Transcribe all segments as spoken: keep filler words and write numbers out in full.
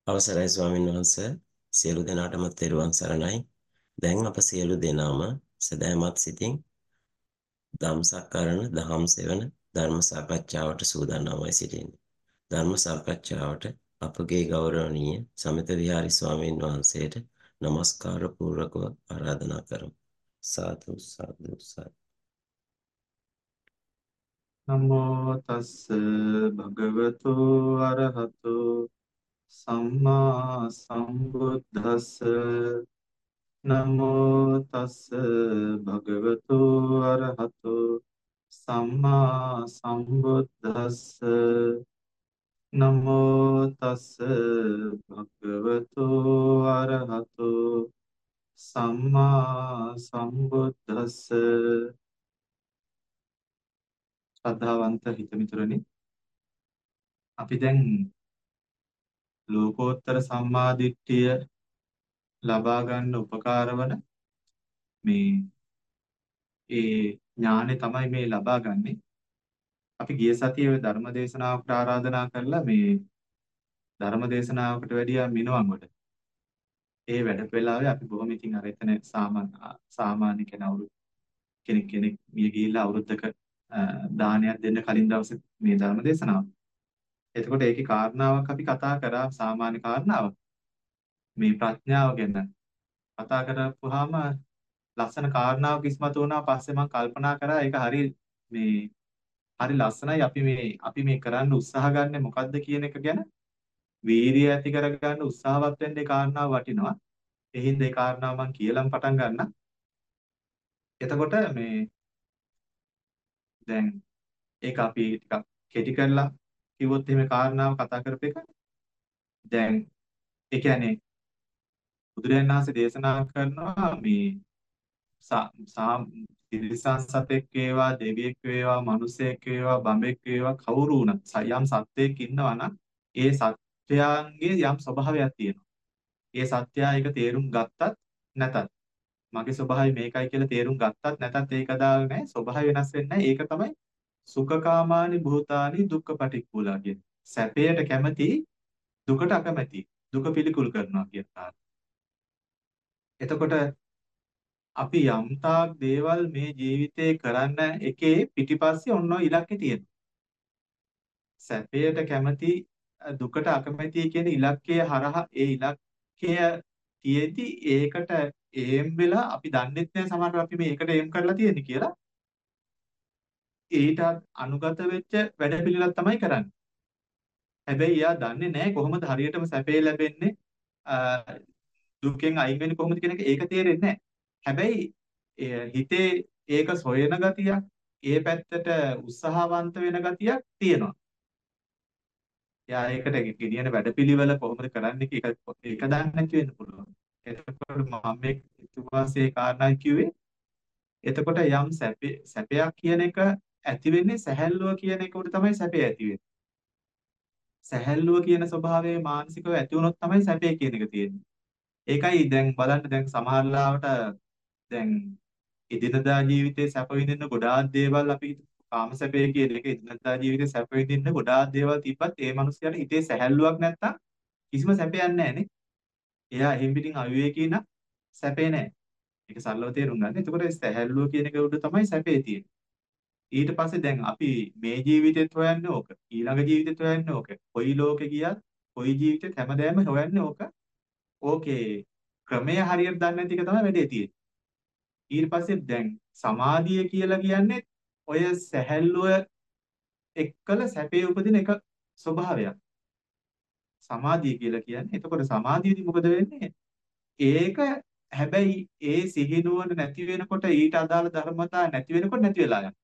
අවසරයි ස්වාමීන් වහන්සේ සියලු දෙනාටම තෙරුවන් සරණයි. දැන් අප සියලු දෙනාම සදහමත් සිතින් ධම්සක්කරණ දහම් සෙවන ධර්ම සාකච්ඡාවට සූදානම්වයි සිටින්නේ. ධර්ම සාකච්ඡාවට අපගේ ගෞරවනීය සමිත විහාරි ස්වාමීන් වහන්සේට নমස්කාර පූර්වකව ආරාධනා කරමු. සාදු සාදු සාදු. නමෝ තස්ස භගවතු අරහතු සම්මා සම්බුද්දස්ස නමෝ තස්ස භගවතු අරහතු සම්මා සම්බුද්දස්ස නමෝ තස්ස භගවතු අරහතු සම්මා සම්බුද්දස්ස ශ්‍රද්ධාවන්ත හිතමිතුරනි අපි දැන් ලෝකෝත්තර සම්මාදිට්ඨිය ලබා ගන්න උපකාර වන මේ ඒ ඥානෙ තමයි මේ ලබා ගන්නෙ. අපි ගිය සතියේ ධර්ම දේශනාවකට ආරාධනා කරලා මේ ධර්ම දේශනාවකට වැඩියා මිනුවන්ගොඩ. ඒ වැඩ වෙලාවේ අපි බොහොම ඉතින් අර එතන සාමාන්‍ය සාමාන්‍ය කෙන අවුරුදු කෙනෙක් කෙනෙක් මිය ගිහිල්ලා අවුරුද්දක අ, දානයක් දෙන්න කලින් දවසේ මේ ධර්ම දේශනාව. එතකොට ඒකේ කාරණාවක් අපි කතා කරා සාමාන්‍ය කාරණාවක්. මේ ප්‍රඥාව ගැන කතා කරපුවාම ලස්සන කාරණාවක් ඉස්මතු වුණා. පස්සේ මම කල්පනා කරා ඒක හරි මේ හරි ලස්සනයි. අපි මේ අපි මේ කරන්න උත්සාහ ගන්න මොකද්ද කියන එක ගැන වීරිය ඇති කරගන්න උත්සාහවත් වෙන්න ඒ කාරණාව වටිනවා. ඒ හින්දා ඒ කාරණාව මම කියලාම පටන් ගන්නම්. එතකොට මේ දැන් ඒක අපි ටිකක් කෙටි කරලා කිව්වොත් එහෙම කාරණාව කතා කරපු එක. දැන් ඒ කියන්නේ බුදුරජාණන් වහන්සේ දේශනා කරනවා මේ සා සා තිරිසන් සතෙක් වේවා දෙවියෙක් වේවා මිනිසෙක් වේවා බඹෙක් වේවා කවුරු වුණත් ස- යම් සත්වයක් ඉන්නවා නම් ඒ සත්වයන්ගේ යම් ස්වභාවයක් තියෙනවා. ඒ සත්‍යය ඒක තේරුම් ගත්තත් නැතත් මගේ ස්වභාවය මේකයි කියලා තේරුම් ගත්තත් නැතත් ඒක අදාළ නැහැ. ස්වභාවය වෙනස් වෙන්නේ නැහැ. ඒක තමයි සුඛකාමානි භූතානි දුක්ඛ පටික්කුලා කියන්නේ. සැපයට කැමති දුකට අකමැති. දුක පිළිකුල් කරනවා කියන කාරණා. එතකොට අපි යම්තාක් දේවල් මේ ජීවිතේ කරන්න එකේ පිටිපස්සේ ඔන්න ඔය ඉලක්කේ තියෙනවා. සැපයට කැමති දුකට අකමැති කියන ඉලක්කය හරහා ඒ ඉලක්කය තියෙදි ඒකට ඒම් වෙලා අපි දන්නෙත් නෑ සමහරවිට අපි මේකට ඒම් කරලා තියෙන්නේ කියලා. ඊට අනුගත වෙච්ච වැඩපිළිවෙලක් තමයි කරන්නේ. හැබැයි එයා දන්නේ නෑ කොහොමද හරියටම සැපේ ලැබෙන්නේ අ, දුකෙන් අයින් වෙන්නේ කොහොමද කියන එක ඒක තේරෙන්නේ නෑ. හැබැයි එය හිතේ ඒක සොයන ගතියක් ඒ පැත්තට උත්සාහවන්ත වෙන ගතියක් තියෙනවා. එයා ඒකට ගෙනියන වැඩපිළිවෙල කොහොමද කරන්නේ ඒක ඒක දන්නේ නැති වෙන්න පුළුවන්. එතකොට මම මේ ඊතුමාසේ කාරණා කිව්වේ එතකොට යම් සැපේ සැපයක් කියන එක ඇති වෙන්නේ සැහැල්ලුව කියන එක උඩ තමයි සැපේ ඇති වෙන්නේ. සැහැල්ලුව කියන ස්වභාවයේ මානසිකව ඇති වුණොත් තමයි සැපේ කියන එක තියෙන්නේ. ඒකයි දැන් බලන්න දැන් සමහර ලාවට දැන් එදිනදා ජීවිතේ සැප විඳින්න ගොඩාක් දේවල් අපි කාම සැපේ කියන එක එදිනදා ජීවිතේ සැප විඳින්න ගොඩාක් දේවල් තිබ්බත් ඒ මනුස්සයාට හිතේ සැහැල්ලුවක් නැත්තම් කිසිම සැපයක් නැහැ නේ. එයා එහෙම් පිටින් අවිවේකී නම් සැපේ නැහැ. ඒක සරලව තේරුම් ගන්න. එතකොට සැහැල්ලුව කියන එක උඩ තමයි සැපේ තියෙන්නේ. ඊට පස්සේ දැන් අපි මේ ජීවිතෙත් හොයන්නේ ඕක. ඊළඟ ජීවිතෙත් හොයන්නේ ඕක. කොයි ලෝකෙ ගියත් කොයි ජීවිතෙත් හැමදාම හොයන්නේ ඕක. ඕකේ ක්‍රමය හරියට දන්නේ නැති එක තමයි වැඩේ තියෙන්නේ. ඊට පස්සේ දැන් සමාධිය කියලා කියන්නේ ඔය සැහැල්ලුව එක්කල සැපේ උපදින එක ස්වභාවයක්. සමාධිය කියලා කියන්නේ. එතකොට සමාධියදී මොකද වෙන්නේ? ඒක හැබැයි ඒ සිහිනුවන නැති වෙනකොට ඊට අදාළ ධර්මතා නැති වෙනකොට නැති වෙලා යනවා.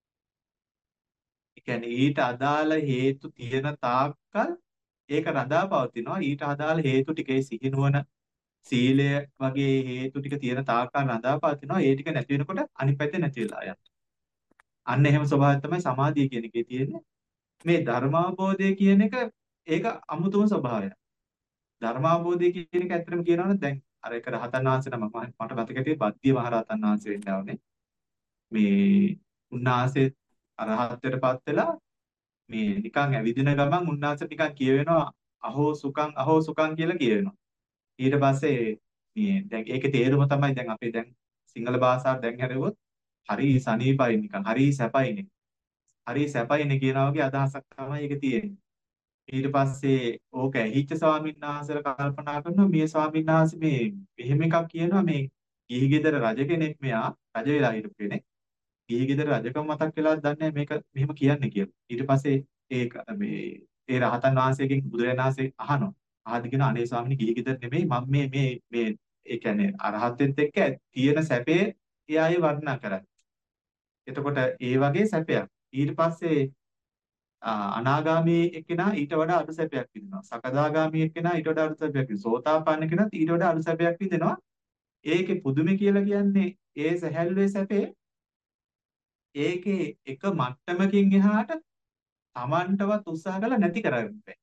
ඒ කියන්නේ ඊට අදාළ හේතු තියෙන තාක්කල් ඒක රඳා පවතිනවා. ඊට අදාළ හේතු ටිකේ සිහිනුවන සීලය වගේ හේතු ටික තියෙන තාක්කල් රඳා පවතිනවා. ඒ ටික නැති වෙනකොට අනිත් පැත්තේ නැති වෙලා යනවා. අන්න එහෙම ස්වභාවයක් තමයි සමාධිය කියන එකේ තියෙන්නේ. මේ ධර්මාවබෝධය කියන එක ඒක අමුතුම ස්වභාවයක්. ධර්මාවබෝධය කියන එක ඇත්තටම කියනවනේ දැන් අර එක රහතන් වහන්සේ නමක් මම- මට මතක හිටියේ බද්දිය මහ රහතන් වහන්සේ වෙන්න ආවනේ. මේ උන්වහන්සේ අරහත්ත්වයටපත් වෙලා මේ නිකන් ඇවිදින ගමන් උන්වහන්සේ නිකන් කියවෙනවා අහෝ සුඛං අහෝ සුඛං කියලා කියවෙනවා. ඊට පස්සේ මේ දැන් ඒකේ තේරුම තමයි දැන් අපේ දැන් සිංහල භාෂාව දැන් හැරෙවොත් හරි සනීපයි නිකන් හරි සැපයිනේ. හරි සැපයිනේ කියනා වගේ අදහසක් තමයි ඒක තියෙන්නේ. ඊට පස්සේ ඕක ඇහිච්ච ස්වාමීන් වහන්සේලා කල්පනා කරනවා මේ ස්වාමීන් වහන්සේ මේ මෙහෙම එකක් කියනවා මේ ගිහි ගෙදර රජ කෙනෙක් මෙයා රජ වෙලා හිටපු කෙනෙක්. ගිහි ගෙදර රජකම මතක් වෙලාද දන්නේ මේක මෙහෙම කියන්නේ කියලා. ඊට පස්සේ ඒක මේ ඒ රහතන් වහන්සේගෙන් බුදුරජාණන් වහන්සේ අහනවා. ආදි කියන අනේ ස්වාමීනි ගිහි ගෙදර නෙමෙයි මම මේ මේ මේ ඒ කියන්නේ අරහත්ත්වෙත් එක්ක තියෙන සැපේ එයායි වර්ණනා කරන්නේ. එතකොට ඒ වගේ සැපයක්. ඊට පස්සේ අනාගාමී එක්කෙනා ඊට වඩා අඩු සැපයක් විඳිනවා. සකදාගාමී එක්කෙනා ඊට වඩා අඩු සැපයක් විඳිනවා. සෝතාපන්න කෙනාත් ඊට වඩා අඩු සැපයක් විඳිනවා. ඒකේ පුදුමේ කියලා කියන්නේ ඒ සැහැල්ලුවේ සැපේ ඒකේ එක මට්ටමකින් එහාට Tamanටවත් උත්සාහ කරලා නැති කරගන්න බෑ.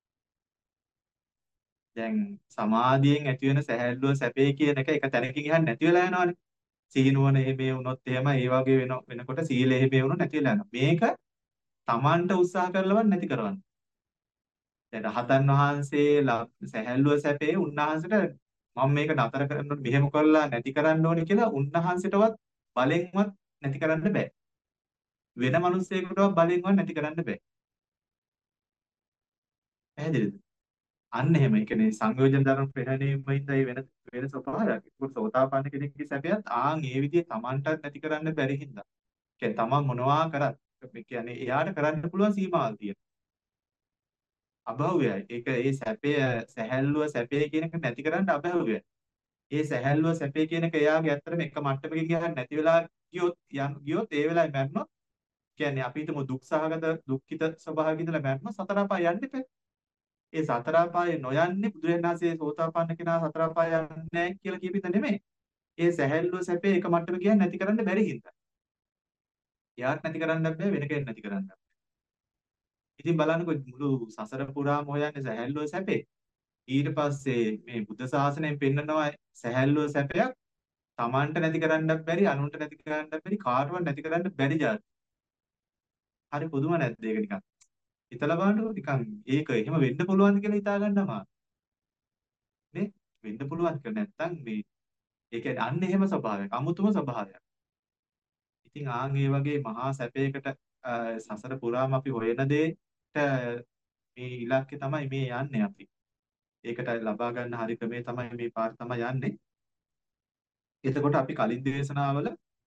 දැන් සමාධියෙන් ඇති වෙන සැහැල්ලුව සැපේ කියන එක එක තැනකින් එහාට නැති වෙලා යනවනේ. සීනුවන එහෙම වුණොත් එහෙම ඒ වගේ වෙන වෙනකොට සීල එහෙම වුණොත් නැති වෙලා යනවා. මේක Tamanට උත්සාහ කරලවත් නැති කරවන්න. දැන් රහතන් වහන්සේ සැහැල්ලුව සැපේ උන්වහන්සේට මම මේක නතර කරන්න මෙහෙම කරලා නැති කරන්න ඕනේ කියලා උන්වහන්සේටවත් බලෙන්වත් නැති කරන්න බෑ. වෙන මිනිස්සෙකුටවත් බලෙන්වත් නැති කරන්න බෑ. පැහැදිලිද? අන්න එහෙම. ඒ කියන්නේ සංයෝජන ධර්ම ප්‍රහණයෙන්ම ඉඳයි වෙන වෙන ස්වභාවයක්. ඒක සෝතාපන්න කෙනෙක්ගේ සැපයත් ආන් ඒ විදිහේ Tamanටත් නැති කරන්න බැරි හින්දා. ඒ කියන්නේ Taman මොනවා කරත් ඒ කියන්නේ එයාට කරන්න පුළුවන් සීමාවල් තියෙනවා. අභව්‍යයි. ඒක ඒ සැපය සැහැල්ලුව සැපේ කියන එක නැති කරන්න අභව්‍යයි. ඒ සැහැල්ලුව සැපේ කියන එක එයාගේ ඇත්තටම එක මට්ටමකින් ගියහන් නැති වෙලා ගියොත් යන් ගියොත් ඒ වෙලාවේ මැරෙනවා. කියන්නේ අපි හිතමු දුක් සහගත දුක්ඛිත ස්වභාවයක ඉඳලා මැරෙනවා සතර අපාය යන්න එපා. ඒ සතර අපායේ නොයන්නේ බුදුරජාණන් වහන්සේ සෝතාපන්න කෙනා සතර අපාය යන්නේ නැහැ කියලා කියපිට නෙමෙයි. ඒ සැහැල්ලුව සැපේ එක මට්ටමක ගියන් නැති කරන්න බැරි හින්දා. එයාත් නැති කරන්න බෑ වෙන කෙනෙක් නැති කරන්න බෑ. ඉතින් බලන්නකො මුළු සසර පුරාම හොයන්නේ සැහැල්ලුව සැපේ. ඊට පස්සේ මේ බුද්ධ ශාසනයෙන් පෙන්නනවා සැහැල්ලුව සැපයක් Tamanට නැති කරන්නත් බැරි අනුන්ට නැති කරන්නත් බැරි කාටවත් නැති කරන්න බැරි જાති. හරි පුදුම නැද්ද ඒක නිකන්. හිතලා බලන්නකො නිකන් ඒක එහෙම වෙන්න පුළුවන්ද කියලා හිතා ගන්නවා. නේ? වෙන්න පුළුවන් කියලා නැත්තම් මේ ඒ කියන්නේ අන්න එහෙම ස්වභාවයක් අමුතුම ස්වභාවයක්. ඉතින් ආන් ඒ වගේ මහා සැපයකට සසර පුරාම අපි හොයන දෙයට මේ ඉලක්කය තමයි මේ යන්නේ අපි. ඒකට ලබා ගන්න හරි ක්‍රමේ තමයි මේ පාර තමයි යන්නේ. එතකොට අපි කලින් දේශනාවල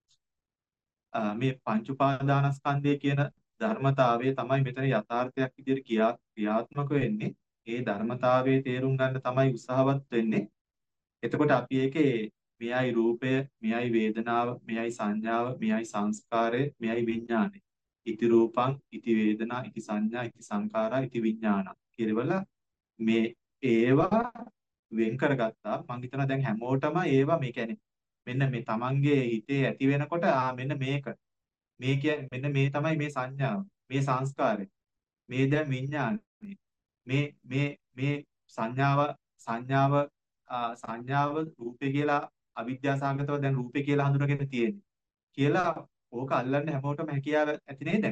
මේ පංච උපාදානස්කන්ධය කියන ධර්මතාවය තමයි මෙතන යථාර්ථයක් විදිහට ක්‍රියාත්මක වෙන්නේ. ඒ ධර්මතාවයේ තේරුම් ගන්න තමයි උත්සාහවත් වෙන්නේ. එතකොට අපි ඒකේ මෙයයි රූපය, මෙයයි වේදනාව, මෙයයි සංඥාව, මෙයයි සංස්කාරය, මෙයයි විඥානය. ඉති රූපං, ඉති වේදනා, ඉති සංඥා, ඉති සංකාරා, ඉති විඥාන. කියලා මේ ඒවා වෙන් කරගත්තා. මම හිතනවා දැන් හැමෝටම ඒවා මේ කියන්නේ මෙන්න මේ තමන්ගේ හිතේ ඇති වෙනකොට ආ මෙන්න මේක මේ කියන්නේ මෙන්න මේ තමයි මේ සංඥාව මේ සංස්කාරය මේ දැන් විඥානය මේ මේ මේ සංඥාව සංඥාව සංඥාව රූපේ කියලා අවිද්‍යාසහගතව දැන් රූපේ කියලා හඳුනගෙන තියෙන්නේ කියලා ඕක අල්ලන්න හැමෝටම හැකියාව ඇති නේද?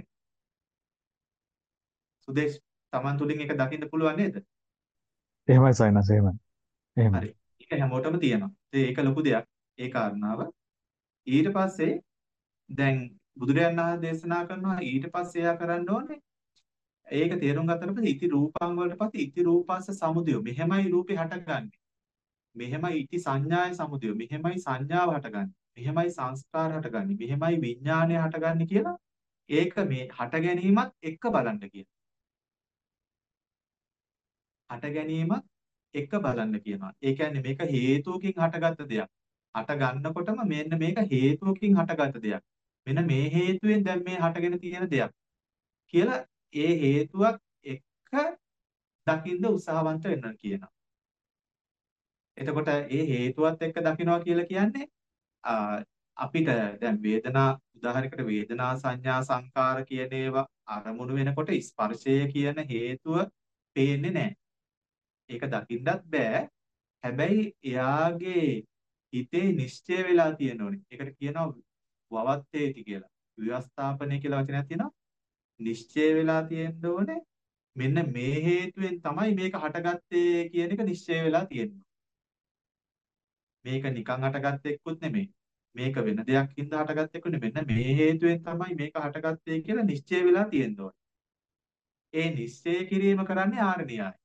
සුදේශ් තමන් තුලින් ඒක දකින්න පුළුවන් නේද? එහෙමයි සයිනස් එහෙමයි. එහෙමයි. හරි. ඒක හැමෝටම තියෙනවා. ඒක ලොකු දෙයක්. ඒ කාරණාව. ඊට පස්සේ දැන් බුදුරජාණන් වහන්සේ දේශනා කරනවා ඊට පස්සේ එයා කරන්න ඕනේ ඒක තේරුම් ගත්තට පස්සේ ඉති රූපං වලට පස්සේ ඉති රූපස්ස සමුදය මෙහෙමයි රූපේ හටගන්නේ මෙහෙමයි ඉති සංඥාය සමුදය මෙහෙමයි සංඥාව හටගන්නේ මෙහෙමයි සංස්කාර හටගන්නේ මෙහෙමයි විඥානය හටගන්නේ කියලා ඒක මේ හට ගැනීමත් එක්ක බලන්න කියන හට ගැනීමත් එක්ක බලන්න කියනවා ඒ කියන්නේ මේක හේතුවකින් හටගත්ත දෙයක් හට ගන්නකොටම මෙන්න මේක හේතුවකින් හටගත්ත දෙයක්. මෙන්න මේ හේතුවෙන් දැන් මේ හටගෙන තියෙන දෙයක්. කියලා ඒ හේතුවක් එක්ක දකින්න උත්සාහවන්ත වෙන්න කියනවා. එතකොට ඒ හේතුවත් එක්ක දකින්නවා කියලා කියන්නේ අපිට දැන් වේදනා උදාහරණයකට වේදනා සංඥා සංකාර කියන ඒවා අරමුණු වෙනකොට ස්පර්ශය කියන හේතුව පේන්නේ නැහැ. ඒක දකින්නත් බෑ. හැබැයි එයාගේ හිතේ නිශ්චය වෙලා තියෙන ඕනේ. ඒකට කියනවා වවත්තේති කියලා. විවස්ථාපනය කියලා වචනයක් තියෙනවා. නිශ්චය වෙලා තියෙන්න ඕනේ. මෙන්න මේ හේතුවෙන් තමයි මේක හටගත්තේ කියන එක නිශ්චය වෙලා තියෙන්නේ. මේක නිකන් හටගත්තෙකුත් නෙමෙයි. මේක වෙන දෙයක් හින්දා හටගත්තෙකුත් නෙමෙයි. මෙන්න මේ හේතුවෙන් තමයි මේක හටගත්තේ කියලා නිශ්චය වෙලා තියෙන්න ඕනේ. ඒ නිශ්චය කිරීම කරන්නේ ආර්ය න්‍යායයි.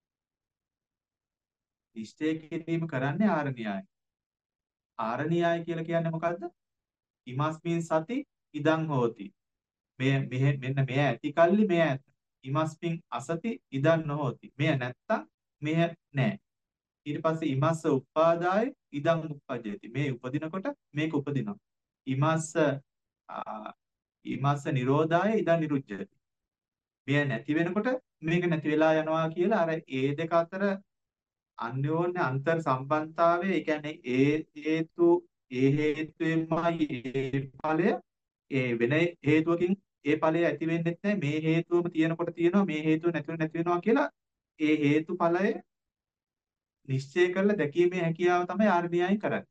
නිශ්චය කිරීම කරන්නේ ආර්ය න්‍යායයි. ආර්ය න්‍යාය කියලා කියන්නේ මොකද්ද? ඉමස්මින් සති ඉදං හෝති. මේ මෙහෙ මෙන්න මෙය ඇති කල්ලි මෙය ඇත. ඉමස්මින් අසති ඉදං නොහෝති. මෙය නැත්තම් මෙය නැහැ. ඊට පස්සේ ඉමස්ස උපාදාය ඉදං උප්පජ්ජති. මේ උපදිනකොට මේක උපදිනවා. ඉමස්ස ආ, ඉමස්ස නිරෝධාය ඉදං නිරුද්ධති. මෙය නැති වෙනකොට මේක නැති වෙලා යනවා කියලා අර ඒ දෙක අතර අන්‍යෝන්‍ය අන්තර් සම්බන්ධතාවය, ඒ කියන්නේ ඒ හේතු ඒ හේතුවෙන්මයි ඒ ඵලය, ඒ වෙන හේතුවකින් ඒ ඵලය ඇති වෙන්නේ නැහැ. මේ හේතුවම තියෙනකොට තියෙනවා, මේ හේතුව නැතිව නැති වෙනවා කියලා ඒ හේතු ඵලය නිශ්චය කරලා දැකීමේ හැකියාව තමයි ආර්ය න්‍යායයෙන් කරන්නේ.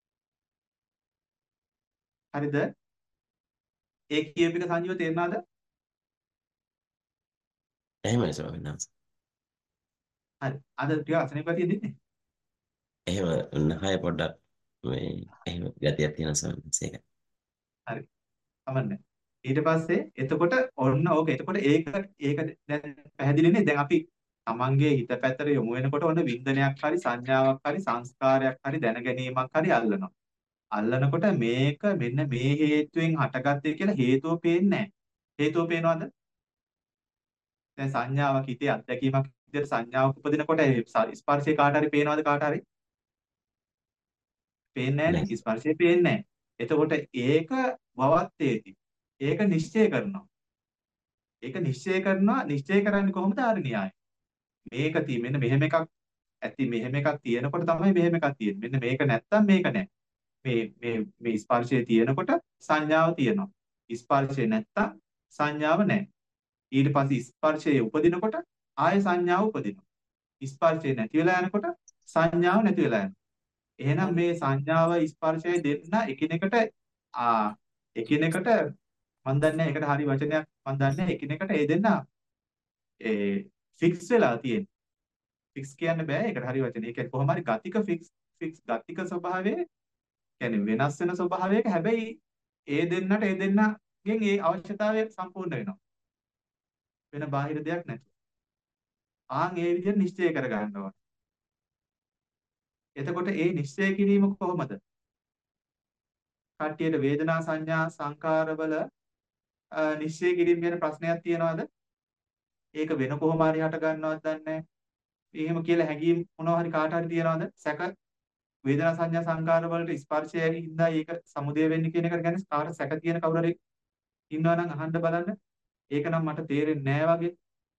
හරිද? ඒ කියප එක සංජීව තේරුණාද? එහෙමයි ස්වාමීන් වහන්සේ. හරි. අද ටික අසනීප ගතිය දෙන්නේ. එහෙම නහය පොඩ්ඩක් මේ එහෙම ගතියක් තියෙනවා ස්වාමීන් වහන්සේ. ඒක. හරි. කමන්නේ. ඊට පස්සේ එතකොට ඔන්න ඕක. එතකොට ඒක ඒක දැන් පැහැදිලිනේ. දැන් අපි තමන්ගේ හිත පැත්තට යොමු වෙනකොට ඔන්න වින්දනයක් හරි සංඥාවක් හරි සංස්කාරයක් හරි දැන ගැනීමක් හරි අල්ලනවා. අල්ලනකොට මේක මෙන්න මේ හේතුවෙන් හටගත්තේ කියලා හේතුව පේන්නේ නැහැ. හේතුව පේනවද? දැන් සංඥාවක් හිතේ අත්දැකීමක් විදිහට සංඥාවක් උපදිනකොට ඒ ස්පර්ශය කාට හරි පේනවද කාට හරි? පේන්නේ නැහැ නෑ. නේ. ස්පර්ශය පේන්නේ නැහැ. එතකොට ඒක වවත්තේති. ඒක නිශ්චය කරනවා. ඒක නිශ්චය කරනවා. නිශ්චය කරන්නේ කොහොමද? ආර්ය න්‍යාය. මේක තියෙ මෙන්න මෙහෙම එකක් ඇති, මෙහෙම එකක් තියෙනකොට තමයි මෙහෙම එකක් තියෙන්නේ. මෙන්න මේක නැත්තම් මේක නැහැ. මේ මේ මේ ස්පර්ශය තියෙනකොට සංඥාව තියෙනවා. ස්පර්ශය නැත්තම් සංඥාව නැහැ. ඊට පස්සේ ස්පර්ශයේ උපදිනකොට ආය සංඥාව උපදිනවා. ස්පර්ශය නැති වෙලා යනකොට සංඥාව නැති වෙලා යනවා. එහෙනම් මේ සංඥාව ස්පර්ශය දෙන්න එකිනෙකට ආ එකිනෙකට මම දන්නේ නැහැ, ඒකට හරි වචනයක් මම දන්නේ නැහැ. එකිනෙකට ඒ දෙන්න ඒ ෆික්ස් වෙලා තියෙන්නේ. ෆික්ස් කියන්න බෑ, ඒකට හරි වචනේ. ඒ කියන්නේ කොහොම හරි ගතික ෆික්ස් ෆික්ස් ගතික ස්වභාවයේ කියන්නේ වෙනස් වෙන ස්වභාවයක, හැබැයි ඒ දෙන්නට ඒ දෙන්නගෙන් ඒ අවශ්‍යතාවය සම්පූර්ණ වෙනවා. වෙන බාහිර දෙයක් නැතුව. ආන් ඒ විදිහට නිශ්චය කර ගන්න ඕන. එතකොට ඒ නිශ්චය කිරීම කොහොමද? කට්ටියට වේදනා සංඥා සංකාරවල අ, නිශ්චය කිරීම ගැන ප්‍රශ්නයක් තියනවද? ඒක වෙන කොහොම හරි හට ගන්නවද දන්නේ නැහැ. එහෙම කියලා හැඟීම් මොනවා හරි කාට හරි තියනවද? සැක වේදනා සංඥා සංකාර වලට ස්පර්ශය හින්දා ඒක සමුදය වෙන්නේ කියන එක ගැන කාට සැක තියෙන කවුරු හරි ඉන්නවා නම් අහන්න බලන්න. ඒක නම් මට තේරෙන්නේ නැහැ වගේ.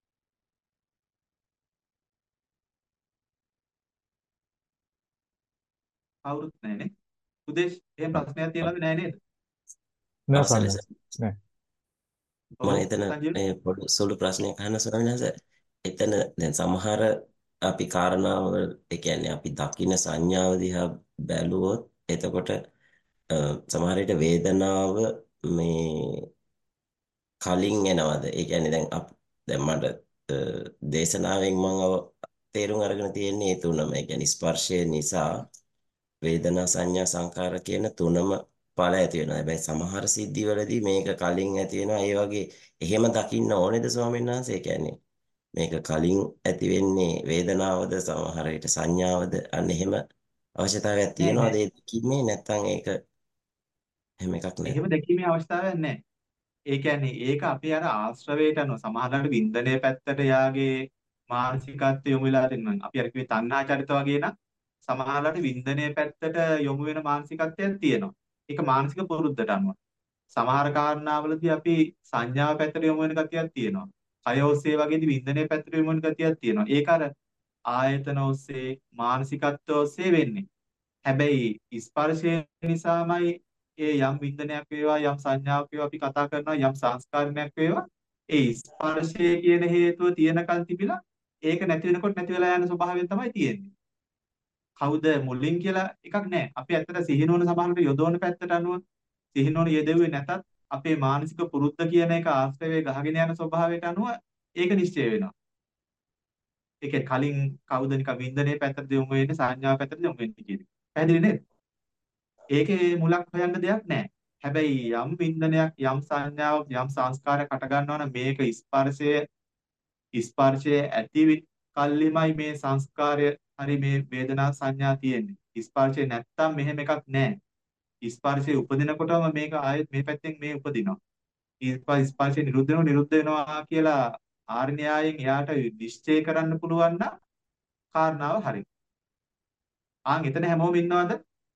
කවුරුත් නැහැ නේ. උදේශ් එහෙම ප්‍රශ්නයක් තියනවද? නැහැ නේද? නෑ අවසරයි සන්නස්. සර්. නෑ. මම ඔව් එතන සංජීව. මේ පොඩි සුළු ප්‍රශ්නයක් අහන්න ස්වාමීන් වහන්සේ. එතන දැන් සමහර අපි කාරණාව ඒ කියන්නේ අපි දකින්න සංඥාව දිහා බැලුවොත් එතකොට අ, සමහර විට වේදනාව මේ කලින් එනවද? ඒ කියන්නේ දැන් අප දැන් මට අ, දේශනාවෙන් මම අව- තේරුම් අරගෙන තියෙන්නේ ඒ තුනම. ඒ කියන්නේ ස්පර්ශය නිසා වේදනා සංඥා සංකාර කියන තුනම ඵල ඇති වෙනවා. හැබැයි සමහර සිද්ධිවලදී මේක කලින් ඇති වෙනවා. ඒ වගේ එහෙම දකින්න ඕනේද ස්වාමීන් වහන්සේ? ඒ කියන්නේ මේක කලින් ඇති වෙන්නේ වේදනාවද සමහර විට සංඥාවද අන්න එහෙම අවශ්‍යතාවයක් නෑ තියෙනවද නෑ. ඒ දෙකින්නේ? නැත්නම් ඒක එහෙම එකක් නෑ. එහෙම දැකීමේ අවස්ථාවක් නැහැ. ඒ කියන්නේ ඒක අපේ අර ආශ්‍රවයට අනුව සමහරවිට වින්දනයේ පැත්තට යාගේ මානසිකත්වය යොමු වෙලා තියෙනවා. අපි අර කිව්වේ තණ්හා චරිත වගේ නම් සමහරවිට වින්දනයේ පැත්තට යොමු වෙන මානසිකත්වයක් තියෙනවා. ඒක මානසික පුරුද්දට අනුව. සමහර කාරණාවලදී අපි සංඥාව පැත්තට යොමු වෙන ගතියක් තියෙනවා. කය ඔස්සේ වගේදී වින්දනයේ පැත්තට යොමු වෙන ගතියක් තියෙනවා. ඒක අර ආයතන ඔස්සේ මානසිකත්ව ඔස්සේ වෙන්නේ. හැබැයි ස්පර්ශය නිසාමයි ඒ යම් වින්දනයක් වේවා යම් සංඥාවක් වේවා අපි කතා කරනවා යම් සංස්කාරණයක් වේවා ඒ ස්පර්ශය කියන හේතුව තියෙනකල් තිබිලා ඒක නැති වෙනකොට නැති වෙලා යන ස්වභාවයෙන් තමයි තියෙන්නේ. කවුද මුලින් කියලා එකක් නැහැ. අපි ඇත්තට සිහිනුවන සමහරවිට යොදවන පැත්තට අනුව සිහිනුවන යෙදුවේ නැතත් අපේ මානසික පුරුද්ද කියන එක ආශ්‍රවයේ ගහගෙන යන ස්වභාවයට අනුව ඒක නිශ්චය වෙනවා. ඒ කියන්නේ කලින් කවුද නිකන් වින්දනයේ පැත්තට යොමු වෙන්නේ සංඥාව පැත්තට යොමු වෙන්නේ කියන එක. පැහැදිලි නේද? ඒකේ මුලක් හොයන්න දෙයක් නැහැ. හැබැයි යම් වින්දනයක් යම් සංඥාවක් යම් සංස්කාරයක් හට ගන්නවා නම් මේක ස්පර්ශය ස්පර්ශය ඇති කල්ලිමයි මේ සංස්කාරය හරි මේ වේදනා සංඥා තියෙන්නේ. ස්පර්ශය නැත්තම් මෙහෙම එකක් නැහැ. ස්පර්ශය උපදිනකොටම මේක ආයෙත් මේ පැත්තෙන් මේ උපදිනවා. ඊපස් ස්පර්ශය නිරුද්ධ වෙනවා නිරුද්ධ වෙනවා කියලා ආර්ය න්‍යායෙන් එයාට නිශ්චය කරන්න පුළුවන් නම් කාරණාව හරි. ආන් එතන හැමෝම ඉන්නවද?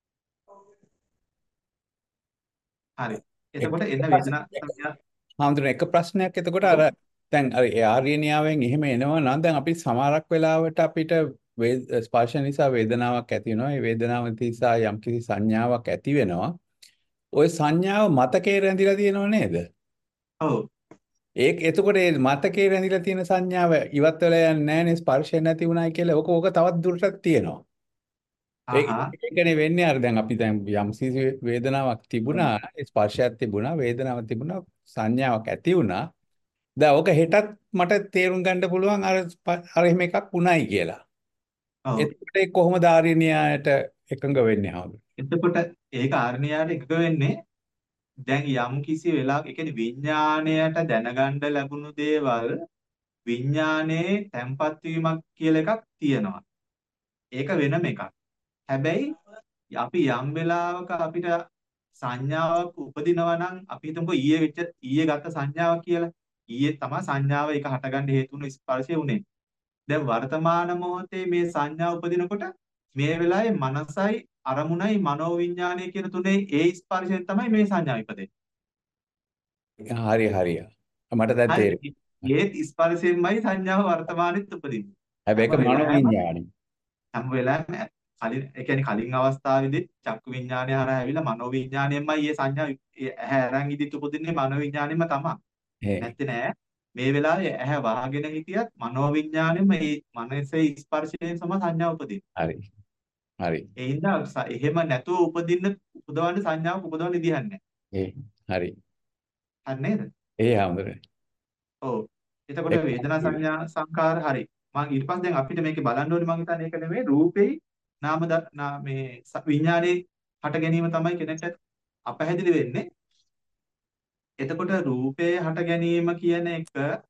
හරි. එක එතකොට එන්න වේදනා ප්‍රශ්නයක් සංඥා හාමුදුරනේ එක ප්‍රශ්නයක් එතකොට අර ඔව් දැන් අර ඒ ආර්යනියාවෙන් එහෙම එනවා නම් දැන් අපි සමහරක් වෙලාවට අපිට වේ- ස්පර්ශ නිසා වේදනාවක් ඇති වෙනවා. ඒ වේදනාව නිසා යම්කිසි සංඥාවක් ඇති වෙනවා. ওই සංඥාව මතකේ රැඳිලා තියෙනව නේද? ඔව් ඒක එතකොට ඒ මතකේ රැඳිලා තියෙන සංඥාව ඉවත් වෙලා යන්නේ නැහැ නේ ස්පර්ශය නැති වුණයි කියලා. ඕක ඕක තවත් දුරටත් තියෙනවා. ඒ ආහා ඒකනේ වෙන්නේ අර දැන් අපි දැන් යම් කිසි වේදනාවක් තිබුණා ස්පර්ශයක් තිබුණා වේදනාවක් තිබුණා සංඥාවක් ඇති වුණා දැන් ඕක හෙටත් මට තේරුම් ගන්න පුළුවන් අර ස්ප- අර එහෙම එකක් උණයි කියලා. ඔව් එතකොට ඒ කොහොමද ආර්යනියායට එකඟ වෙන්නේ ආවද? එතකොට ඒක ආර්ණ්‍යයට එකක වෙන්නේ දැන් යම් කිසි වෙලාවක ඒ කියන්නේ විඥාණයට දැනගන්න ලැබුණු දේවල් විඥානයේ තැම්පත් වීමක් කියලා එකක් තියෙනවා. ඒක වෙනම එකක්. හැබැයි අපි යම් වෙලාවක අපිට සංඥාවක් උපදිනවා නම් අපි හිතමුකෝ ඊයේ වෙච්ච ඊයේ ගත්ත සංඥාවක් කියලා. ඊයේ තමයි සංඥාව ඒක හටගන්න හේතු වුණු ස්පර්ශය උනේ. දැන් වර්තමාන මොහොතේ මේ සංඥා උපදිනකොට මේ වෙලාවේ මනසයි අරමුණයි මනෝවිඤ්ඤාණය කියන තුනේ ඒ ස්පර්ශයෙන් තමයි මේ සංඥා ඉපදෙන්නේ. හරි හරි. මට දැන් හරිද? තේරෙනවා. ඒත් ස්පර්ශයෙන්මයි සංඥාව වර්තමානෙත් උපදින්නේ. හැබැයි හැම ඒක වෙලාවෙම මනෝවිඤ්ඤාණි. හැම වෙලාවෙම කලින් ඒ කියන්නේ කලින් අවස්ථාවේදී චක්කු විඤ්ඤාණය හරහා ඇවිල්ලා මනෝවිඤ්ඤාණයෙන්මයි මේ සංඥා ඒ ඇහැ අරන් ඉදිත් උපදින්නේ මනෝවිඤ්ඤාණයෙන්ම තමයි. ඒ නැත්තේ නෑ. මේ වෙලාවේ ඇහැ වහගෙන හිටියත් මනෝවිඤ්ඤාණයෙන්ම මේ මනසේ ස්පර්ශයෙන් සම සංඥා උපදින්නේ. හරි හරි. ඒ හින්දා ස- එහෙම නැතුව උපදින්න උපදවන්න සංඥාවක් උපදවන්න විදිහක් නැහැ. ඒ හරි. හරි නේද? ඒ හැමදෙරේ. ඔව්. එතකොට වේදනා සංඥා සංකාර හරි. මම ඊට පස්සේ දැන් අපිට මේකේ බලන්න ඕනේ මම හිතන්නේ ඒක නෙමෙයි රූපේ නාම ද- නා- මේ ස- විඥානයේ හට ගැනීම තමයි කෙනෙක්ට අපැහැදිලි වෙන්නේ. එතකොට රූපේ හට ගැනීම කියන එක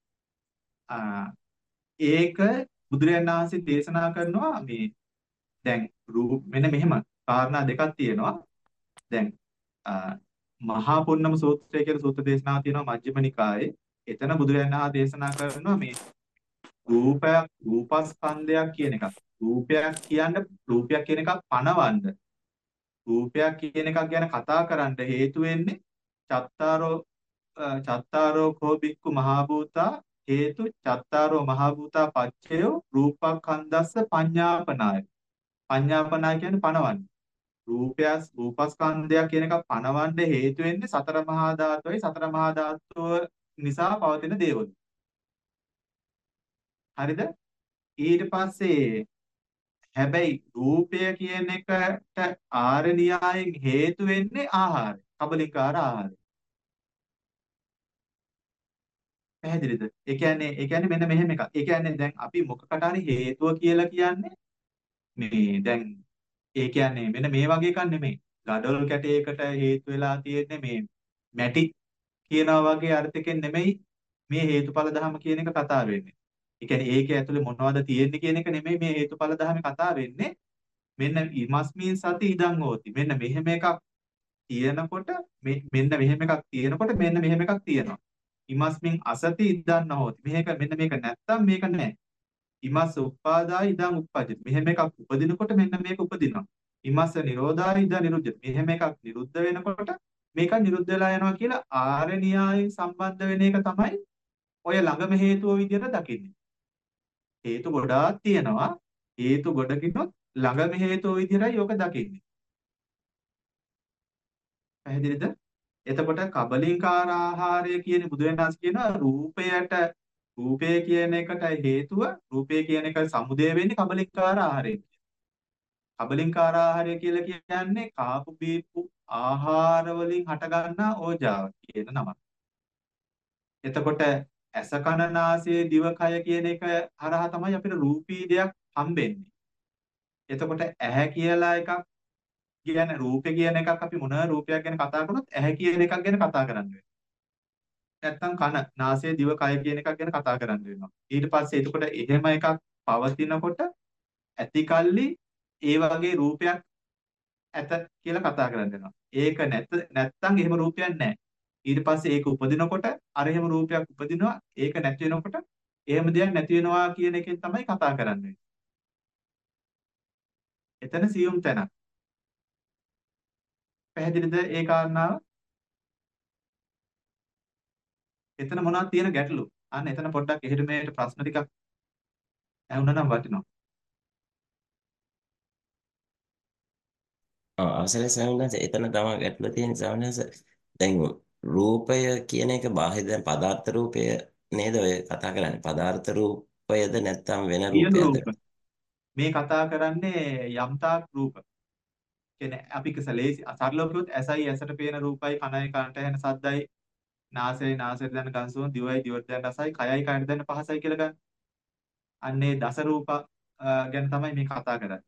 ආ, ඒක බුදුරජාණන් වහන්සේ දේශනා කරනවා මේ දැන් රූප මෙන්න මෙහෙම කාරණා දෙකක් තියෙනවා. දැන් ආ, මහා පුන්නම සූත්‍රය කියලා සූත්‍ර දේශනාවක් තියෙනවා මජ්ක්‍ධිම නිකායේ. එතන බුදුරජාණන් වහන්සේ දේශනා කරනවා මේ රූපයක් රූපස්කන්ධයක් කියන එකක්. රූපයක් කියන්නේ රූපයක් කියන එකක් පනවන්න. රූපයක් කියන එකක් ගැන කතා කරන්න හේතු වෙන්නේ චත්තාරෝ අ, චත්තාරෝ කෝ බික්කු මහා භූතා හේතු චත්තාරෝ මහා භූතා පච්චයෝ රූපක්ඛන්දස්ස පඤ්ඤාපනාය. පඤ්ඤාපනාය කියන්නේ පනවන්න. රූපයස් රූපස්කන්ධයක් කියන එකක් පනවන්න හේතු වෙන්නේ සතර මහා ධාතුයි සතර මහා ධාතුව නිසා පවතින දේවල්. හරිද? ඊට පස්සේ හැබැයි රූපය කියන එකට ආර්ය න්‍යායෙන් හේතු වෙන්නේ ආහාරය. කබලිකාර ආහාරය. පැහැදිලිද? ඒ කියන්නේ ඒ කියන්නේ මෙන්න මෙහෙම එකක්. ඒ කියන්නේ දැන් අපි මොකකට හරි හේතුව කියලා කියන්නේ මේ දැන් ඒ කියන්නේ මෙන්න මේ වගේ එකක් නෙමෙයි. ගඩොල් කැටයකට හේතු වෙලා තියෙන්නේ මේ මැටි කියනවා වගේ අර්ථයකින් නෙමෙයි මේ හේතුඵල ධර්ම කියන එක කතා වෙන්නේ. ඒ කියන්නේ ඒකේ ඇතුලේ මොනවද තියෙන්නේ කියන එක නෙමෙයි මේ හේතුඵල ධර්ම කතා වෙන්නේ. මෙන්න ඉමස්මින් සති ඉදං හෝති. මෙන්න මෙහෙම එකක් තියෙනකොට මෙන්න මෙහෙම එකක් තියෙනකොට මෙන්න මෙහෙම එකක් තියෙනවා. ඉමස්මින් අසති ඉදං නොහෝති. මේක මෙන්න මේක නැත්තම් මේක නැහැ. ඉමස්ස උප්පාදා ඉදං උප්පජ්ජති. මෙහෙම එකක් උපදිනකොට මෙන්න මේක උපදිනවා. ඉමස්ස නිරෝධා ඉදං නිරුද්ධති. මෙහෙම එකක් නිරුද්ධ වෙනකොට මේක නිරුද්ධ වෙලා යනවා කියලා ආර්ය න්‍යායයෙන් සම්බන්ධ වෙන එක තමයි ඔය ළඟම හේතුව විදිහට දකින්නේ. හේතු ගොඩාක් තියෙනවා. හේතු ගොඩකිනුත් ළඟම හේතුව විදිහටයි යෝක දකින්නේ. පැහැදිලිද? එතකොට කබලින්කාර ආහාරය කියන බුදුරජාණන් වහන්සේ කියනවා රූපයට රූපය කියන එකට හේතුව රූපය කියන එක සමුදය වෙන්නේ කබලින්කාර ආහාරයෙන්. කබලින්කාර ආහාරය කියලා කියන්නේ කාපු බීපු ආහාර වලින් හටගන්නා ඕජාව කියන නම. එතකොට ඇස කන නාසය දිව කය කියන එක හරහා තමයි අපිට රූපී දෙයක් හම්බෙන්නේ. එතකොට ඇහැ කියලා එකක් කියන්නේ රූපේ කියන එකක් අපි මොන රූපයක් ගැන කතා කරනොත් ඇහැ කියන එකක් ගැන කතා කරන්න වෙනවා. නැත්තම් කන, නාසය, දිව, කය කියන එකක් ගැන කතා කරන්න වෙනවා. ඊට පස්සේ එතකොට එහෙම එකක් පවතිනකොට ඇතිකල්ලි ඒ වගේ රූපයක් ඇත කියලා කතා කරන්න වෙනවා. ඒක නැත නැත්තම් එහෙම රූපයක් නැහැ. ඊට පස්සේ ඒක උපදිනකොට අර එහෙම රූපයක් උපදිනවා. ඒක නැති වෙනකොට එහෙම දෙයක් නැති වෙනවා කියන එකෙන් තමයි කතා කරන්නේ. එතන සියුම් තැනක්. පැහැදිලිද ඒ කාරණාව? එතන මොනවද තියෙන ගැටලු? අන්න එතන පොඩ්ඩක් එහෙට මෙහෙට ප්‍රශ්න ටිකක් ඇහුණා නම් වටිනවා. ආ අවසරයි ස්වාමීන් වහන්සේ එතන තමයි ගැටලුව තියෙන ස්වාමීන් වහන්සේ. දැන් රූපය කියන එක බාහිර දැන් පදාර්ථ රූපය නේද ඔය කතා කරන්නේ. පදාර්ථ රූපයද නැත්නම් වෙන සියලු රූපයක්ද? රූප. මේ කතා කරන්නේ යම්තාක් රූප. කියන්නේ අපි කසලේසි අසරලව කිව්වොත් ඇසයි ඇසට පේන රූපයි කනයි කනට ඇහෙන සද්දයි නාසයයි නාසයට දැනෙන ගඳ සුවඳ දිවයි දිවට දැනෙන රසයි කයයි කයට දැනෙන පහසයි කියලා ගන්න. අන්නේ දස රූප අ, ගැන තමයි මේ කතා කරන්නේ.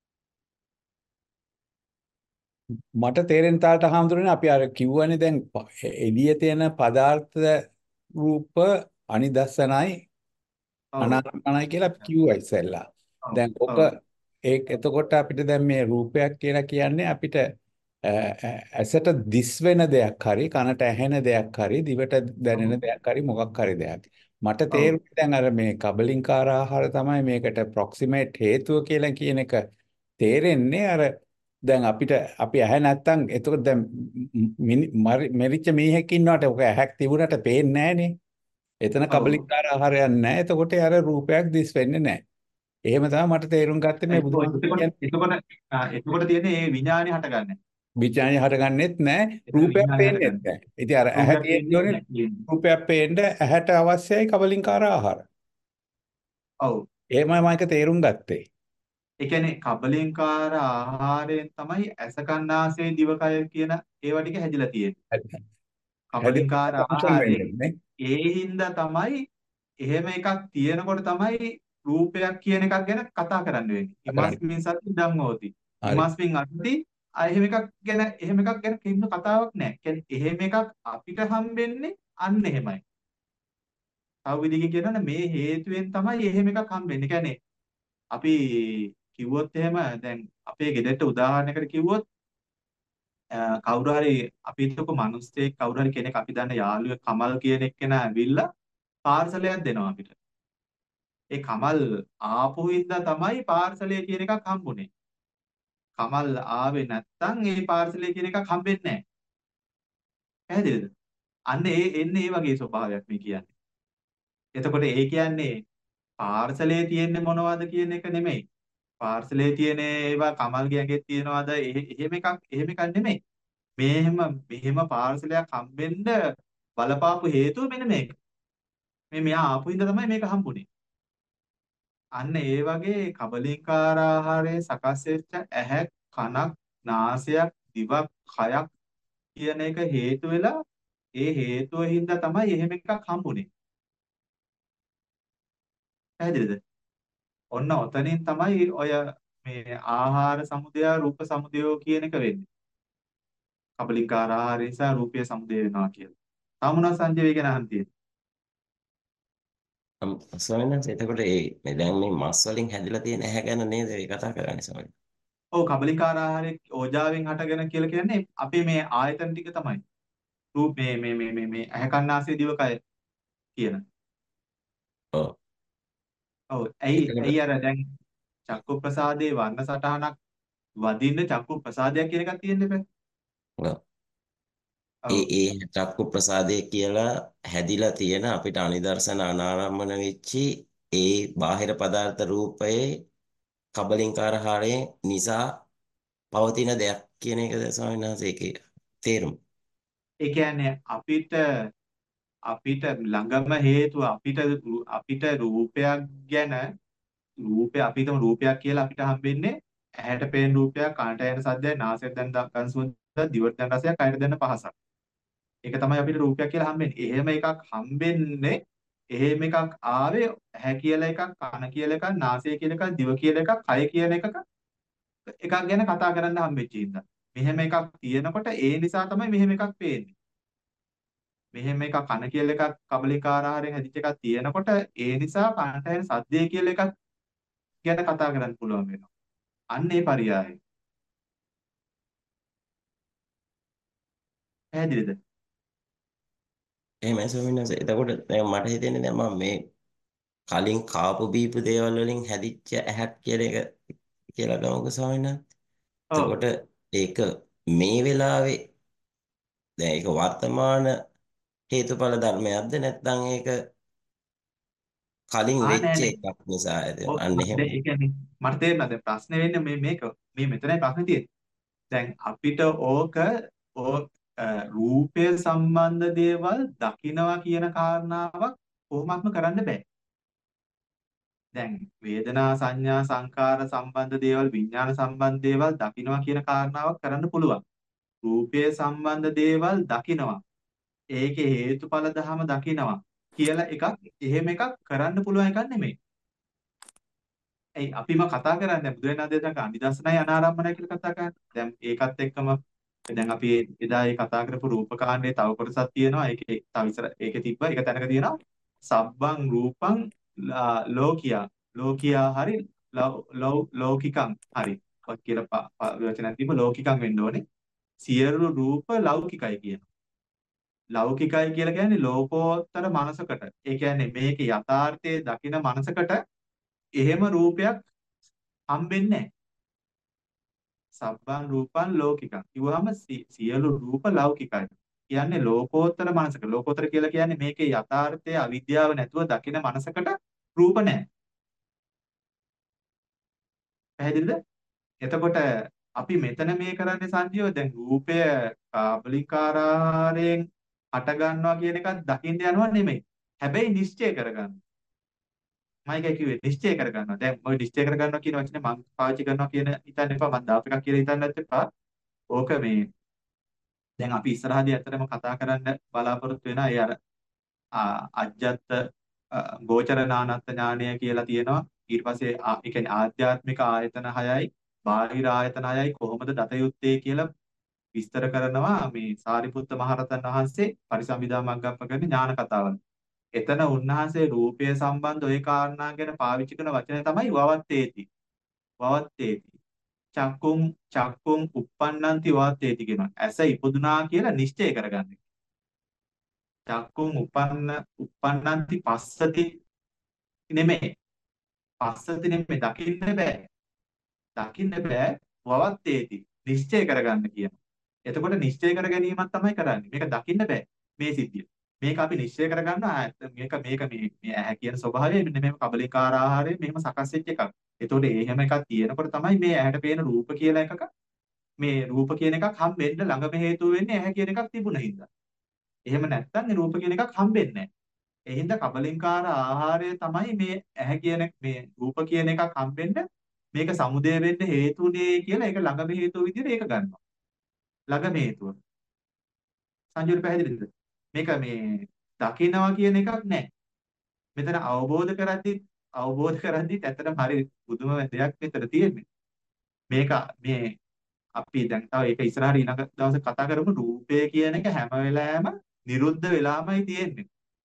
මට තේරෙන තාලට හාමුදුරනේ අපි අර කිව්වනේ දැන් ප- එළියේ තියෙන පදාර්ථ රූප අනිදස්සනයි ඔව්. අනාත්මයි කියලා අපි කිව්වා ඉස්සෙල්ලා. ඔව්. දැන් ඔක ඔව්. ඒක එතකොට අපිට දැන් මේ රූපයක් කියලා කියන්නේ අපිට ඈ, ඈ, ඇසට දිස් වෙන දෙයක් හරි කනට ඇහෙන දෙයක් හරි දිවට දැනෙන ඔව්. දෙයක් හරි මොකක් හරි දෙයක්. මට ඔව්. තේරුනේ දැන් අර මේ කබලින්කාර ආහාර තමයි මේකට ප්‍රොක්සිමේට් හේතුව කියලා කියන එක තේරෙන්නේ අර දැන් අපිට අපි ඇහැ නැත්තම් එතකොට දැන් මිනි- මරි- මෙරිච්ච මීහෙක් ඉන්නවට ඔක ඇහැක් තිබුණට පේන්නේ නැහනේ. එතන ඔව්. කබලින්කාර ආහාරයක් නැහැ. එතකොට අර රූපයක් දිස් වෙන්නේ නැහැ. එහෙම තමයි මට තේරුම් ගත්තේ මේ එතකොට බුදුහාමුදුරුවෝ කියන්නේ එතකොට ආ, එතකොට තියෙන්නේ මේ විඥානේ හටගන්නේ. විඥානය හටගන්නෙත් නැහැ. එතන රූපයක් විඥානේ පේන්නෙත් හටගන්නේ. නැහැ. ඉතින් අර ඇහැ රූපයක් තියෙන්න පේන්නේ ඕනේ නැහැ කියන්නේ. රූපයක් පේන්න ඇහැට අවශ්‍යයි කබලින්කාර ආහාර. ඔව්. එහෙමයි මම ඒක තේරුම් ගත්තේ. ඒ කියන්නේ කබලින්කාර ආහාරයෙන් තමයි ඇස කන්නාසය දිවකය කියන ඒවා ටික හැදිලා තියෙන්නේ. කබලින්කාර හැදෙන්න ෆන්ක්ෂන් ආහාරයෙන් වෙන්නේ ඒ හින්දා තමයි එහෙම එකක් තියෙනකොට තමයි රූපයක් කියන එකක් ගැන කතා කරන්න වෙන්නේ. කරන්නේ. ඉමස්මින් සති ධම්මෝති. හරි. ඉමස්මින් අසති ආ එහෙම එකක් ගැන එහෙම එකක් ගැන කිසිම කතාවක් නැහැ. කියන්නේ එහෙම එකක් අපිට හම්බෙන්නේ අන්න එහෙමයි. තව විදිහකින් කියනවනම් මේ හේතුවෙන් තමයි එහෙම එකක් හම්බෙන්නේ. කියන්නේ අපි කිව්වොත් එහෙම දැන් අපේ ගෙදරට උදාහරණයකට කිව්වොත් අ, කවුරු හරි අපි හිතමු මිනිස්සෙක් කවුරු හරි කෙනෙක් අපි දන්න යාළුවෙක් කමල් කියන එක්කෙනා ඇවිල්ලා පාර්සලයක් දෙනවා අපිට. ඒ කමල් ආපු හින්දා තමයි පාර්සලය කියන එකක් හම්බුනේ. කමල් ආවේ නැත්තම් ඒ පාර්සලය කියන එකක් හම්බෙන්නේ නැහැ. පැහැදිලිද? අන්න ඒ එන්නේ ඒ වගේ ස්වභාවයක් මේ කියන්නේ. එතකොට ඒ කියන්නේ පාර්සලයේ තියෙන්නේ මොනවද කියන එක නෙමෙයි. පාර්සලයේ තියෙන ඒවා කමල්ගේ ඇඟේ තියෙනවද එහෙ- එහෙම එකක් එහෙම එකක් නෙමෙයි. මෙහෙම මෙහෙම පාර්සලයක් හම්බෙන්න බලපාපු හේතුව මෙන්න මේක. මේ මෙයා ආපු හින්දා තමයි මේක හම්බුනේ. අන්න ඒ වගේ කබලින්කාර ආහාරයේ සකස් වෙච්ච ඇහැක් කනක් නාසයක් දිවක් කයක් කියන එක හේතු වෙලා ඒ හේතුව හින්දා තමයි එහෙම එකක් හම්බුනේ. පැහැදිලිද? ඔන්න ඔතනින් තමයි ඔය මේ ආහාර සමුදය රූප සමුදය කියන එක වෙන්නේ. කබලින්කාර ආහාර නිසා රූපය සමුදය වෙනවා කියලා. තමුණා සංජය ගැන අහන් තියෙන්නේ. අම්, ස්වාමීන් වහන්සේ එතකොට ඒ මේ දැන් මේ මස් වලින් හැදිලා තියෙන ඇහැ ගැන නේද ඒ කතා කරන්නේ ස්වාමීන් ඔව් කබලින්කාර ආහාරයේ ඕජාවෙන් හටගෙන කියලා කියන්නේ අපේ මේ ආයතන ටික තමයි. රූප මේ මේ මේ මේ මේ ඇහැ කන්නාසය දිවකය කියන. ඔව්. ඔව් ඇයි එතකොට ඇයි අර දැන් චක්කු ප්‍රසාදේ වර්ණ සටහනක් වදින්න චක්කු ප්‍රසාදයක් කියන එකක් තියෙන්න බෑ. ඔව්. ඔව් ඒ ඒ චක්කු ප්‍රසාදය කියලා හැදිලා තියෙන අපිට අනිදර්ශන අනාරම්මන වෙච්චි ඒ බාහිර පදාර්ථ රූපයේ කබලින්කාර හාරයේ නිසා පවතින දෙයක් කියන එකද ස්වාමීන් වහන්සේ ඒකේ තේරුම. ඒ කියන්නේ අපිට අපිට ළඟම හේතුව අපිට රූ- අපිට රූපයක් ගැන රූපය අපි හිතමු රූපයක් කියලා අපිට හම්බෙන්නේ ඇහැට පේන රූපයක් කනට ඇහෙන සද්දයක් නාසයෙන් දැනෙන ගඳ සුවඳ දිවට දැනෙන රසයක් කයට දැනෙන පහසක්. ඒක තමයි අපිට රූපයක් කියලා හම්බෙන්නේ. එහෙම එකක් හම්බෙන්නේ එහෙම එකක් ආවේ ඇහැ කියලා එකක්, කන කියලා එකක්, නාසය කියලා එකක්, දිව කියලා එකක්, කය කියන එකක එකක් ගැන කතා කරන්න හම්බෙච්ච හින්දා. මෙහෙම එකක් තියෙනකොට ඒ නිසා තමයි මෙහෙම එකක් පේන්නේ. මෙහෙම එකක් කන කියලා එකක් කබලිකාර ආහාරයෙන් හැදිච්ච එකක් තියෙනකොට ඒ නිසා කනට ඇහෙන සද්දේ කියලා එකක් ගැන කතා කරන්න පුළුවන් වෙනවා. අන්න ඒ පරියායය. පැහැදිලිද? එහෙමයි ස්වාමීන් වහන්සේ. එතකොට දැන් මට හිතෙන්නේ දැන් මම මේ කලින් කාපු බීපු දේවල් වලින් හැදිච්ච ඇහක් කියන එක කියලා ගමුකෝ ස්වාමීන් වහන්සේ. ඔව්. එතකොට ඒක මේ වෙලාවේ දැන් ඒක වර්තමාන හේතුඵල ධර්මයක්ද නැත්නම් ඒක කලින් ආ නෑ වෙච්ච නෑ. එකක් නිසා ඇද? ඔව් අන්න දැන් එහෙම. ඒ කියන්නේ මට තේරෙනවා දැන් ප්‍රශ්නේ වෙන්නේ මේ මේක මේ මෙතනයි ප්‍රශ්නේ තියෙන්නේ. දැන් අපිට ඕක ඕ අ, රූපය සම්බන්ධ දේවල් දකිනවා කියන කාරණාවක් කොහොමත්ම කරන්න බෑ. දැන් වේදනා සංඥා සංකාර සම්බන්ධ දේවල් විඥාන සම්බන්ධ දේවල් දකිනවා කියන කාරණාවක් කරන්න පුළුවන්. රූපය සම්බන්ධ දේවල් දකිනවා. ඒකේ හේතුඵල ධම දකිනවා කියලා එකක් එහෙම එකක් කරන්න පුළුවන් එකක් නෙමෙයි. ඇයි අපිම කතා කරන්නේ බුදුරජාණන් වහන්සේට අනිදස්සනයි අනාරම්මනයි කියලා කතා කරන්නේ. දැන් ඒකත් එක්කම දැන් අපි එදා ඒ කතා කරපු රූපකාණ්ඩයේ තව කොටසක් තියෙනවා. ඒකේ තව ඉස්සර ඒකේ තිබ්බ එක තැනක තියෙනවා. සබ්බං රූපං ලා- ලෝකියා. ලෝකියා හරි ලෞ- ලෞ- ලෞකිකං හරි. ඔය කියලා ප- ප- වචනයක් තිබ්බ ලෞකිකං වෙන්න ඕනේ. සියලු රූප ලෞකිකයි කියන. ලෞකිකයි කියලා කියන්නේ ලෝකෝත්තර මනසකට. ඒ කියන්නේ මේක යථාර්ථයේ දකින මනසකට එහෙම රූපයක් හම්බෙන්නේ නැහැ. සබ්බං රූපං ලෞකිකං. කිව්වහම සි- සියලු රූප ලෞකිකයි. කියන්නේ ලෝකෝත්තර මනසක. ලෝකෝත්තර කියලා කියන්නේ මේකේ යථාර්ථයේ අවිද්‍යාව නැතුව දකින මනසකට රූප නැහැ. පැහැදිලිද? එතකොට අපි මෙතන මේ කරන්නේ සංජීව දැන් රූපය කාබලිකාරාරයෙන් හට ගන්නවා කියන එකත් දකින්න යනවා නෙමෙයි. හැබැයි නිශ්චය කරගන්න. මම ඒකයි කිව්වේ නිශ්චය කරගන්නවා. දැන් ඔය නිශ්චය කරගන්නවා කියන වචනේ මම පාවිච්චි කරනවා කියන හිතන්න එපා. මම දාප එකක් කියලා හිතන්නත් එපා. ඕක මේ දැන් අපි ඉස්සරහදී ඇත්තටම කතා කරන්න බලාපොරොත්තු වෙනා ඒ අර ආ, අජ්ජත් ගෝචර නානත් ඥානය කියලා තියෙනවා. ඊට පස්සේ ආ- ඒ කියන්නේ ආධ්‍යාත්මික ආයතන හයයි බාහිර ආයතන හයයි කොහොමද දත යුත්තේ කියලා විස්තර කරනවා මේ සාරිපුත්ත මහරහතන් වහන්සේ පරිසම්විදා මග්ගප්පගෙන ඥාන කතාවල. එතන උන්වහන්සේ රූපය සම්බන්ධ ওই කාරණා ගැන පාවිච්චි කරන වචනය තමයි වවත්තේති. වවත්තේති. චක්කුම් චක්කුම් uppannanti වවත්තේති කියනවා. ඇස ඉපදුනා කියලා නිශ්චය කරගන්න. චක්කුම් uppන්න uppannanti පස්සති නෙමෙයි. පස්සති නෙමෙයි දකින්න බෑ. දකින්න බෑ වවත්තේති. නිශ්චය කරගන්න කියනවා. එතකොට නිශ්චය කර ගැනීමක් තමයි කරන්නේ. මේක දකින්න බෑ මේ සිද්ධිය. මේක අපි නිශ්චය කරගන්නවා ඇත්ත මේක මේක මේ මේ ඇහැ කියන ස්වභාවය මෙන්න මේක කබලිකාර ආහාරය මෙහෙම සකස් වෙච්ච එකක්. එතකොට එහෙම එකක් තියෙනකොට තමයි මේ ඇහැට පේන රූප කියලා එකක මේ රූප කියන එකක් හම්බෙන්න ළඟම හේතුව වෙන්නේ ඇහැ කියන එකක් තිබුණ හින්දා. එහෙම නැත්නම් මේ රූප කියන එකක් හම්බෙන්නේ නැහැ. ඒ හින්දා කබලින්කාර ආහාරය තමයි මේ ඇහැ කියන මේ රූප කියන එකක් හම්බෙන්න මේක සමුදය වෙන්න හේතුනේ කියලා ඒක ළඟම හේතුව විදිහට ඒක ගන්නවා. ළඟම හේතුව. සංජීව පැහැදිලිද? මේක මේ දකිනවා කියන එකක් නැහැ. මෙතන අවබෝධ කරද්දි අවබෝධ කරද්දි ඇත්තටම හරි පුදුම දෙයක් මෙතන තියෙන්නේ. මේක මේ අපි දැන් තව ඒක ඉස්සරහට ඊළඟ දවසේ කතා කරමු රූපය කියන එක හැම වෙලාවෙම නිරුද්ධ වෙලාමයි තියෙන්නේ.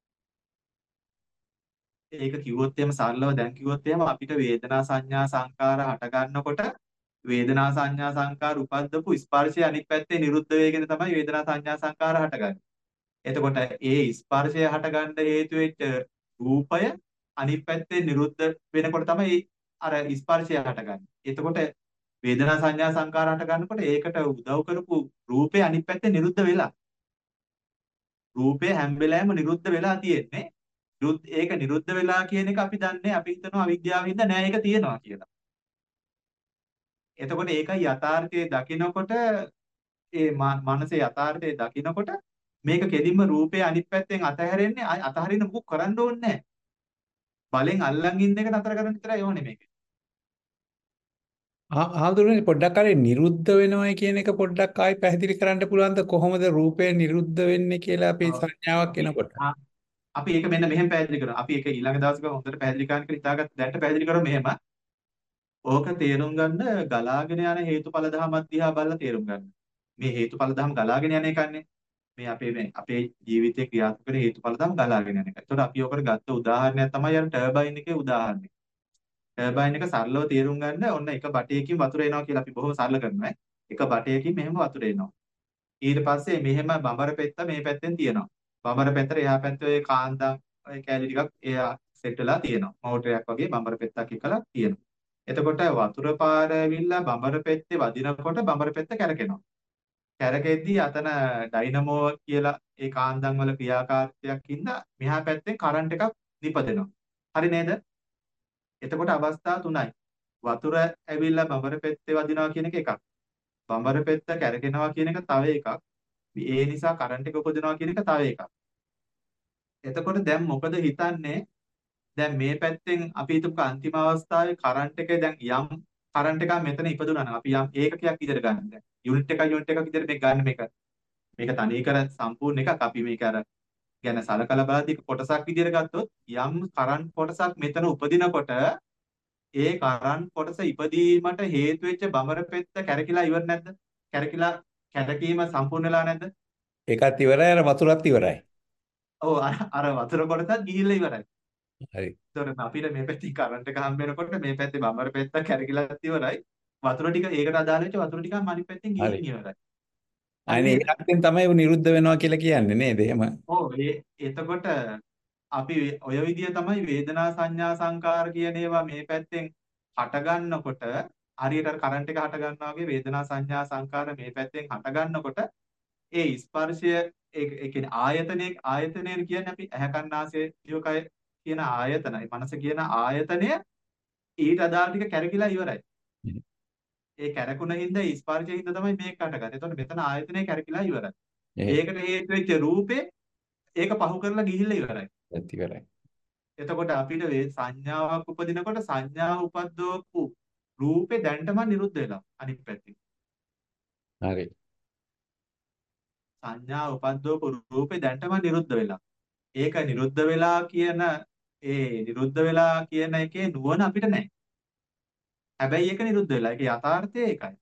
ඒක කිව්වොත් එහෙම සරලව දැන් කිව්වොත් එහෙම අපිට වේදනා සංඥා සංකාර හට ගන්නකොට වේදනා සංඥා සංකාර උපද්දපු ස්පර්ශය අනිත් පැත්තේ නිරුද්ධ වෙගෙන තමයි වේදනා සංඥා සංකාර හටගන්නේ. එතකොට ඒ ස්පර්ශය හටගන්න හේතු වෙච්ච රූපය අනිත් පැත්තේ නිරුද්ධ වෙනකොට තමයි අර ස්පර්ශය හටගන්නේ. එතකොට වේදනා සංඥා සංකාර හට ගන්නකොට ඒකට උදව් කරපු රූපේ අනිත් පැත්තේ නිරුද්ධ වෙලා. රූපේ හැම වෙලාවෙම නිරුද්ධ වෙලා තියෙන්නේ. නිරුද්ධ ඒක නිරුද්ධ වෙලා කියන එක අපි දන්නේ අපි හිතනවා අවිද්‍යාවෙන්ද නෑ ඒක තියෙනවා කියලා. එතකොට ඒකයි යථාර්ථයේ දකිනකොට ඒ මනසේ යථාර්ථයේ දකිනකොට මේක කෙලින්ම රූපේ අනිත් පැත්තෙන් අතහැරෙන්නේ අතහරින්න මොකක් කරන්න ඕනේ නෑ. බලෙන් අල්ලන් ඉන්න එක නතර කරන්න විතරයි ඕනේ මේක. ආහඳුරනේ පොඩ්ඩක් අර නිරුද්ධ වෙනවයි කියන එක පොඩ්ඩක් ආයි පැහැදිලි කරන්න පුළුවන්ද කොහොමද රූපය නිරුද්ධ වෙන්නේ කියලා අපේ සංඥාවක් එනකොට අපි ඒක මෙන්න මෙහෙම පැහැදිලි කරනවා. අපි ඒක ඊළඟ දවසක හොඳට පැහැදිලි කරන්න කියලා හිතාගත්ත දැන්ට පැහැදිලි කරමු මෙහෙම. ඕක තේරුම් ගන්න ගලාගෙන යන හේතුඵල ධමයක් දිහා බලලා තේරුම් ගන්න. මේ හේතුඵල ධම ගලාගෙන යන එකන්නේ. මේ අපේ මේ අපේ ජීවිතේ ක්‍රියාත්මක වෙන හේතුඵල ධම ගලාගෙන යන එක. ඒතකොට අපි ඔකට ගත්ත උදාහරණයක් තමයි අර ටර්බයින් එකේ උදාහරණය. ටර්බයින් එක සරලව තේරුම් ගන්න ඔන්න එක බටයකින් වතුර එනවා කියලා අපි බොහොම සරල කරනවා. ඈ. එක බටයකින් මෙහෙම වතුර එනවා. ඊට පස්සේ මෙහෙම බඹර පෙත්ත මේ පැත්තෙන් තියෙනවා. බඹර පැත්තට එහා පැත්තේ ඔය කාන්දම් ඔය කැලි ටිකක් එයා සෙට් වෙලා තියෙනවා. මෝටරයක් වගේ බඹර පෙත්තක් එකලා තියෙනවා. එතකොට වතුර පාර ඇවිල්ලා බඹර පෙත්තේ වදිනකොට බඹර පෙත්ත කැරකෙනවා. කැරකෙද්දී අතන ඩයිනමෝ කියලා ඒ කාන්දම් වල ක්‍රියාකාරීත්වයක් හින්දා මෙහා පැත්තෙන් කරන්ට් එකක් නිපදෙනවා. හරි නේද? එතකොට අවස්ථා තුනයි. වතුර ඇවිල්ලා බඹර පෙත්තේ වදිනවා කියන එක එකක්. බඹර පෙත්ත කැරකෙනවා කියන එක තව එකක්. ඒ නිසා කරන්ට් එක උපදිනවා කියන එක තව එකක්. එතකොට දැන් මොකද හිතන්නේ? දැන් මේ පැත්තෙන් අපි හිතමුකෝ අන්තිම අවස්ථාවේ කරන්ට් එකේ දැන් යම් කරන්ට් එකක් මෙතන ඉපදුනා නම් අපි යම් ඒකකයක් විදිහට ගන්න. දැන් යුනිට් එකයි යුනිට් එකක් විදිහට මේක ගන්න මේක. මේක තනි කර සම්පූර්ණ එකක්. අපි මේක අර ගැන සලකලා බලද්දී කොටසක් විදිහට ගත්තොත් යම් කරන්ට් කොටසක් මෙතන උපදිනකොට ඒ කරන්ට් කොටස ඉපදීමට හේතු වෙච්ච බඹර පෙත්ත කැරකිලා ඉවර නැද්ද? කැරකිලා කැරකීම සම්පූර්ණ වෙලා නැද්ද? ඒකත් ඉවරයි අර වතුරත් ඉවරයි. ඔව් අර අර වතුර කොටසත් ගිහිල්ලා ඉවරයි. හරි. ඒතකොට අපිට මේ පැත්තේ කරන්ට් එක හම්බ වෙනකොට මේ පැත්තේ බඹර පෙත්ත කැරකිලාත් ඉවරයි. වතුර ටික ඒකට අදාළ වෙච්ච වතුර ටික අනිත් පැත්තෙන් හරි. ගිහින් ඉවරයි. අනේ හරිද? ඒකෙන් තමයි උ නිරුද්ධ වෙනවා කියලා කියන්නේ නේද? එහෙම. ඔව් ඒ එතකොට අපි ඔය විදිය තමයි වේදනා සංඥා සංකාර කියන ඒවා මේ පැත්තෙන් හට ගන්නකොට හරියට අර කරන්ට් එක හට ගන්නවා වගේ වේදනා සංඥා සංකාර මේ පැත්තෙන් හට ගන්නකොට ඒ ස්පර්ශය ඒ ඒ කියන්නේ ආයතනයේ ආයතනය කියන්නේ අපි ඇහැ කන් නාසය දිවකය කියන ආයතනයි මනස කියන ආයතනය ඊට අදාළ ටික කැරකිලා ඉවරයි. ඒ කැරකුණ හින්දා ස්පර්ශයෙන් හින්දා තමයි මේක හටගන්නේ. එතකොට මෙතන ආයතනය කැරකිලා ඉවරයි. එහෙයි. ඒකට හේතු වෙච්ච රූපේ ඒක පහු කරලා ගිහිල්ලා ඉවරයි. ඇත්ත ඉවරයි. එතකොට අපිට මේ සංඥාවක් උපදිනකොට සංඥාව උපද්දවපු රූපේ දැන්ටම නිරුද්ධ වෙලා අනිත් පැත්තේ. හරි. සංඥා උපද්දවපු රූපේ දැන්ටම නිරුද්ධ වෙලා. ඒක නිරුද්ධ වෙලා කියන ඒ නිරුද්ධ වෙලා කියන එකේ නුවණ අපිට නැහැ. හැබැයි ඒක නිරුද්ධ වෙලා. ඒකේ යථාර්ථය ඒකයි.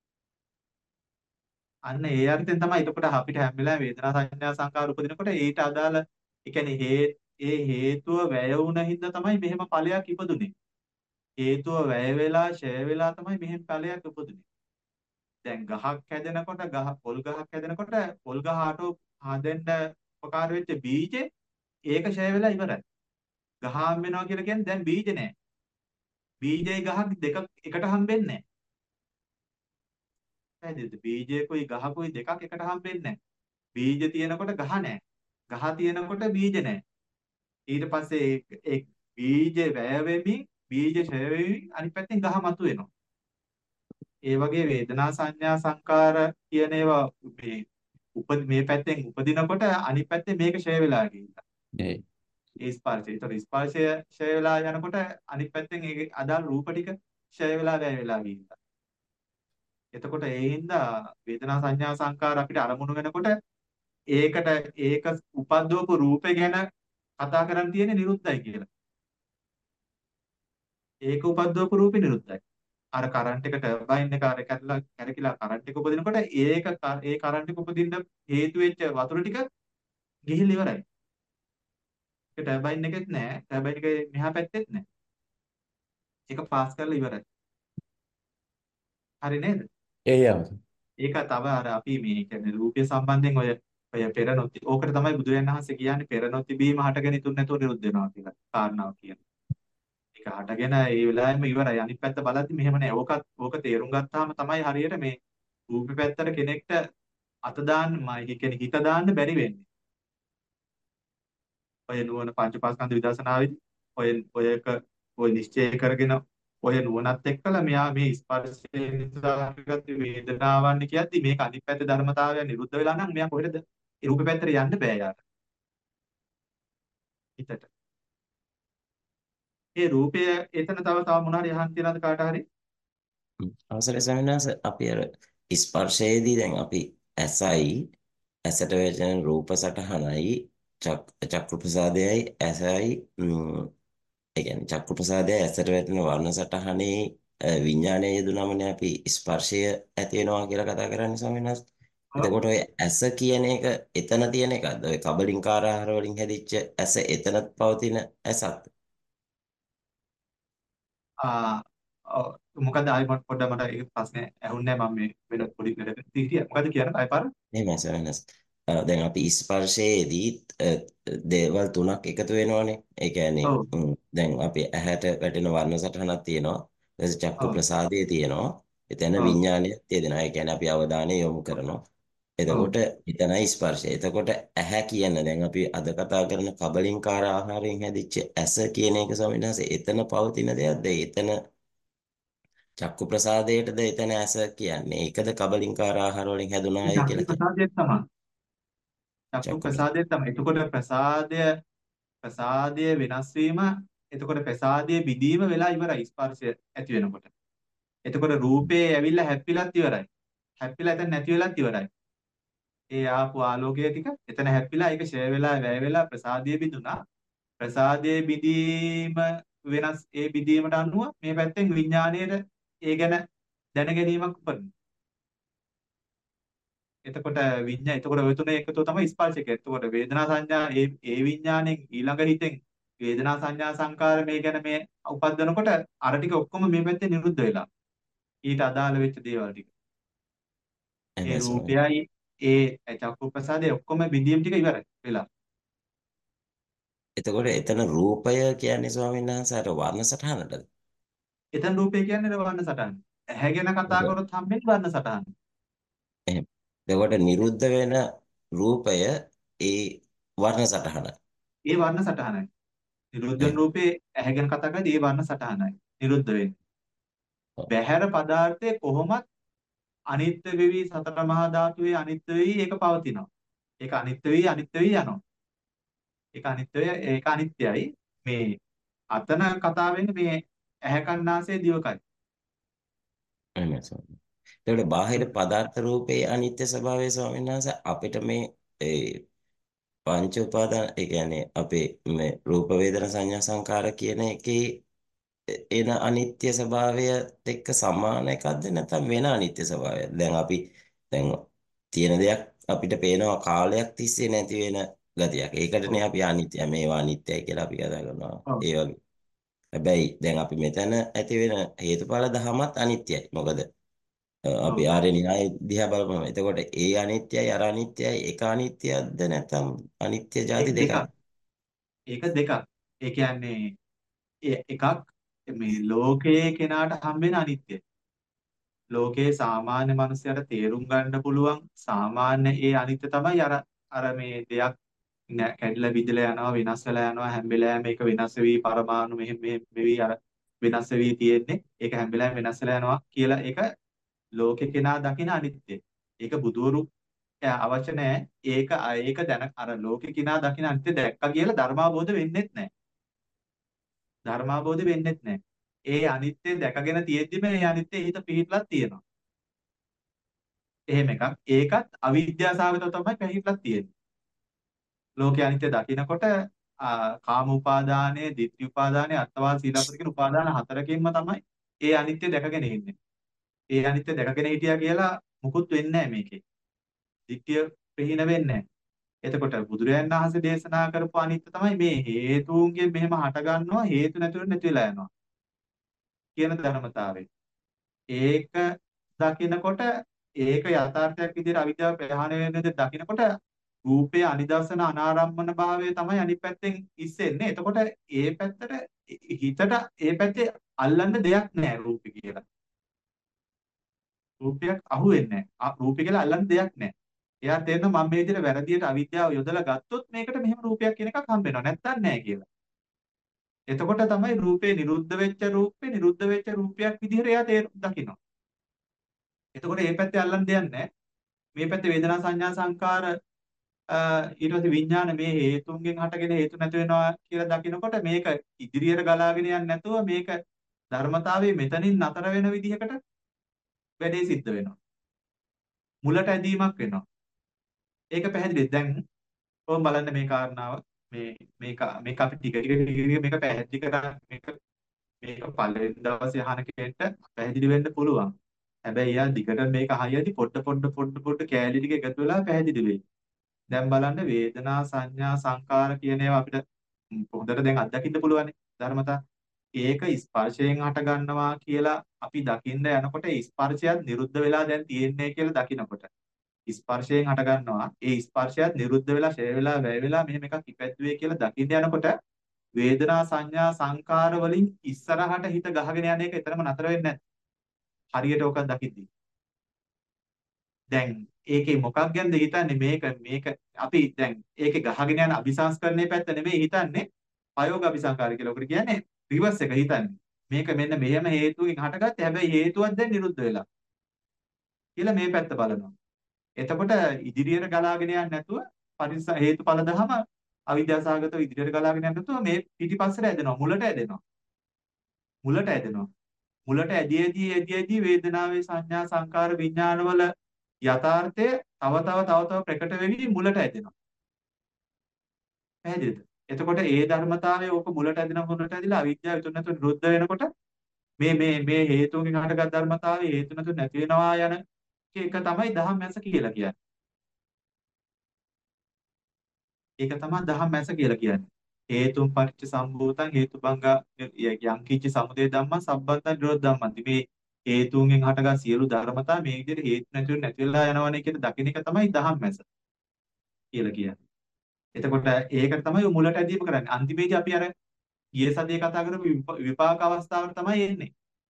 අන්න ඒ අර්ථයෙන් තමයි එතකොට අපිට හැම වෙලාවෙම වේදනා සංඥා සංකාර උපදිනකොට ඊට අදාළ ඒ කියන්නේ හේ ඒ හේතුව වැය වුණ හින්දා තමයි මෙහෙම ඵලයක් ඉපදුනේ. හේතුව වැය වෙලා ඡය වෙලා තමයි මෙහෙම ඵලයක් උපදුනේ. දැන් ගහක් හැදෙනකොට ගහ පොල් ගහක් හැදෙනකොට පොල් ගහ ආටෝ හදෙන්න උපකාර වෙච්ච බීජේ ඒක ඡය වෙලා ඉවරයි. ගහ හම් වෙනවා කියලා කියන්නේ දැන් බීජ නෑ. බීජයි ගහක් දෙක එකට හම්බෙන්නේ නෑ. පැහැදිලිද? බීජයකුයි ගහකුයි දෙකක් එකට හම්බෙන්නේ නෑ. බීජ තියෙනකොට ගහ නෑ. ගහ තියෙනකොට බීජ නෑ. ඊට පස්සේ ඒ බීජ වැය වෙමින් බීජ ඡය වෙමින් අනිත් පැත්තෙන් ගහ මතුවෙනවා. ඒ වගේ වේදනා සංඥා සංකාර කියන ඒවා මේ උපද මේ පැත්තෙන් උපදිනකොට අනිත් පැත්තේ මේක ඡය වෙලා ගිහිල්ලා. ඒ ඒ ස්පර්ශය. ඒතර ස්පර්ශය ඡය වෙලා යනකොට අනිත් පැත්තෙන් ඒ අදාළ රූප ටික ඡය වෙලා වැය වෙලා ගිහිල්ලා. එතකොට ඒ හින්දා වේදනා සංඥා සංකාර අපිට අරමුණු වෙනකොට ඒකට ඒක උපද්දවපු රූපේ ගැන කතා කරන් තියෙන්නේ නිරුද්ධයි කියලා. ඒක උපද්දවපු රූපේ නිරුද්ධයි. අර කරන්ට් එක ටර්බයින් එක අර කැරලා කැරකිලා කරන්ට් එක උපදිනකොට ඒක ඒ කරන්ට් එක උපදින්න හේතු වෙච්ච වතුර ටික ගිහිල්ලා ඉවරයි. ඒක ටර්බයින් එකෙත් නෑ. ටර්බයින් එකේ මෙහා පැත්තෙත් නෑ. ඒක පාස් කරලා ඉවරයි. හරි නේද? ඒ යම. ඒක තව අර අපි මේ කියන්නේ රූපය සම්බන්ධයෙන් ඔය ඔය පෙර නොති ඕකට තමයි බුදුරජාණන් වහන්සේ කියන්නේ පෙර නොතිබීම හටගෙන ඉතුරු නැතුව නිරුද්ධ වෙනවා කියලා කාරණාව කියන්නේ. ඒක හටගෙන ඒ වෙලාවෙම ඉවරයි. අනිත් පැත්ත බලද්දි මෙහෙම නෑ. ඕකත් ඕක තේරුම් ගත්තාම තමයි හරියට මේ රූපේ පැත්තට කෙනෙක්ට අත දාන්න මම කියන්නේ හිත දාන්න බැරි වෙන්නේ. ඔය නුවණ පංචපාස්කන්ධ විදර්ශනාවේදී ඔය ඔයක ඔය නිශ්චය කරගෙන ඔය නුවණත් එක්කලා මෙයා මේ ස්පර්ශය නිසා හටගත්ත වේදනාවන් කියද්දි මේක අනිත් පැත්තේ ධර්මතාවය නිරුද්ධ වෙලා නම් මෙයා කොහෙද ඒ රූපේ පැත්තට යන්න බෑ යාට. හිතට. ඒ රූපය එතන තව තව මොන හරි අහන්න තියනද කාට හරි? අවසරයි ස්වාමීන් වහන්සේ අපි අර ස්පර්ශයේදී දැන් අපි ඇසයි ඇසට වැටෙන රූප සටහනයි චක් චක්කු ප්‍රසාදයයි ඇසයි ඒ කියන්නේ චක්කු ප්‍රසාදය ඇසට වැටෙන වර්ණ සටහනේ අ, විඥානය යෙදුනමනේ අපි ස්පර්ශය ඇති වෙනවා කියලා කතා කරන්නේ ස්වාමීන් වහන්සේ. ඔව්. එතකොට ඔය ඇස කියන එක එතන තියෙන එකක්ද? ඔය කබලින්කාර ආහාර වලින් හැදිච්ච ඇස එතනත් පවතින ඇසක්ද? ආ ඔව්. මොකද ආයි මට පොඩ්ඩක් මට ඒක ප්‍රශ්නේ ඇහුන්නේ නැහැ. මම මේ වෙන පොඩි වැඩකට හිටියා. මොකද කියන්නේ ආයි පාර? එහෙමයි ස්වාමීන් වහන්සේ. අ, දැන් අපි ස්පර්ශයේදී අ, දේවල් තුනක් එකතු වෙනවානේ. ඒ කියන්නේ ඔව්. උම්, දැන් අපි ඇහැට වැටෙන වර්ණ සටහනක් තියෙනවා. ඊට පස්සේ චක්කු ඔව්. ප්‍රසාදය තියෙනවා. එතන ඔව්. විඥානය තියෙනවා. ඒ කියන්නේ අපි අවධානය යොමු කරනවා. ඔව්. එතකොට එතනයි ස්පර්ශය. එතකොට ඇහැ කියන දැන් අපි අද කතා කරන කබලින්කාර ආහාරයෙන් හැදිච්ච ඇස කියන එක ස්වාමීන් වහන්සේ එතන පවතින දෙයක්ද? එතන චක්කු ප්‍රසාදයටද එතන ඇස කියන්නේ? ඒකද කබලින්කාර ආහාර වලින් ඒ හැදුනාය චක්කු කියලා කියන්නේ? ප්‍රසාදය තමයි. චක්කු චක්කු ප්‍රසාදය. ප්‍රසාදය තමයි. එතකොට ප්‍රසාදය ප්‍රසාදය වෙනස් වීම එතකොට ප්‍රසාදයේ බිඳීම වෙලා ඉවරයි ස්පර්ශය ඇති වෙනකොට. එතකොට රූපේ ඇවිල්ලා හැප්පිලත් ඉවරයි. හැප්පිලා එතන නැති වෙලත් ඉවරයි. ඒ ආපු ආලෝකය ටික එතන හැප්පිලා ඒක ෂය වෙලා වැය වෙලා ප්‍රසාදයේ බිඳුණා. ප්‍රසාදයේ බිඳීම වෙනස් ඒ බිඳීමට අනුව මේ පැත්තෙන් විඥාණයට ඒ ගැන දැන ගැනීමක් උපදිනවා. එතකොට විඤ්ඤා එතකොට ඔය තුනේ එකතුව තමයි ස්පර්ශක. එතකොට වේදනා සංඥා ඒ ඒ විඤ්ඤාණයෙන් ඊළඟ හිතෙන් වේදනා සංඥා සංකාර මේ ගැන මේ උපද්දනකොට අර ටික ඔක්කොම මේ පැත්තේ නිරුද්ධ වෙලා. ඊට අදාළ වෙච්ච දේවල් ටික. ඒ එහෙමයි ස්වාමීනි. රූපයයි ඒ චක්කු ප්‍රසාදේ ඔක්කොම බිඳීම් ටික ඉවරයි වෙලා. එතකොට එතන රූපය කියන්නේ ස්වාමීන් වහන්සේ අර වර්ණ සටහනටද? එතන රූපය කියන්නේ වර්ණ සටහන. ඇහැ ගැන කතා එතකොට කරොත් හම්බෙන්නේ වර්ණ සටහන. එහෙම. එතකොට නිරුද්ධ වෙන රූපය ඒ වර්ණ සටහන. ඒ වර්ණ සටහනයි. නිරුද්ධ වෙන එහෙම. රූපේ ඇහැ ගැන කතා කරද්දී ඒ වර්ණ සටහනයි. නිරුද්ධ වෙන්නේ. ඔව්. බහැර පදාර්ථයේ කොහොමත් අනිත්‍ය වෙවි සතර මහා ධාතුවේ අනිත්‍ය වෙවි ඒක පවතිනවා. ඒක අනිත්‍ය වෙවි අනිත්‍ය වෙවි යනවා. ඒක අනිත්‍යය ඒක අනිත්‍යයි. මේ අතන කතා වෙන්නේ මේ ඇහැ කන්නාසය දිවකයි. එහෙමයි ස්වාමීනි. එතකොට බාහිර පදාර්ථ රූපේ අනිත්‍ය ස්වභාවය ස්වාමීන් වහන්සේ අපිට මේ ඒ පංච උපාදාන ඒ කියන්නේ අපේ මේ රූප වේදනා සංඥා සංකාර කියන එකේ එන අනිත්‍ය ස්වභාවයත් එක්ක සමාන එකක්ද නැත්නම් වෙන අනිත්‍ය ස්වභාවයක්ද? දැන් අපි දැන් තියෙන දෙයක් අපිට පේනවා කාලයක් තිස්සේ නැති වෙන ගතියක්. ඒකටනේ ඔව්. අපි අනිත්‍ය මේවා අනිත්‍යයි කියලා අපි කතා කරනවා. ඔව්. ඒ වගේ. හැබැයි දැන් අපි මෙතන ඇති වෙන හේතුඵල ධමත් අනිත්‍යයි. මොකද අ, අපි ඔව්. ආර්ය න්‍යාය දිහා බලපුවම එතකොට ඒ අනිත්‍යයි අර අනිත්‍යයි එක අනිත්‍යයක්ද නැත්නම් අනිත්‍ය ඒක ಜಾති දෙකක්. දෙකක්ද? ඒක දෙකක්. ඒ කියන්නේ ඒ එකක් මේ ලෝකයේ කෙනාට හම්බෙන අනිත්‍ය. ලෝකයේ සාමාන්‍ය මනුස්සයට තේරුම් ගන්න පුළුවන් සාමාන්‍ය ඒ අනිත්‍ය තමයි අර අර මේ දෙයක් නෑ කැඩිලා බිඳලා යනවා වෙනස් වෙලා යනවා හැම වෙලාවෙම ඒක වෙනස් වෙවි පරමාණු මෙහෙම මෙහෙම වෙවි අර වෙනස් වෙවි තියෙන්නේ ඒක හැම වෙලාවෙම වෙනස් වෙලා යනවා කියලා ඒක ලෝකේ කෙනා දකින අනිත්‍ය. ඒක බුදවරු අවශ්‍ය නැහැ. ඒක ඒක දැන අර ලෝකේ කෙනා දකින අනිත්‍ය දැක්කා කියලා ධර්මාබෝධ වෙන්නෙත් නැහැ. ධර්මාබෝධ වෙන්නෙත් නැහැ. ඒ අනිත්‍ය දැකගෙන තියෙද්දිම ඒ අනිත්‍ය හිත පිහිටලා තියෙනවා. එහෙම එකක්. ඒකත් අවිද්‍යාව සහගතව තමයි පිහිටලා තියෙන්නේ. ලෝකේ අනිත්‍ය දකිනකොට කාම උපාදානය, ditthi උපාදානය, අත්වාද සීලපද කියන උපාදාන හතරකින්ම තමයි ඒ අනිත්‍ය දැකගෙන ඉන්නේ. ඒ අනිත්‍ය දැකගෙන හිටියා කියලා මුකුත් වෙන්නේ නැහැ මේකේ. ditthිය ප්‍රහීන වෙන්නේ නැහැ. එතකොට බුදුරයන් වහන්සේ දේශනා කරපු අනිත්‍ය තමයි මේ හේතුන්ගෙන් මෙහෙම හට ගන්නවා හේතු නැතුව නැති වෙලා යනවා කියන ධර්මතාවය. ඒක දකිනකොට ඒක යථාර්ථයක් විදිහට අවිද්‍යාව ප්‍රහාණය වෙන විදිහට දකිනකොට රූපේ අනිදර්ශන අනාරම්මන භාවය තමයි අනිත් පැත්තෙන් ඉස්සෙන්නේ. එතකොට ඒ පැත්තට හිතට ඒ පැත්තේ අල්ලන්න දෙයක් නැහැ රූපේ කියලා. රූපයක් අහු වෙන්නේ නැහැ. රූපේ කියලා අල්ලන්න දෙයක් නැහැ. එයා තේරෙනවා මම මේ විදිහට වැරදියට අවිද්‍යාව යොදලා ගත්තොත් මේකට මෙහෙම රූපයක් කියන එකක් හම්බ වෙනවා. නැත්තම් නැහැ කියලා. එතකොට තමයි රූපේ නිරුද්ධ වෙච්ච රූපේ නිරුද්ධ වෙච්ච රූපයක් විදිහට එයා තේරුම් දකිනවා. එතකොට මේ පැත්තේ අල්ලන්න දෙයක් නැහැ. මේ පැත්තේ වේදනා සංඥා සංකාර ඊට පස්සේ විඥාන මේ හේතුන්ගෙන් හටගෙන හේතු නැති වෙනවා කියලා දකිනකොට මේක ඉදිරියට ගලාගෙන යන්නේ නැතුව මේක ධර්මතාවයේ මෙතනින් නතර වෙන විදිහකට වැඩේ සිද්ධ වෙනවා. මුලට ඇදීමක් වෙනවා. ඒක පැහැදිලි. දැන් කොහොම බලන්න මේ කාරණාව මේ මේක මේක අපි ටික ටික ටික ටික මේක පැහැදිලි කරා මේක මේක පළවෙනි දවසේ අහන කෙනෙක්ට පැහැදිලි වෙන්න පුළුවන්. හැබැයි එයා දිගට මේක අහයදී පොඩ පොඩ පොඩ පොඩ කෑලි ටික එකතු වෙලා පැහැදිලි වෙයි. දැන් බලන්න වේදනා සංඥා සංකාර කියන ඒවා අපිට හොඳට දැන් අත්දකින්න පුළුවන් ධර්මතා. ඒක ස්පර්ශයෙන් හට ගන්නවා කියලා අපි දකින්න යනකොට ඒ ස්පර්ශයත් නිරුද්ධ වෙලා දැන් තියෙන්නේ කියලා දකිනකොට ස්පර්ශයෙන් හට ගන්නවා ඒ ස්පර්ශයත් නිරුද්ධ වෙලා ෂය වෙලා වැය වෙලා මෙහෙම එකක් ඉපැද්දුවේ කියලා දකින්න යනකොට වේදනා සංඥා සංකාර වලින් ඉස්සරහට හිත ගහගෙන යන එක එතරම් නතර වෙන්නේ නැහැ. හරියට ඕක දකිද්දි. දැන් ඒකේ මොකක් ගැනද හිතන්නේ මේක මේක අපි දැන් ඒකේ ගහගෙන යන අபிසංස්කරණයේ පැත්ත නෙමෙයි හිතන්නේ ප්‍රයෝග අபிසංකාර කියලා. ඔකට කියන්නේ රිවර්ස් එක හිතන්නේ. මේක මෙන්න මෙහෙම හේතුකින් හටගත්තේ හැබැයි හේතුවක් දැන් නිරුද්ධ වෙලා කියලා මේ පැත්ත බලනවා. එතකොට ඉදිරියට ගලාගෙන යන්නේ නැතුව පරිස හේතුඵල දහම අවිද්‍යාසගතව ඉදිරියට ගලාගෙන යන්නේ නැතුව මේ පිටිපස්සට ඇදෙනවා මුලට ඇදෙනවා. මුලට ඇදෙනවා. මුලට ඇදී ඇදී ඇදී ඇදී වේදනාවේ සංඥා සංකාර විඥානවල යථාර්ථය තව තව තව තව ප්‍රකට වෙවි මුලට ඇදෙනවා. පැහැදිලිද? එතකොට ඒ ධර්මතාවය ඕක මුලට ඇදෙන මුලට ඇදිලා අවිද්‍යාව ඉතුරු නැතුව නිරුද්ධ වෙනකොට මේ මේ මේ හේතුන්ගෙන් හටගත් ධර්මතාවය හේතු නැතුව නැති වෙනවා යන එක තමයි දහම් මැස කියලා කියන්නේ. ඒක තමයි දහම් මැස කියලා කියන්නේ. හේතුන් පටිච්ච සම්භූතං හේතුබංග යම් කිච්ච සමුදය ධම්මං සම්බන්තං නිරෝධ ධම්මං. මේ හේතුන්ගෙන් හටගත් සියලු ධර්මතා මේ විදිහට හේතු නැතුව නැති වෙලා යනවනේ කියන දකින්න එක තමයි දහම් මැස කියලා කියන්නේ. එතකොට ඒකට තමයි මුලට ඇදීම කරන්නේ. අන්තිමේදී අපි අර ඊයේ සතියේ කතා කරපු විපාක අවස්ථාවට තමයි එන්නේ.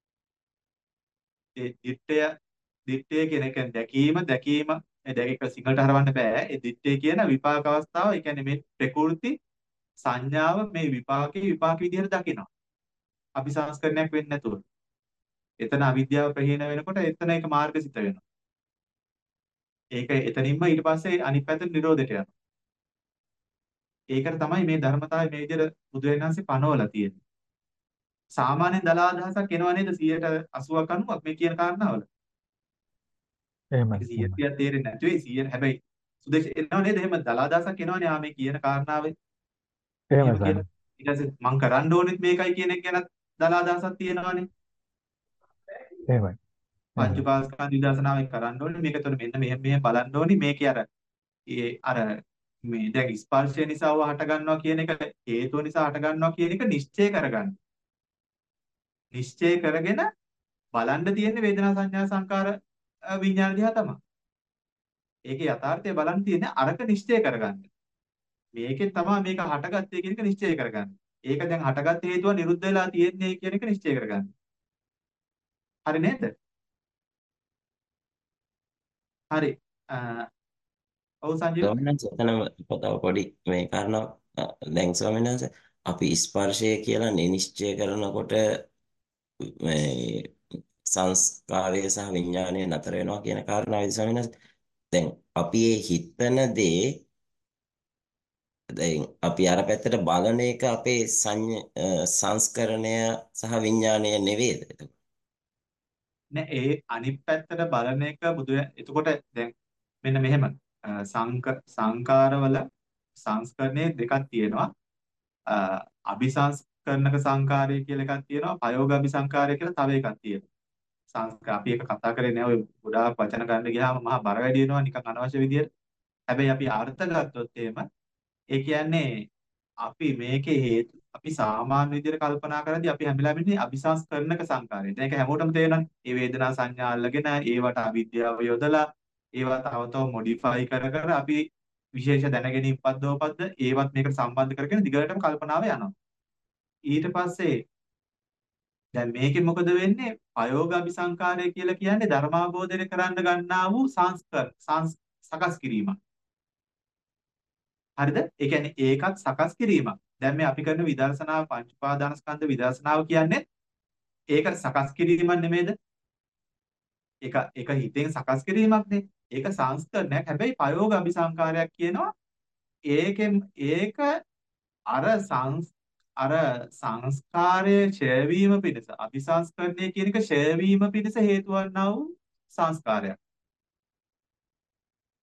ඒ දිත්තය දිත්තය කියන එක දැකීම දැකීම දැක එක සිංහලට හරවන්න බෑ. ඒ දිත්තය කියන විපාක අවස්ථාව, ඒ කියන්නේ මේ ප්‍රකෘති සංඥාව මේ විපාකේ විපාක විදිහට දකිනවා. අபிසංස්කරණයක් වෙන්නේ නැතුව. එතන අවිද්‍යාව ප්‍රහීන වෙනකොට එතන ඒක මාර්ගසිත වෙනවා. ඒක එතනින්ම ඊට පස්සේ අනිත් පැත්තට නිරෝධයට යනවා. ඒකට තමයි මේ ධර්මතාවය මේ විදිහට බුදුරජාණන් වහන්සේ පනවලා තියෙන්නේ. සාමාන්‍යයෙන් දල අදහසක් එනවා නේද සියයට අසූවක් අනූවක් මේ කියන කාරණාවල. එහෙමයි. ඒක සියයට තේරෙන්නේ නැති වෙයි සියයට හැබැයි සුදේශ එනවා නේද? එහෙම දල අදහසක් එනවනේ ආ මේ කියන කාරණාවේ. එහෙමයි එහෙම කියන සාරා. ඊට පස්සේ මං කරන්න ඕනෙත් මේකයි කියන එක ගැන දල අදහසක් තියෙනවනේ. එහෙමයි. පංච පාස්කන්ධ විදර්ශනාවෙන් කරන්න ඕනේ මේක. එතකොට මෙන්න මෙහෙම මෙහෙම බලන්න ඕනේ මේකේ අර ඒ අර මේ දැන් ස්පර්ශය නිසා ව හට ගන්නවා කියන එක හේතුව නිසා හට ගන්නවා කියන එක නිශ්චය කරගන්න. නිශ්චය කරගෙන බලන්න තියෙන්නේ වේදනා සංඥා සංකාර විඥාන දිහා තමයි. ඒකේ යථාර්ථය බලන්න තියෙන්නේ අරක නිශ්චය කරගන්න. මේකෙන් තමයි මේක හටගත්තේ කියන එක නිශ්චය කරගන්න. ඒක දැන් හටගත් හේතුව නිරුද්ධ වෙලා තියෙන්නේ කියන එක නිශ්චය කරගන්න. හරි නේද? හරි. ඔව් සංජීව. ස්වාමීන් වහන්සේ එතනම තව පොඩි මේ කාරණාව අ, දැන් ස්වාමීන් වහන්සේ අපි ස්පර්ශය කියලා නිශ්චය කරනකොට මේ සංස්කාරය සහ විඥානය නතර වෙනවා කියන කාරණාවයි ස්වාමීන් වහන්සේ. දැන් අපි මේ හිතන දේ දැන් අපි අර පැත්තට බලන එක අපේ සංඥ අ, සංස්කරණය සහ විඥානය නෙවෙයිද? එතකොට නෑ ඒ අනිත් පැත්තට බලන එක බුදු එතකොට දැන් මෙන්න මෙහෙම අ, සංක සංකාරවල සංස්කරණේ දෙකක් තියෙනවා. අ, අபிසංස්කරණක සංකාරය කියලා එකක් තියෙනවා. ප්‍රයෝග අபிසංකාරය කියලා තව එකක් තියෙනවා. සංස්කාර අපි ඒක කතා කරේ නෑ. ඔය ගොඩාක් වචන ගන්න ගියාම මහා බර වැඩි වෙනවා නිකන් අනවශ්‍ය විදියට. හැබැයි අපි අර්ථ ගත්තොත් එහෙම ඒ කියන්නේ අපි මේකේ හේතු අපි සාමාන්‍ය විදිහට කල්පනා කරද්දී අපි හැම වෙලාවෙම ඉන්නේ අபிසංස්කරණක සංකාරය. දැන් ඒක හැමෝටම තේරෙනවානේ. මේ වේදනා සංඥා අල්ලගෙන ඒවට අවිද්‍යාව යොදලා ඒවා තව තව මොඩිෆයි කර කර අපි විශේෂ දැනගැනීම් පද්දෝපද්ද ඒවත් මේකට සම්බන්ධ කරගෙන දිගටම කල්පනාව යනවා. ඊට පස්සේ දැන් මේකෙන් මොකද වෙන්නේ? ප්‍රයෝග අபிසංකාරය කියලා කියන්නේ ධර්මාභෝධනය කරන්න ගන්නා වූ සංස්කර සංස්- සකස් කිරීමක්. හරිද? ඒ කියන්නේ ඒකත් සකස් කිරීමක්. දැන් මේ අපි කරන විදර්ශනාව පංච උපාදානස්කන්ධ විදර්ශනාව කියන්නේ ඒක සකස් කිරීමක් නෙමෙයිද? ඒක ඒක හිතෙන් සකස් කිරීමක්නේ. ඒක සංස්කරණයක්. හැබැයි ප්‍රයෝග අபிසංකාරයක් කියනවා. ඒකෙන් ඒක අර සංස් අර සංස්කාරයේ ඡය වීම පිණිස අபிසංස්කරණය කියන එක ඡය වීම පිණිස හේතු වන්නා වූ සංස්කාරයක්.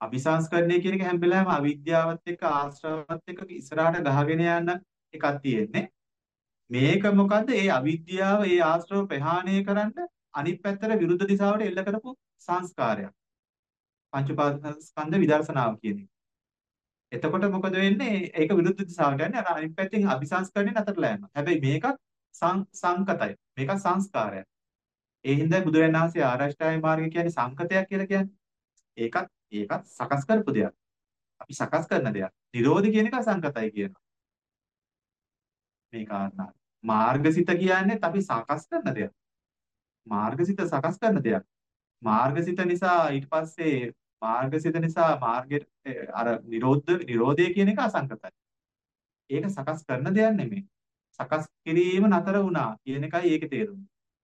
අபிසංස්කරණය කියන එක හැම වෙලාවෙම අවිද්‍යාවත් එක්ක ආශ්‍රවත් එක්ක ඉස්සරහට ගහගෙන යන එකක් තියෙන්නේ. මේක මොකද්ද? ඒ අවිද්‍යාව, ඒ ආශ්‍රව ප්‍රහාණය කරන්න අනිත් පැත්තට විරුද්ධ දිශාවට එල්ල කරපු සංස්කාරයක්. පංච උපාදානස්කන්ධ විදර්ශනාව කියන එක. එතකොට මොකද වෙන්නේ? ඒක විරුද්ධ දිශාවට යන්නේ. අර අනිත් පැත්තෙන් අபிසංස්කරණය නතරලා යනවා. හැබැයි මේකත් සං- සංකතයි. මේකත් සංස්කාරයක්. ඒ හින්දා බුදුරජාණන් වහන්සේ ආරෂ්ඨාය මාර්ගය කියන්නේ සංකතයක් කියලා කියන්නේ. ඒකත් ඒකත් සකස් කරපු දෙයක්. අපි සකස් කරන දෙයක්. නිරෝධ කියන එක සංකතයි කියනවා. මේ කාරණා. මාර්ගසිත කියන්නේ අපි සකස් කරන දෙයක්. මාර්ගසිත සකස් කරන දෙයක්. මාර්ගසිත නිසා ඊට පස්සේ මාර්ගසිත නිසා මාර්ගයට ඒ, අර නිරෝධ නිරෝධය කියන එක අසංකතයි. ඒක සකස් කරන දෙයක් නෙමෙයි. සකස් කිරීම නතර වුණා කියන එකයි ඒකේ තේරුම.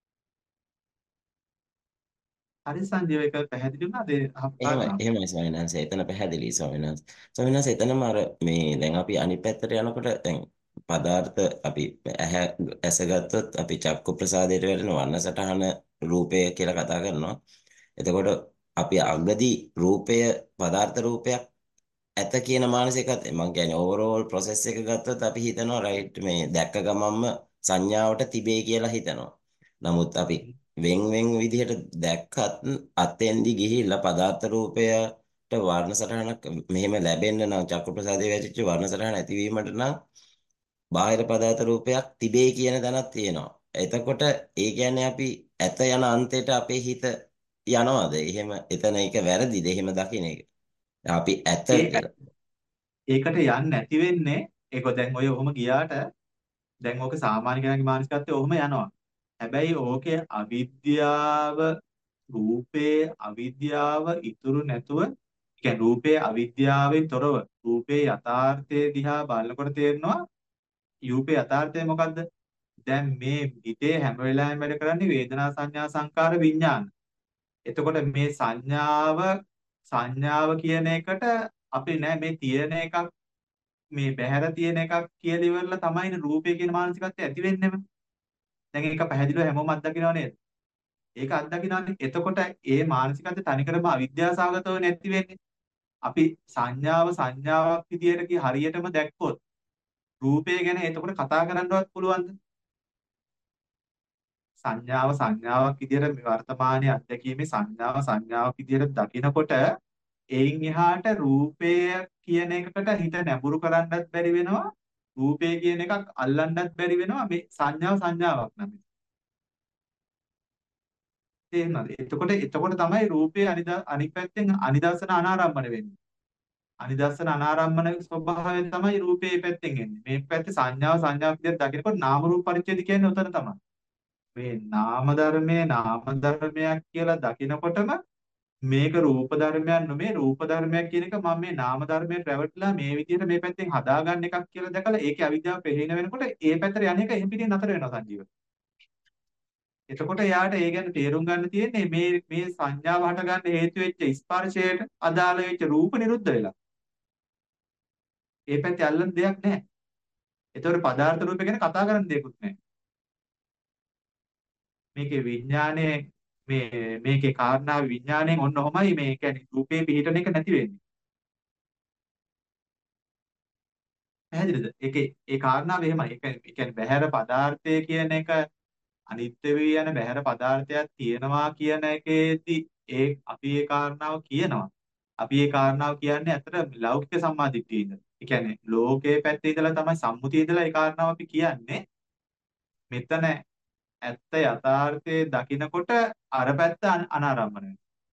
හරි සංජීව එක පැහැදිලි වුණාද ඒ අහපු එහෙමයි කාරණාව? එහෙමයි ස්වාමීන් වහන්සේ එතන පැහැදිලි ස්වාමීන් වහන්සේ. ස්වාමීන් වහන්සේ එතනම අර මේ දැන් අපි අනිත් පැත්තට යනකොට දැන් පදාර්ථ අපි ඇහැ ඇස ගත්තොත් අපි චක්කු ප්‍රසාදයට වැටෙන වර්ණ සටහන රූපය කියලා කතා කරනවා. එතකොට අපි අගදී රූපය පදාර්ථ රූපයක් ඇත කියන මානසිකත් මම කියන්නේ ඕවරෝල් ප්‍රොසෙස් එක ගත්තොත් අපි හිතනවා රයිට් මේ දැක්ක ගමන්ම සංඥාවට තිබේ කියලා හිතනවා. නමුත් අපි වෙන් වෙන් විදිහට දැක්කත් අතෙන්දි ගිහිල්ලා පදාර්ථ රූපයට වර්ණ සටහනක් මෙහෙම ලැබෙන්න නම් චක්කු ප්‍රසාදයේ වැටිච්ච වර්ණ සටහන ඇතිවීමට නම් බාහිර පදාර්ථ රූපයක් තිබේ කියන දැනක් තියෙනවා. එතකොට ඒ කියන්නේ අපි ඇත යන අන්තයට අපේ හිත යනවාද? එහෙම එතන ඒක වැරදිද? එහෙම දකින්න එක. අපි ඇත ඒ කියලා. ඒකට යන්නේ නැති වෙන්නේ ඒක දැන් ඔය ඔහොම ගියාට දැන් ඕක සාමාන්‍ය කෙනාගේ මානසිකත්වයේ ඔහොම යනවා. හැබැයි ඕකේ අවිද්‍යාව රූපේ අවිද්‍යාව ඉතුරු නැතුව කියන්නේ රූපේ අවිද්‍යාවෙන් තොරව රූපේ යථාර්ථය දිහා බලනකොට තේරෙනවා රූපේ යථාර්ථය මොකද්ද? දැන් මේ හිතේ හැම වෙලාවෙම වැඩ කරන්නේ වේදනා සංඥා සංකාර විඥාන. එතකොට මේ සංඥාව සංඥාව කියන එකට අපි නෑ මේ තියෙන එකක් මේ බහැර තියෙන එකක් කියලා ඉවරලා තමයිනේ රූපය කියන මානසිකත්වය ඇති වෙන්නේම. දැන් ඒක පැහැදිලිව හැමෝම අත්දකිනව නේද? ඒක අත්දකිනවනේ. එතකොට ඒ මානසිකත්වය තනිකරම අවිද්‍යාසගතව නැති වෙන්නේ. අපි සංඥාව සංඥාවක් විදියට කි හරියටම දැක්කොත් රූපය ගැන එතකොට කතා කරන්නවත් පුළුවන්ද? සංඥාව සංඥාවක් විදියට මේ වර්තමානයේ අත්දැකීමේ සංඥාව සංඥාවක් විදියට දකිනකොට එයින් එහාට රූපය කියන එකකට හිත නැඹුරු කරන්නත් බැරි වෙනවා. රූපය කියන එකක් අල්ලන්නත් බැරි වෙනවා මේ සංඥාව සංඥාවක් නම්. තේරුණාද? එතකොට එතකොට තමයි රූපේ අනිද අනිත් පැත්තෙන් අනිදර්ශන අනාරම්මන වෙන්නේ. අනිදර්ශන අනාරම්මන ස්වභාවයෙන් තමයි රූපේ පැත්තෙන් එන්නේ. මේ පැත්තේ සංඥාව සංඥාවක් විදිහට දකිනකොට නාම රූප පරිච්ඡේද කියන්නේ උතන තමයි. මේ නාම ධර්මයේ නාම ධර්මයක් කියලා දකිනකොටම මේක රූප ධර්මයක් නෙමෙයි රූප ධර්මයක් කියන එක මම මේ නාම ධර්මයට රැවටිලා මේ විදිහට මේ පැත්තෙන් හදාගන්න එකක් කියලා දැකලා ඒකේ අවිද්‍යාව පෙරහින වෙනකොට ඒ පැත්තට යන එක එහෙම් පිටින් නතර වෙනවා සංජීව. එතකොට එයාට ඒ ගැන තේරුම් ගන්න තියෙන්නේ මේ මේ සංඥාව හට ගන්න හේතු වෙච්ච ස්පර්ශයට අදාළ වෙච්ච රූප නිරුද්ධ වෙලා. ඒ පැත්තේ අල්ලන්න දෙයක් නැහැ. ඒතකොට පදාර්ථ රූපය ගැන කතා කරන්න දෙයක්වත් නැහැ. මේකේ විඥානයේ මේ මේකේ කාරණා විඥාණයෙන් ඔන්න ඔහමයි මේ කියන්නේ රූපේ පිහිටන එක නැති වෙන්නේ. පැහැදිලිද? ඒකේ ඒ කාරණාව එහෙමයි. ඒ කියන්නේ ඒ කියන්නේ බහැර පදාර්ථය කියන එක අනිත්‍ය වී යන බහැර පදාර්ථයක් තියෙනවා කියන එකේදී ඒ අපි ඒ කාරණාව කියනවා. අපි ඒ කාරණාව කියන්නේ ඇත්තට ලෞකික සම්මාදිට්ඨිය ඉඳලා. ඒ කියන්නේ ලෝකයේ පැත්තේ ඉඳලා තමයි සම්මුතිය ඉඳලා ඒ කාරණාව අපි කියන්නේ. මෙතන ඇත්ත යථාර්ථයේ දකිනකොට අර පැත්ත අන- අනාරම්මන වෙනවා.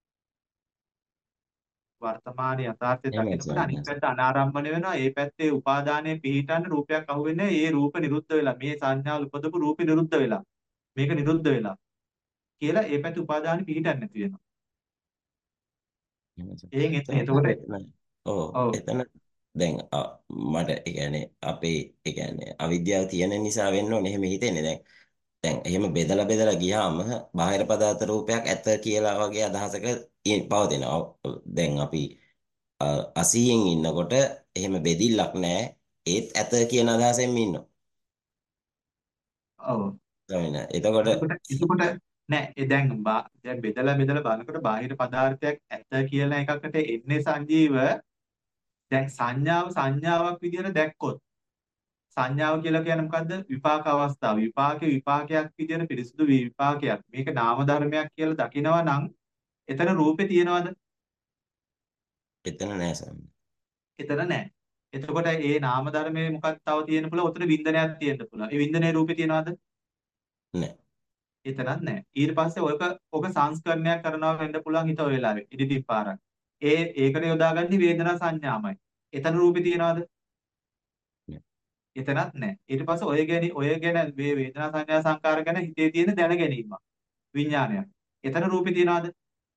වර්තමානයේ යථාර්ථය එහෙමයි දකිනකොට ස්වාමීන් අනිත් වහන්සේ. පැත්ත අනාරම්මන වෙනවා. ඒ පැත්තේ උපාදානයේ පිහිටන්න රූපයක් අහුවෙන්නේ ඒ රූප නිරුද්ධ වෙලා මේ සංඥාවල උපදපු රූප නිරුද්ධ වෙලා මේක නිරුද්ධ වෙලා කියලා ඒ පැත්තේ උපාදානෙ පිහිටන්නේ නැති වෙනවා. එහෙමයි ස්වාමීන් එයින් එන්නේ. වහන්සේ. එතකොට එතන ඔව් ඔව් එතන දැන් අ, මට ඒ කියන්නේ අපේ ඒ කියන්නේ අවිද්‍යාව තියෙන නිසා වෙන්න ඕනේ එහෙම හිතෙන්නේ දැන් දැන් එහෙම බෙදලා බෙදලා ගියාම බාහිර පදාර්ථ රූපයක් ඇත කියලා වගේ අදහසක ඉ- පවතිනවා. දැන් අපි අ, අසීයෙන් ඉන්නකොට එහෙම බෙදිල්ලක් නැහැ. ඒත් ඇත කියන අදහසෙන් ඉන්නවා. ඔව්. ස්වාමීන් වහන්සේ. එතකොට එතකොට එතකොට නෑ ඒ දැන් බා- දැන් බෙදලා බෙදලා බලනකොට බාහිර පදාර්ථයක් ඇත කියලා එකකට එන්නේ සංජීව දැන් සංඥාව සංඥාවක් විදිහට දැක්කොත් සංඥාව කියලා කියන්නේ මොකද්ද? විපාක අවස්ථාව. විපාකේ විපාකයක් විදිහට පිරිසුදු විපාකයක්. මේක නාම ධර්මයක් කියලා දකිනවා නම් එතන රූපේ තියනවද? එතන නෑ ස්වාමීනි. එතන නැහැ. එතකොට ඒ නාම ධර්මයේ මොකක්ද තව තියෙන්න පුළුවන්? උතන වින්දනයක් තියෙන්න පුළුවන්. ඒ වින්දනයේ රූපේ තියනවද? නෑ. එතනත් නැහැ. ඊට පස්සේ ඔක ඔක සංස්කරණයක් කරනවා වෙන්න පුළුවන් හිත ඔය වෙලාවේ. ඉදිරිපින් පාරක්. ඒ ඒකට යොදාගන්නේ වේදනා සංඥාමයි. එතන රූපේ තියනවද? නෑ. එතනත් නැහැ. ඊට පස්සේ ඔය ගැන ඔය ගැන මේ වේදනා සංඥා සංකාර ගැන හිතේ තියෙන දැන ගැනීම. විඥානයක්. එතන රූපේ තියනවද?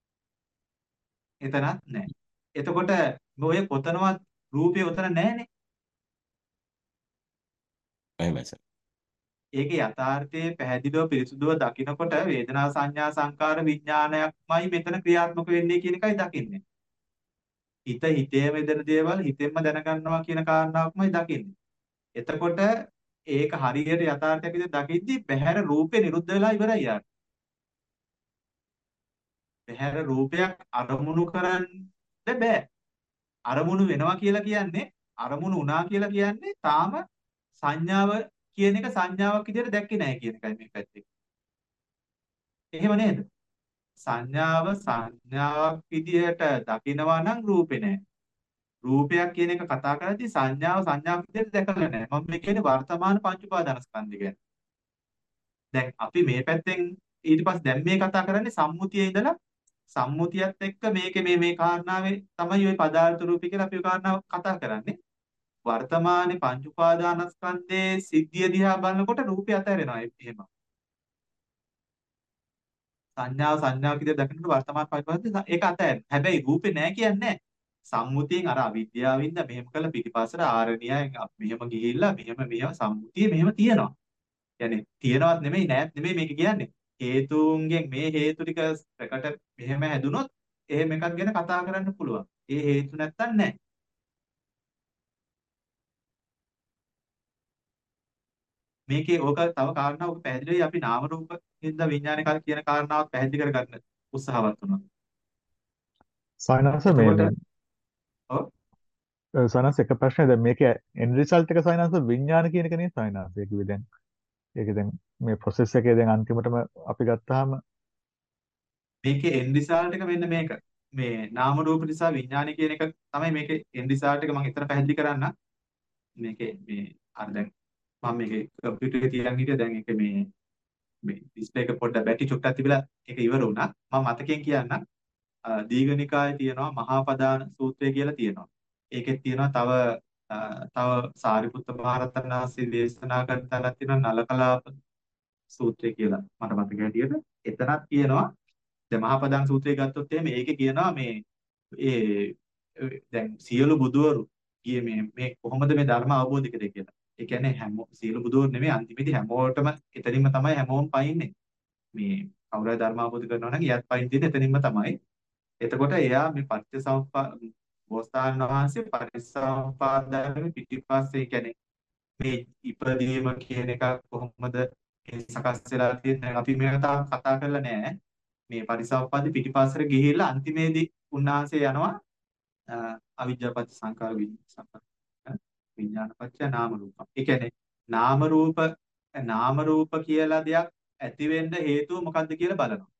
එතනත් නැහැ. එතකොට ඔය කොතනවත් රූපේ උතන නැහැනේ. එහෙමයි ස්වාමීනි. ඒකේ යථාර්ථයේ පැහැදිලිව පිරිසුදුව දකිනකොට වේදනා සංඥා සංකාර විඥානයක්මයි මෙතන ක්‍රියාත්මක වෙන්නේ කියන එකයි දකින්නේ. හිත හිතේ වෙදෙන දේවල් හිතෙන්ම දැනගන්නවා කියන කාරණාවක්මයි දකින්නේ. එතකොට ඒක හරියට යථාර්ථයක් විදිහට දකිද්දි බහැර රූපේ නිරුද්ධ වෙලා ඉවරයි යාට. බහැර රූපයක් අරමුණු කරන්න බෑ. අරමුණු වෙනවා කියලා කියන්නේ අරමුණු වුණා කියලා කියන්නේ තාම සංඥාව කියන එක සංඥාවක් විදිහට දැක්කේ නැහැ කියන එකයි මේ පැත්තේ. එහෙම නේද? සංඥාව සංඥාවක් විදිහට දකිනවා නම් රූපේ නැහැ. රූපයක් කියන එක කතා කරද්දී සංඥාව සංඥාවක් විදිහට දැකලා නැහැ. මම මේ කියන්නේ වර්තමාන පංච උපාදානස්කන්ධය ගැන. දැන් අපි මේ පැත්තෙන් ඊට පස්සේ දැන් මේ කතා කරන්නේ සම්මුතියේ ඉඳලා සම්මුතියත් එක්ක මේකේ මේ මේ කාරණාවේ තමයි ওই පදාර්ථ රූපී කියලා අපි ඔය කාරණාව කතා කරන්නේ. වර්තමානයේ පංච උපාදානස්කන්ධයේ සිද්ධිය දිහා බලනකොට රූපය අතහැරෙනවා එහෙම. සංඥාව සංඥාව විදිහට දකිනකොට වර්තමාන පරිපස්සේ ඒක අතහැරෙනවා. හැබැයි රූපේ නැහැ කියන්නේ සම්මුතියෙන් අර අවිද්‍යාවින්ද මෙහෙම කළ පිටිපස්සට ආරණ්‍යයෙන් මෙහෙම ගිහිල්ලා මෙහෙම මෙහෙම සම්මුතිය මෙහෙම තියෙනවා. يعني තියනවත් නෙමෙයි නෑත් නෙමෙයි මේක කියන්නේ. හේතුන්ගෙන් මේ හේතු ටික ප්‍රකට මෙහෙම හැදුනොත් එහෙම එකක් ගැන කතා කරන්න පුළුවන්. ඒ හේතු නැත්තම් නෑ. මේකේ ඕක තව කාරණාවක් පැහැදිලිවයි අපි නාම රූප හින්දා විඥාන කාල කියන කාරණාවත් පැහැදිලි කරගන්න උත්සාහවත් වුණා. සයනස මේ එතකොට මේ ඔව් සයනස එක ප්‍රශ්නේ දැන් මේකේ end result එක සයනස විඥාන කියන එක නේ සයනස ඒක කිව්වේ දැන් ඒක දැන් මේ process එකේ දැන් අන්තිමටම අපි ගත්තාම මේකේ end result එක මෙන්න මේක. මේ නාම රූප නිසා විඥාන කියන එක තමයි මේකේ end result එක මම එතන පැහැදිලි කරන්න. මේකේ මේ අර දැන් මම මේකේ කම්පියුටර් එකේ තියන් හිටියා දැන් ඒක මේ මේ ඩිස්ප්ලේ එක පොඩ්ඩක් බැටරි චුට්ටක් තිබිලා ඒක ඉවර වුණා. මම මතකයෙන් කියන්නම්. දීඝනිකායේ තියෙනවා මහා පදාන සූත්‍රය කියලා තියෙනවා. ඒකෙත් තියෙනවා තව අ, තව සාරිපුත්ත මහරහතන් වහන්සේ දේශනා කරන තැනක් තියෙනවා නලකලාප සූත්‍රය කියලා. මට මතක හැටියට එතනක් තියෙනවා. දැන් මහා පදාන සූත්‍රය ගත්තොත් එහෙම ඒකේ කියනවා මේ ඒ දැන් සියලු බුදවරු ගියේ මේ මේ කොහොමද මේ ධර්ම අවබෝධ කරේ කියලා. ඒ කියන්නේ හැම සියලු බුදවරු නෙමෙයි අන්තිමේදී හැමෝටම එතනින්ම තමයි හැමෝම පයින්නේ. මේ කවුරු හරි ධර්ම අවබෝධ කරනවා නම් එයාත් පයින් තියෙන්නේ එතනින්ම තමයි. එතකොට එයා මේ පටිච්චසමුප්පාද බෝසතාණන් වහන්සේ පටිච්චසමුප්පාදයෙන් පිටිපස්සේ කියන්නේ මේ ඉපදීම කියන එක කොහොමද ඒ සකස් වෙලා තියෙන්නේ අපි මේක තාම කතා කරලා නැහැ. මේ පරිසම්පාද පිටිපස්සට ගිහිල්ලා අන්තිමේදී උන්වහන්සේ යනවා අවිජ්ජාපච්ච සංකාර විඤ්ඤාණ විඤ්ඤාණපච්ච නාම රූප. ඒ කියන්නේ නාම රූප නාම රූප කියලා දෙයක් ඇති වෙන්න හේතුව මොකක්ද කියලා බලනවා.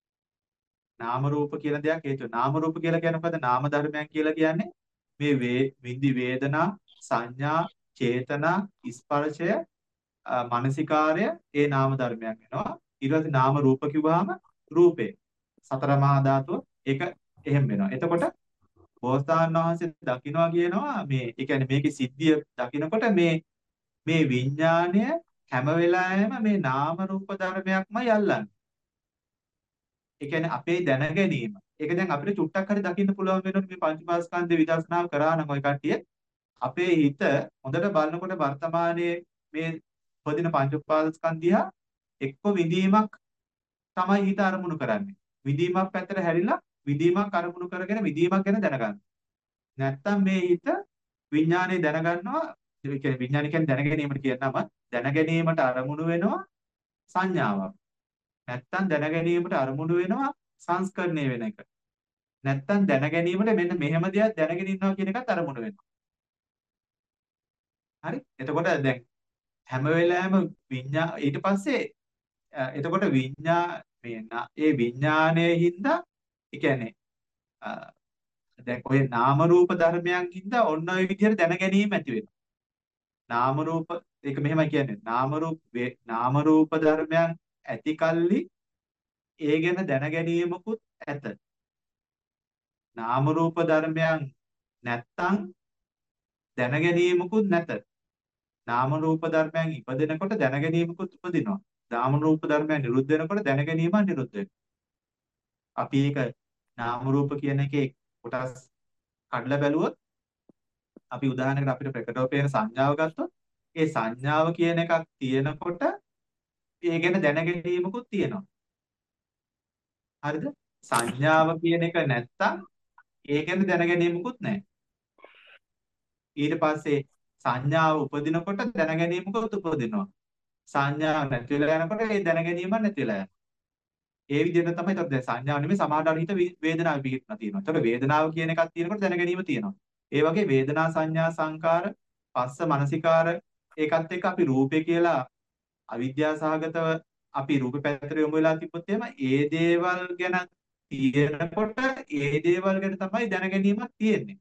නාම රූප කියලා දෙයක් හේතුව. නාම රූප කියලා කියන්නේ මොකද? නාම ධර්මයන් කියලා කියන්නේ මේ වේ විඳි වේදනා සංඥා චේතනා ස්පර්ශය මානසිකාර්ය ඒ නාම ධර්මයන් වෙනවා. ඊට පස්සේ නාම රූප කිව්වහම රූපේ සතර මහා ධාතුව ඒක එහෙම වෙනවා. එතකොට බෝසතාණන් වහන්සේ දකින්නවා කියනවා මේ ඒ කියන්නේ මේකේ සිද්ධිය දකිනකොට මේ මේ විඥාණය හැම වෙලාවෙම මේ නාම රූප ධර්මයක්මයි අල්ලන්නේ. ඒ කියන්නේ අපේ දැන ගැනීම. ඒක දැන් අපිට චුට්ටක් හරි දකින්න පුළුවන් වෙනවනේ මේ පංචපාස්කන්ධ විදර්ශනාව කරා නම් ওই කට්ටිය. අපේ හිත හොඳට බලනකොට වර්තමානයේ මේ උපදින පංච උපාදානස්කන්ධය එක්ක විදීමක් තමයි හිත අරමුණු කරන්නේ. විදීමක් පැත්තට හැරිලා විදීමක් අරමුණු කරගෙන විදීමක් ගැන දැනගන්න. නැත්තම් මේ හිත විඥානය දැනගන්නවා. ඒ කියන්නේ විඥානය කියන්නේ දැන ගැනීමට කියනම දැන ගැනීමට අරමුණු වෙනවා සංඥාවක්. නැත්තම් දැන ගැනීමට අරමුණු වෙනවා සංස්කරණය වෙන එක. නැත්තම් දැන ගැනීමට මෙන්න මෙහෙම දෙයක් දැනගෙන ඉන්නවා කියන එකත් අරමුණු වෙනවා. හරි? එතකොට දැන් හැම වෙලාවෙම විඤ්ඤා ඊට පස්සේ අ, එතකොට විඤ්ඤා මේ නා- ඒ විඥානයේ හින්දා ඒ කියන්නේ අ, දැන් ඔය නාම රූප ධර්මයන් හින්දා ඔන්න ඔය විදිහට දැන ගැනීම ඇති වෙනවා. නාම රූප ඒක මෙහෙමයි කියන්නේ. නාම රූප වේ- නාම රූප ධර්මයන් ඇති කල්ලි ඒ ගැන දැන ගැනීමකුත් ඇත. නාම රූප ධර්මයන් නැත්තම් දැන ගැනීමකුත් නැත. නාම රූප ධර්මයන් ඉපදෙනකොට දැන ගැනීමකුත් උපදිනවා. නාම රූප ධර්මයන් නිරුද්ධ වෙනකොට දැන ගැනීම නිරුද්ධ වෙනවා. අපි ඒක නාම රූප කියන එකේ කොටස් කඩලා බැලුවොත් අපි උදාහරණයකට අපිට ප්‍රකටව පේන සංඥාව ගත්තොත් ඒ සංඥාව කියන එකක් තියෙනකොට ඒ ගැන දැන ගැනීමකුත් තියෙනවා. හරිද? සංඥාව කියන එක නැත්තම් ඒ ගැන දැන ගැනීමකුත් නැහැ. ඊට පස්සේ සංඥාව උපදිනකොට දැන ගැනීමකුත් උපදිනවා. සංඥාව නැති වෙලා යනකොට ඒ දැන ගැනීම නැති වෙලා යනවා. ඒ විදිහට තමයි ඒතකොට දැන් සංඥාව නෙමෙයි සමාඩාර හිත වේ- වේදනාව පිහිටලා තියෙනවා. ඒතකොට වේදනාව කියන එකක් තියෙනකොට දැන ගැනීම තියෙනවා. ඒ වගේ වේදනා සංඥා සංකාර පස්ස මනසිකාර ඒකත් එක්ක අපි රූපේ කියලා අවිද්‍යා සහගතව අපි රූපේ පැත්තට යොමු වෙලා තිබ්බොත් එහෙම ඒ දේවල් ගැන තියෙනකොට ඒ දේවල් ගැන තමයි දැන ගැනීමක් තියෙන්නේ.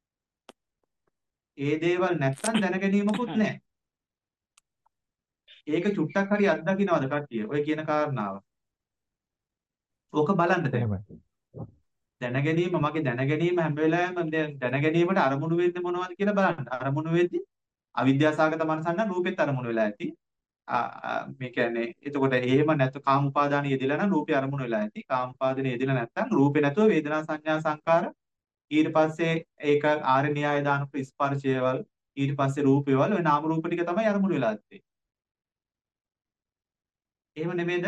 ඒ දේවල් නැත්තම් දැන ගැනීමකුත් නැහැ. ඒක චුට්ටක් හරි අත්දකින්නවද කට්ටිය? ඔය කියන කාරණාව. ඕක බලන්න දැන්. එහෙමයි. දැන ගැනීම මගේ දැන ගැනීම හැම වෙලාවෙම දැන් දැන ගැනීමට අරමුණු වෙන්නේ මොනවද කියලා බලන්න. අරමුණු වෙද්දි අවිද්‍යාසගත මනසක් නම් රූපෙත් අරමුණු වෙලා ඇති. ආ, ආ, මේ කියන්නේ එතකොට එහෙම නැත්නම් කාම උපාදාන යෙදিলা නම් රූපේ අරමුණු වෙලා ඇති. කාම උපාදාන යෙදিলা නැත්නම් රූපේ නැතුව වේදනා සංඥා සංකාර ඊට පස්සේ ඒක ආර්ය න්‍යාය දානක ස්පර්ශයවල් ඊට පස්සේ රූපේවල් ඔය නාම රූප ටික තමයි අරමුණු වෙලා ඇත්තේ. එහෙම නෙමෙයිද?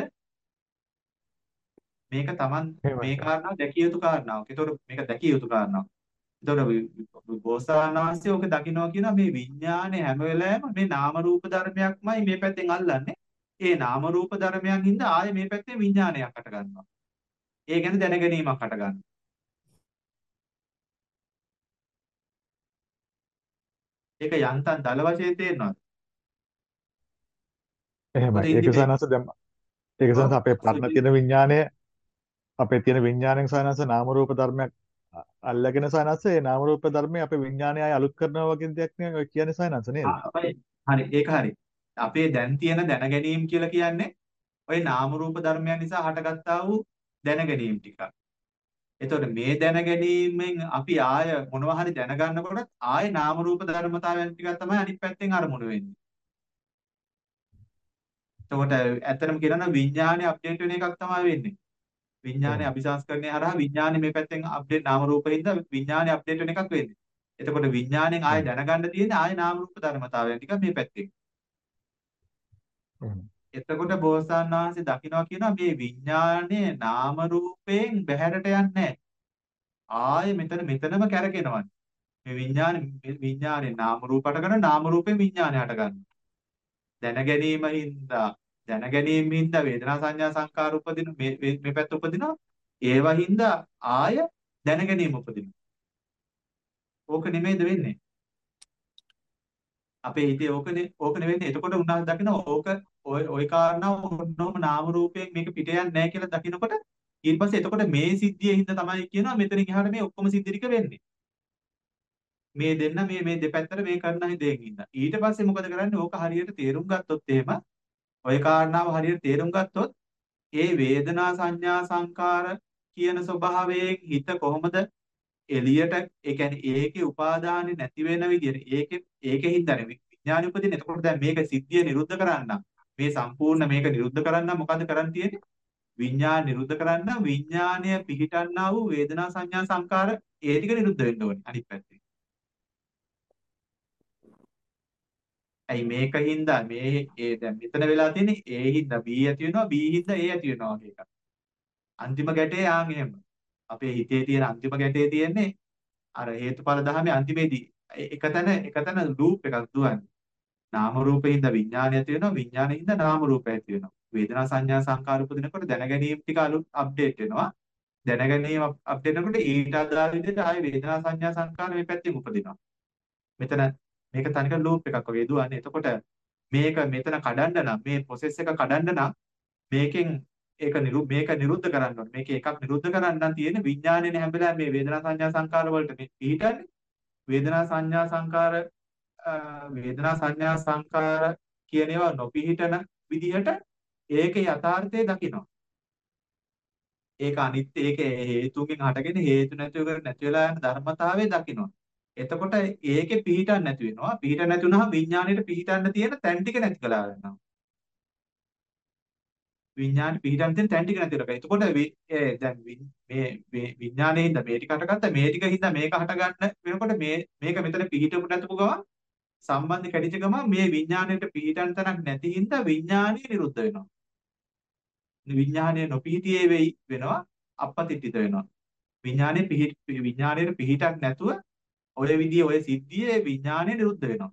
මේක Taman එහෙමයි මේ සර්. කාරණාව දැකිය යුතු කාරණාවක්. ඒතකොට මේක දැකිය යුතු කාරණාවක්. එතකොට බෝසතාණන්සේ ඔක දකින්නවා කියනවා මේ විඥානේ හැම වෙලාවෙම මේ නාම රූප ධර්මයක්මයි මේ පැත්තෙන් අල්ලන්නේ. ඒ නාම රූප ධර්මයන් හින්දා ආයේ මේ පැත්තේ විඥානයක් හට ගන්නවා. ඒ ගැන දැන ගැනීමක් හට ගන්නවා. ඒක යන්තම් දල වශයෙන් තේරෙනවද? එහෙමයි. මොකද ඒක ඉන්දිමේ සනස දැන් ඒක ඔව් සනස අපේ පරණ සුජි තියෙන විඥානය අපේ තියෙන විඥාණයෙන් සනස නාම රූප ධර්මයක් අ- අල්ලගෙන සනස ඒ නාම රූප ධර්මයේ අපේ විඥානය ආය අලුත් කරනවා වගේ දෙයක් නේ ඔය කියන්නේ සනස නේද? ආ, හරි හරි ඒක හරි. අපේ දැන් තියෙන දැන ගැනීම කියලා කියන්නේ ওই නාම රූප ධර්මයන් නිසා හටගත්තා වූ දැන ගැනීම ටික. එතකොට මේ දැන ගැනීමෙන් අපි ආය මොනවා හරි දැනගන්නකොට ආය නාම රූප ධර්මතාවයන් ටික තමයි අනිත් පැත්තෙන් අරමුණු වෙන්නේ. එතකොට ඇත්තටම කියනවා නම් විඥානේ අප්ඩේට් වෙන එකක් තමයි වෙන්නේ. විඥානේ එහෙමයි. අபிසංස්කරණය හරහා විඥානේ මේ පැත්තෙන් අප්ඩේට් නාම රූපෙින්ද විඥානේ අප්ඩේට් වෙන එකක් වෙන්නේ. එතකොට විඥාණයෙන් ආය එහෙමයි. දැනගන්න තියෙන්නේ ආය නාම රූප ධර්මතාවයන් ටික මේ පැත්තෙන්. එහෙමයි. එතකොට බෝසතාණන් වහන්සේ දකිනවා කියනවා මේ විඥානේ නාම රූපයෙන් බැහැරට යන්නේ නැහැ. ආයේ මෙතන මෙතනම කැරකෙනවා. මේ විඥානේ විඥානේ නාම රූපට කරන නාම රූපයෙන් විඥානේ හට ගන්නවා. දැන ගැනීම හින්දා දැන ගැනීම හින්දා වේදනා සංඥා සංකාර උපදින මේ මේ මේ පැත්ත උපදිනවා. ඒවා හින්දා ආය දැන ගැනීම උපදිනවා. ඕක නෙමෙයිද වෙන්නේ? අපේ හිතේ ඕකනේ ඕක නෙවෙන්නේ. එතකොට උන්වහන්සේ දකින ඕක ඔය ඔය කාරණාව ඔන්නෝම නාම රූපයෙන් මේක පිට යන්නේ නැහැ කියලා දකිනකොට ඊට පස්සේ එතකොට මේ සිද්ධිය හින්දා තමයි කියනවා මෙතනින් එහාට මේ ඔක්කොම සිද්ධි ටික වෙන්නේ. මේ දෙන්න මේ මේ දෙපැත්තට මේ කරන දෙයෙන් ඉඳලා. ඊට පස්සේ මොකද කරන්නේ? ඕක හරියට තේරුම් ගත්තොත් එහෙම ওই කාරණාව හරියට තේරුම් ගත්තොත් ඒ වේදනා සංඥා සංකාර කියන ස්වභාවයෙන් හිත කොහොමද එළියට ඒ කියන්නේ ඒකේ උපාදානෙ නැති වෙන විදිහට ඒකේ ඒකේ හින්දානේ විඥානෙ උපදින. එතකොට දැන් මේක සිද්ධිය නිරුද්ධ කරන්න මේ සම්පූර්ණ මේක නිරුද්ධ කරන්න මොකද කරන්න තියෙන්නේ? විඥාන නිරුද්ධ කරන්න විඥානය පිහිටන්නා වූ වේදනා සංඥා සංකාර ඒ ටික නිරුද්ධ වෙන්න ඕනේ අනිත් පැත්තේ. ඇයි මේකින්ද මේ ඒ දැන් මෙතන වෙලා තියෙන්නේ ඒ හින්දා B ඇති වෙනවා B හින්දා A ඇති වෙනවා වගේ එකක්. අන්තිම ගැටේ ආන් එහෙම. අපේ හිතේ තියෙන අන්තිම ගැටේ තියෙන්නේ අර හේතුඵල ධර්මයේ අන්තිමේදී එකතැන එකතැන ලූප් එකක් දුවන්නේ. නාම රූපේ හින්දා විඥානය ඇති වෙනවා විඥානයේ හින්දා නාම රූපය ඇති වෙනවා. වේදනා සංඥා සංකාර උපදිනකොට දැනගැනීම් ටික අලුත් අප්ඩේට් වෙනවා. දැනගැනීම අප්ඩේට් වෙනකොට ඊට අදාළ විදිහට ආයේ වේදනා සංඥා සංකාර මේ පැත්තෙන් උපදිනවා. මෙතන මේක තනිකර ලූප් එකක් වගේ දුවන්නේ. එතකොට මේක මෙතන කඩන්න නම් මේ process එක කඩන්න නම් මේකෙන් ඒක නිරු මේක නිරුද්ධ කරන්න ඕනේ. මේක එකක් නිරුද්ධ කරන්න නම් තියෙන විඥානයේ හැම වෙලාවෙම මේ වේදනා සංඥා සංකාර වලට මේ පිහිටන්නේ. වේදනා සංඥා සංකාර අ, වේදනා සංඥා සංකාර කියන ඒවා නොපිහිටන විදිහට ඒකේ යථාර්ථය දකිනවා. ඒක අනිත්‍ය ඒක හේතුන්ගෙන් හටගෙන හේතු නැතිව කර නැති වෙලා යන ධර්මතාවය දකිනවා. එතකොට ඒකේ පිහිටක් නැති වෙනවා. පිහිට නැති වුනහම විඥාණයට පිහිටන්න තියෙන තැන් ටික නැති කළා වෙනවා. විඥාණය පිහිටන්න තියෙන තැන් ටික නැති කරගන්න. එතකොට වි- ඒ දැන් වි- මේ මේ විඥාණයෙන් හින්දා මේ ටික හටගත්තා. මේ ටික හින්දා මේක හටගන්න වෙනකොට මේ මේක මෙතන පිහිටපු නැතුව ගමන් සම්බන්ධ කැඩිච්ච ගමන් මේ විඥාණයට පිහිටන්න තැනක් නැති හින්දා විඥාණය නිරුද්ධ වෙනවා. විඥාණය නොපිහිටියේ වෙයි වෙනවා. අපපතිත්‍ිත වෙනවා. විඥාණය පිහිට විඥාණයට පිහිටක් නැතුව ඔය විදිහේ ඔය සිද්ධියේ විඥාණය නිරුද්ධ වෙනවා.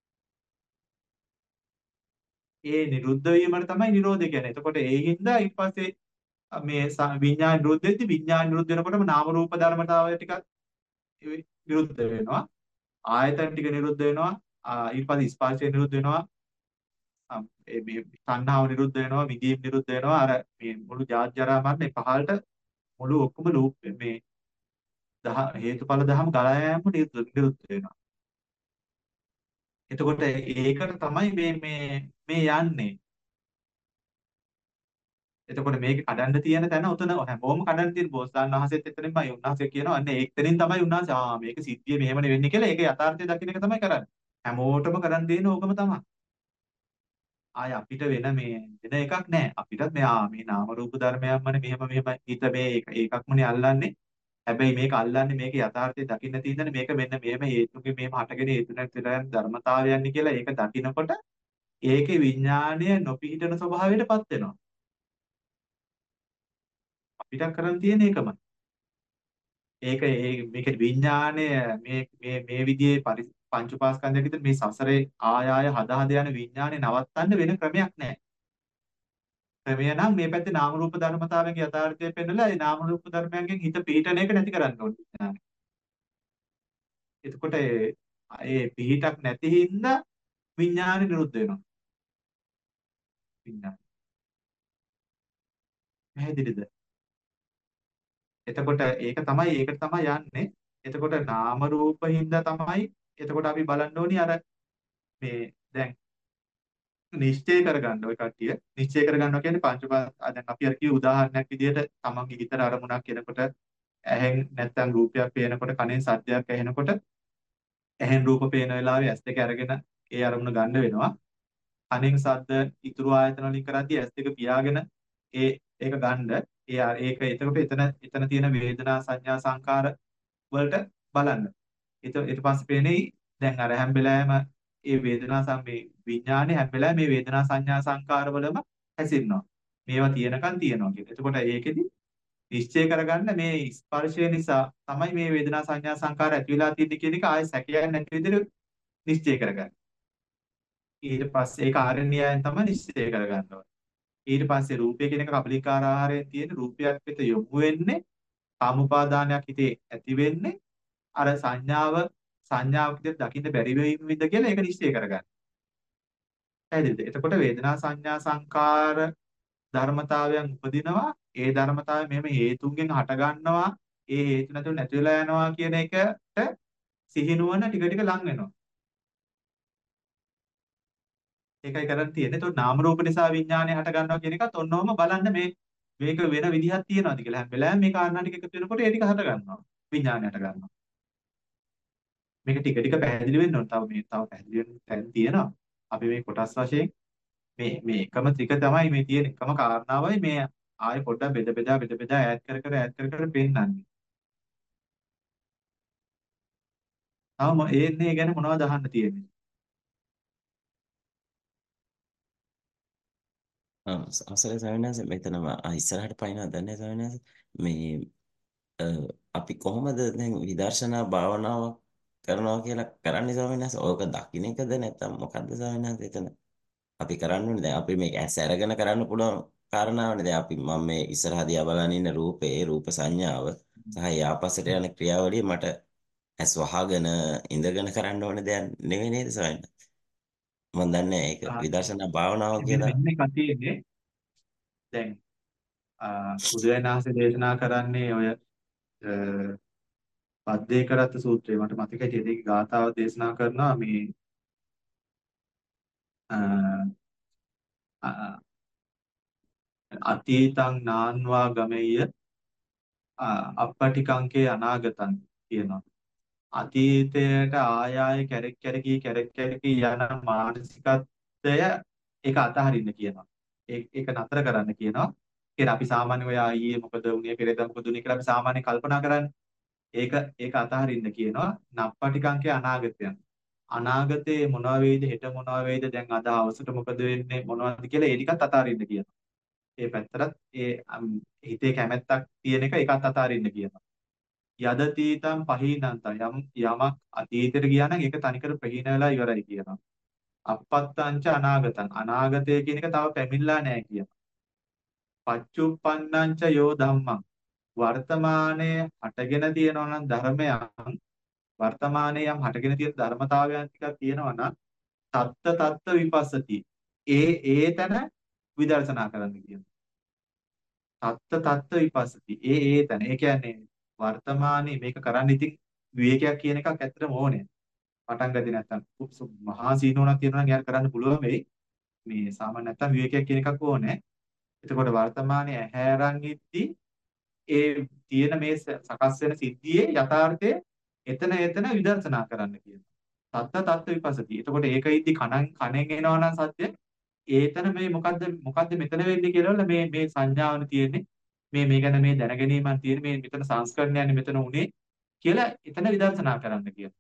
ඒ නිරුද්ධ වීමට තමයි නිරෝධය කියන්නේ. එතකොට ඒ හින්දා ඊට පස්සේ මේ ස- විඥාන නිරුද්ධ වෙද්දි විඥාන නිරුද්ධ වෙනකොටම නාම රූප ධර්මතාවය ටිකක් නිරුද්ධ වෙනවා. ආයතන ටික නිරුද්ධ වෙනවා. ආ, ඊට පස්සේ ස්පර්ශය නිරුද්ධ වෙනවා. ආ, ඒ මේ තණ්හාව නිරුද්ධ වෙනවා. විදීම් නිරුද්ධ වෙනවා. අර මේ මුළු ජාත් ජරා මරණ මේ පහළට මුළු ඔක්කොම ලූප් මේ දහ හේතුඵල ධම ගලා යෑම නිරුද්ධ නිරුද්ධ වෙනවා. එතකොට ඒකට තමයි මේ මේ මේ යන්නේ. එතකොට මේක කඩන්න තියෙන තැන උතන හැමෝම කඩන්න තියෙන බෝසතාණන් වහන්සේත් එතනින්මයි උන්වහන්සේ කියනවා අන්න ඒකතනින් තමයි උන්වහන්සේ ආ මේක සිද්ධිය මෙහෙමනේ වෙන්නේ කියලා ඒක යථාර්ථය දකින්න එක තමයි කරන්නේ. හැමෝටම කරන් දෙන ඕකම තමයි. ආය අපිට වෙන මේ වෙන එකක් නැහැ. අපිටත් මේ ආ මේ නාම රූප ධර්මයන්මනේ මෙහෙම මෙහෙම හිත මේ එක- ඒකක්මනේ අල්ලන්නේ. හැබැයි මේක අල්ලන්නේ මේක යථාර්ථය දකින්න තියෙනනේ මේක මෙන්න මෙහෙම හේතුකේ මෙහෙම හටගෙන හේතු නැතිලා යන ධර්මතාවයන් කියලා ඒක දකිනකොට ඒකේ විඥාණය නොපිහිටන ස්වභාවයටපත් වෙනවා. අපිට කරන් තියෙන එකමයි. ඒක ඒ මේක විඥාණය මේ මේ මේ විදිහේ පරි පංච උපාස්කන්ධයක විතර මේ සසරේ ආය ආය හද හද යන විඥාණය නවත්තන්න වෙන ක්‍රමයක් නැහැ. ක්‍රමය නම් මේ පැත්තේ නාම රූප ධර්මතාවයන්ගේ යථාර්ථය පෙන්නලා ඒ නාම රූප ධර්මයන්ගෙන් හිත පිහිටන එක නැති කරන්න ඕනේ. එතකොට ඒ ඒ පිහිටක් නැති හින්දා විඥාණය නිරුද්ධ වෙනවා. විඥාන. පැහැදිලිද? එතකොට ඒක තමයි ඒකට තමයි යන්නේ. එතකොට නාම රූප හින්දා තමයි එතකොට අපි බලන්න ඕනි අර මේ දැන් නිශ්චය කරගන්න ඔය කට්ටිය නිශ්චය කරගන්නවා කියන්නේ පංච උපා දැන් අපි අර කිව්ව උදාහරණයක් විදිහට තමන්ගේ හිතට අරමුණක් එනකොට ඇහෙන් නැත්තම් රූපයක් පේනකොට කනෙන් සද්දයක් ඇහෙනකොට ඇහෙන් රූප පේන වෙලාවේ ඇස් දෙක අරගෙන ඒ අරමුණ ගන්න වෙනවා කනෙන් සද්ද ඉතුරු ආයතන වලින් කරද්දී ඇස් දෙක පියාගෙන ඒ ඒක ගන්න ඒ ආ- ඒක එතකොට එතන එතන තියෙන වේදනා සංඥා සංකාර වලට බලන්න ඊට ඊට පස්සේ පේන්නේ දැන් අර හැම වෙලාවෙම ඒ වේදනා සම්මේ විඥානේ හැම වෙලාවෙම මේ වේදනා සංඥා සංකාර වලම හැසිරෙනවා. මේවා තියෙනකන් තියෙනවා කියලා. එතකොට ඒකෙදි නිශ්චය කරගන්න මේ ස්පර්ශය නිසා තමයි මේ වේදනා සංඥා සංකාර ඇති වෙලා තියෙන්නේ කියන එක ආයෙ සැකයක් නැති විදිහට නිශ්චය කරගන්න. ඊට පස්සේ ඒක ආරණ්‍යයන් තමයි නිශ්චය කරගන්න ඕනේ. ඊට පස්සේ රූපය කියන එක කබලිකාර ආහාරයෙන් තියෙන රූපයක් වෙත යොමු වෙන්නේ කාමුපාදානයක් හිතේ ඇති වෙන්නේ අර සංඥාව සංඥාවක් විදිහට දකින්න බැරි වෙයින් විද කියලා ඒක නිශ්චය කරගන්න. පැහැදිලිද? එතකොට වේදනා සංඥා සංකාර ධර්මතාවයන් උපදිනවා. ඒ ධර්මතාවය මෙහෙම හේතුන්ගෙන් හට ගන්නවා. ඒ හේතු නැතුව නැති වෙලා යනවා කියන එකට සිහිනුවන ටික ටික ලං වෙනවා. ඒකයි කරන් තියෙන්නේ. එතකොට නාම රූප නිසා විඥානය හට ගන්නවා කියන එකත් ඔන්නෝම බලන්න මේ මේක වෙන විදිහක් තියනවාද කියලා. හැම වෙලාවෙම මේ කාරණා ටික එකතු වෙනකොට ඒ ටික හට ගන්නවා. විඥානය හට ගන්නවා. මේක ටික ටික පැහැදිලි වෙන්න ඕන. තව මේ තව පැහැදිලි වෙන්න තැන් තියෙනවා. අපි මේ කොටස් වශයෙන් මේ මේ එකම ත්‍රික තමයි මේ තියෙන එකම කාරණාවයි මේ ආයෙ පොඩ්ඩක් බෙද බෙදා බෙද බෙදා ඈඩ් කර කර ඈඩ් කර කර පෙන්නන්නේ. තවම ඒන්නේ ගැන මොනවද අහන්න තියෙන්නේ? අවසරයි ස්වාමීන් වහන්සේ මෙතනම ආ ඉස්සරහට පයින්නවා දන්නේ ස්වාමීන් වහන්සේ මේ අ, අපි කොහොමද දැන් විදර්ශනා භාවනාව කරනවා කියලා කරන්නේ ස්වාමීන් වහන්සේ ඕක දකින්න එකද නැත්නම් මොකද්ද ස්වාමීන් වහන්සේ එතන අපි කරන්න ඕනේ දැන් අපි මේක ඇස් අරගෙන කරන්න පුළුවන් කාරණාවනේ. දැන් අපි මම මේ ඉස්සරහා දිහා බලන ඉන්න රූපේ රූප සංඥාව සහ යාපසට යන ක්‍රියාවලිය මට ඇස් වහගෙන ඉඳගෙන කරන්න ඕනේ දෙයක් නෙවෙයි නේද සවන්න? මම දන්නේ ඒක ආ, විදර්ශනා භාවනාව මෙන්න කියලා. මෙන්න එකක් තියෙන්නේ. දැන් බුදුරජාණන්සේ දේශනා කරන්නේ ඔය පද්දේකරත් සූත්‍රය මට මතකයි ඒකේ ගාථාව දේශනා කරනවා මේ අ, අ, අතීතං නාන්වා ගමෙය්‍ය අපපටිකංකේ අනාගතං කියනවා. අතීතයට ආය ආය කැරක් කැරකී කැරක් කැරකී යන මානසිකත්වය ඒක අතහරින්න කියනවා. ඒක ඒක නතර කරන්න කියනවා. කියන අපි සාමාන්‍ය ඔය ඊයේ මොකද වුනේ පෙරේද මොකද වුනේ කියලා අපි සාමාන්‍ය කල්පනා කරන්නේ. ඒක ඒක අතහරින්න කියනවා. නප්පටිකංකේ අනාගතයන්. අනාගතේ මොනවා වේද හෙට මොනවා වේද දැන් අද හවසට මොකද වෙන්නේ මොනවද කියලා ඒ ටිකත් අතහරින්න කියනවා. ඒ පැත්තට ඒ හිතේ කැමැත්තක් තියෙන එක ඒකත් අතහරින්න කියනවා. යදතීතම් පහීනන්තම් යම් යමක් අතීතයට ගියා නම් ඒක තනිකර ප්‍රහීන වෙලා ඉවරයි කියනවා. අපත්තංච අනාගතං අනාගතය කියන එක තව පැමිණලා නැහැ කියනවා. පච්චුප්පන්නංච යෝ ධම්මං වර්තමානයේ හටගෙන තියෙනවා නම් ධර්මයන් වර්තමානයේ යම් හටගෙන තියෙන ධර්මතාවයන් ටිකක් තියෙනවා නම් තත්ත තත්ත විපස්සති. ඒ ඒ තැන විදර්ශනා කරන්න කියනවා. තත්ත තත්ත විපස්සති. ඒ ඒ තැන. ඒ කියන්නේ වර්තමානයේ මේක කරන්න ඉතින් විවේකයක් කියන එකක් ඇත්තටම ඕනේ. පටන් ගත්තේ නැත්තම් මහා සීනෝණක් තියෙනවා නම් යාර කරන්න පුළුවන් වෙයි. මේ සාමාන්‍ය නැත්තම් විවේකයක් කියන එකක් ඕනේ. එතකොට වර්තමානයේ ඇහැරන් ඉද්දි ඒ තියෙන මේ සකස් වෙන සිද්ධියේ යථාර්ථය එතන එතන විදර්ශනා කරන්න කියනවා. තත්ත තත්ත විපස්සති. එතකොට ඒක ඉද්දි කණන් කණෙන් එනවා නම් සත්‍ය ඒතන මේ මොකද්ද මොකද්ද මෙතන වෙන්නේ කියලා මේ මේ සංඥාවන තියෙන්නේ මේ මේ ගැන මේ දැනගැනීමක් තියෙන මේ මෙතන සංස්කරණයන්නේ මෙතන උනේ කියලා එතන විදර්ශනා කරන්න කියනවා.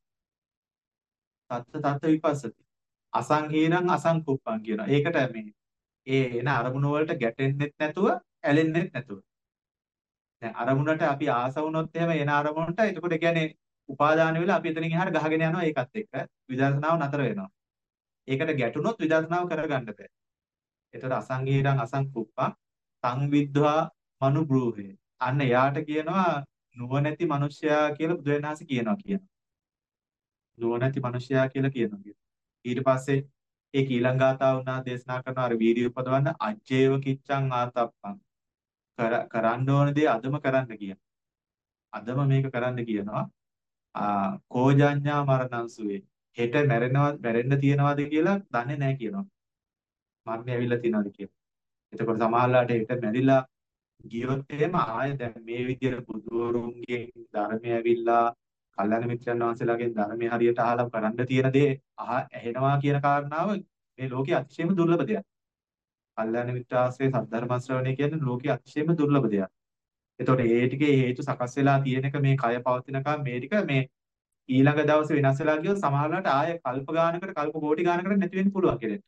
තත්ත තත්ත විපස්සති. අසංහීනං අසංකුප්පං කියනවා. ඒකට මේ ඒ එන අරමුණ වලට ගැටෙන්නෙත් නැතුව ඇලෙන්නෙත් නැතුව. දැන් අරමුණට අපි ආස වුණොත් එහෙම එන අරමුණට එතකොට කියන්නේ උපාදාන වෙලා අපි එතනින් එහාට ගහගෙන යනවා ඒකත් එක්ක විදර්ශනාව නතර වෙනවා. ඒකට ගැටුනොත් විදර්ශනාව කරගන්න බෑ. එතකොට අසංහීනං අසංකුප්පං සංවිද්ධා මනුබ්‍රූහේ. අන්න එයාට කියනවා නුවණැති මිනිසයා කියලා බුදුරජාණන් වහන්සේ කියනවා කියනවා. නුවණැති මිනිසයා කියලා කියනවා. ඊට පස්සේ ඒ ඊළඟ ගාථාව උනා දේශනා කරන අර වීර්ය උපදවන්න අජ්ජේව කිච්ඡං ආතප්පං කර කරන්න ඕන දේ අදම කරන්න කියනවා. අදම මේක කරන්න කියනවා. ආ කෝජඤ්ඤා මරණංසුවේ හෙට මැරෙනවද මැරෙන්න තියනවාද කියලා දන්නේ නැහැ කියනවා. මරණය ඇවිල්ලා තියනවාද කියලා. එතකොට සමහරලාට හෙට මැරිලා ගියොත් එහෙම ආයෙ දැන් මේ විදියට බුදුරුන්ගේ ධර්මය ඇවිල්ලා කල්‍යාණ මිත්‍රයන් වහන්සේලාගෙන් ධර්මය හරියට අහලා කරන්න තියෙන දේ අහ ඇහෙනවා කියන කාරණාව මේ ලෝකයේ අතිශයම දුර්ලභ දෙයක්. කල්‍යාණ මිත්‍ර ආශ්‍රය සද්ධර්ම ශ්‍රවණය කියන්නේ ලෝකයේ අතිශයම දුර්ලභ දෙයක්. එතකොට ඒ ටිකේ හේතු සකස් වෙලා තියෙන එක මේ කය පවතිනකම් මේ ටික මේ ඊළඟ දවසේ වෙනස් වෙලා ගියොත් සමහරවිට ආයෙ කල්ප ගානකට කල්ප කෝටි ගානකට නැති වෙන්න පුළුවන් කෙනෙක්.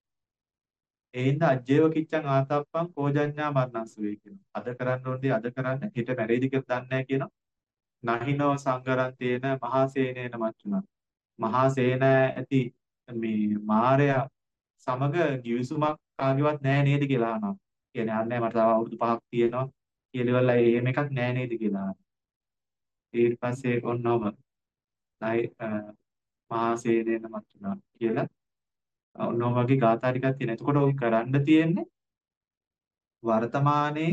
ඒ හින්දා අජ්ජේව කිච්ඡං ආතප්පං කෝජඤ්ඤා මරණංසුවේ කියනවා. අද කරන්න ඕනේ අද කරන්න හෙට මැරෙයිද කියලා දන්නේ නැහැ කියනවා. නහිනෝ සංගරන්තේන මහා සේනේන මච්චුනා. මහා සේන ඇති මේ මාරයා සමග givisුමක් කාගේවත් නැහැ නේද කියලා අහනවා. කියන්නේ අන්නේ මට තව අවුරුදු පහක් තියෙනවා කියලා ඉවරලා එහෙම එකක් නැහැ නේද කියලා අහනවා. ඊට පස්සේ ඔන්නෝම නයි මහා සේනේන මච්චුනා කියලා ඔන්නෝ වගේ ගාථා ටිකක් තියෙනවා. එතකොට ඔය කරන්න තියෙන්නේ වර්තමානයේ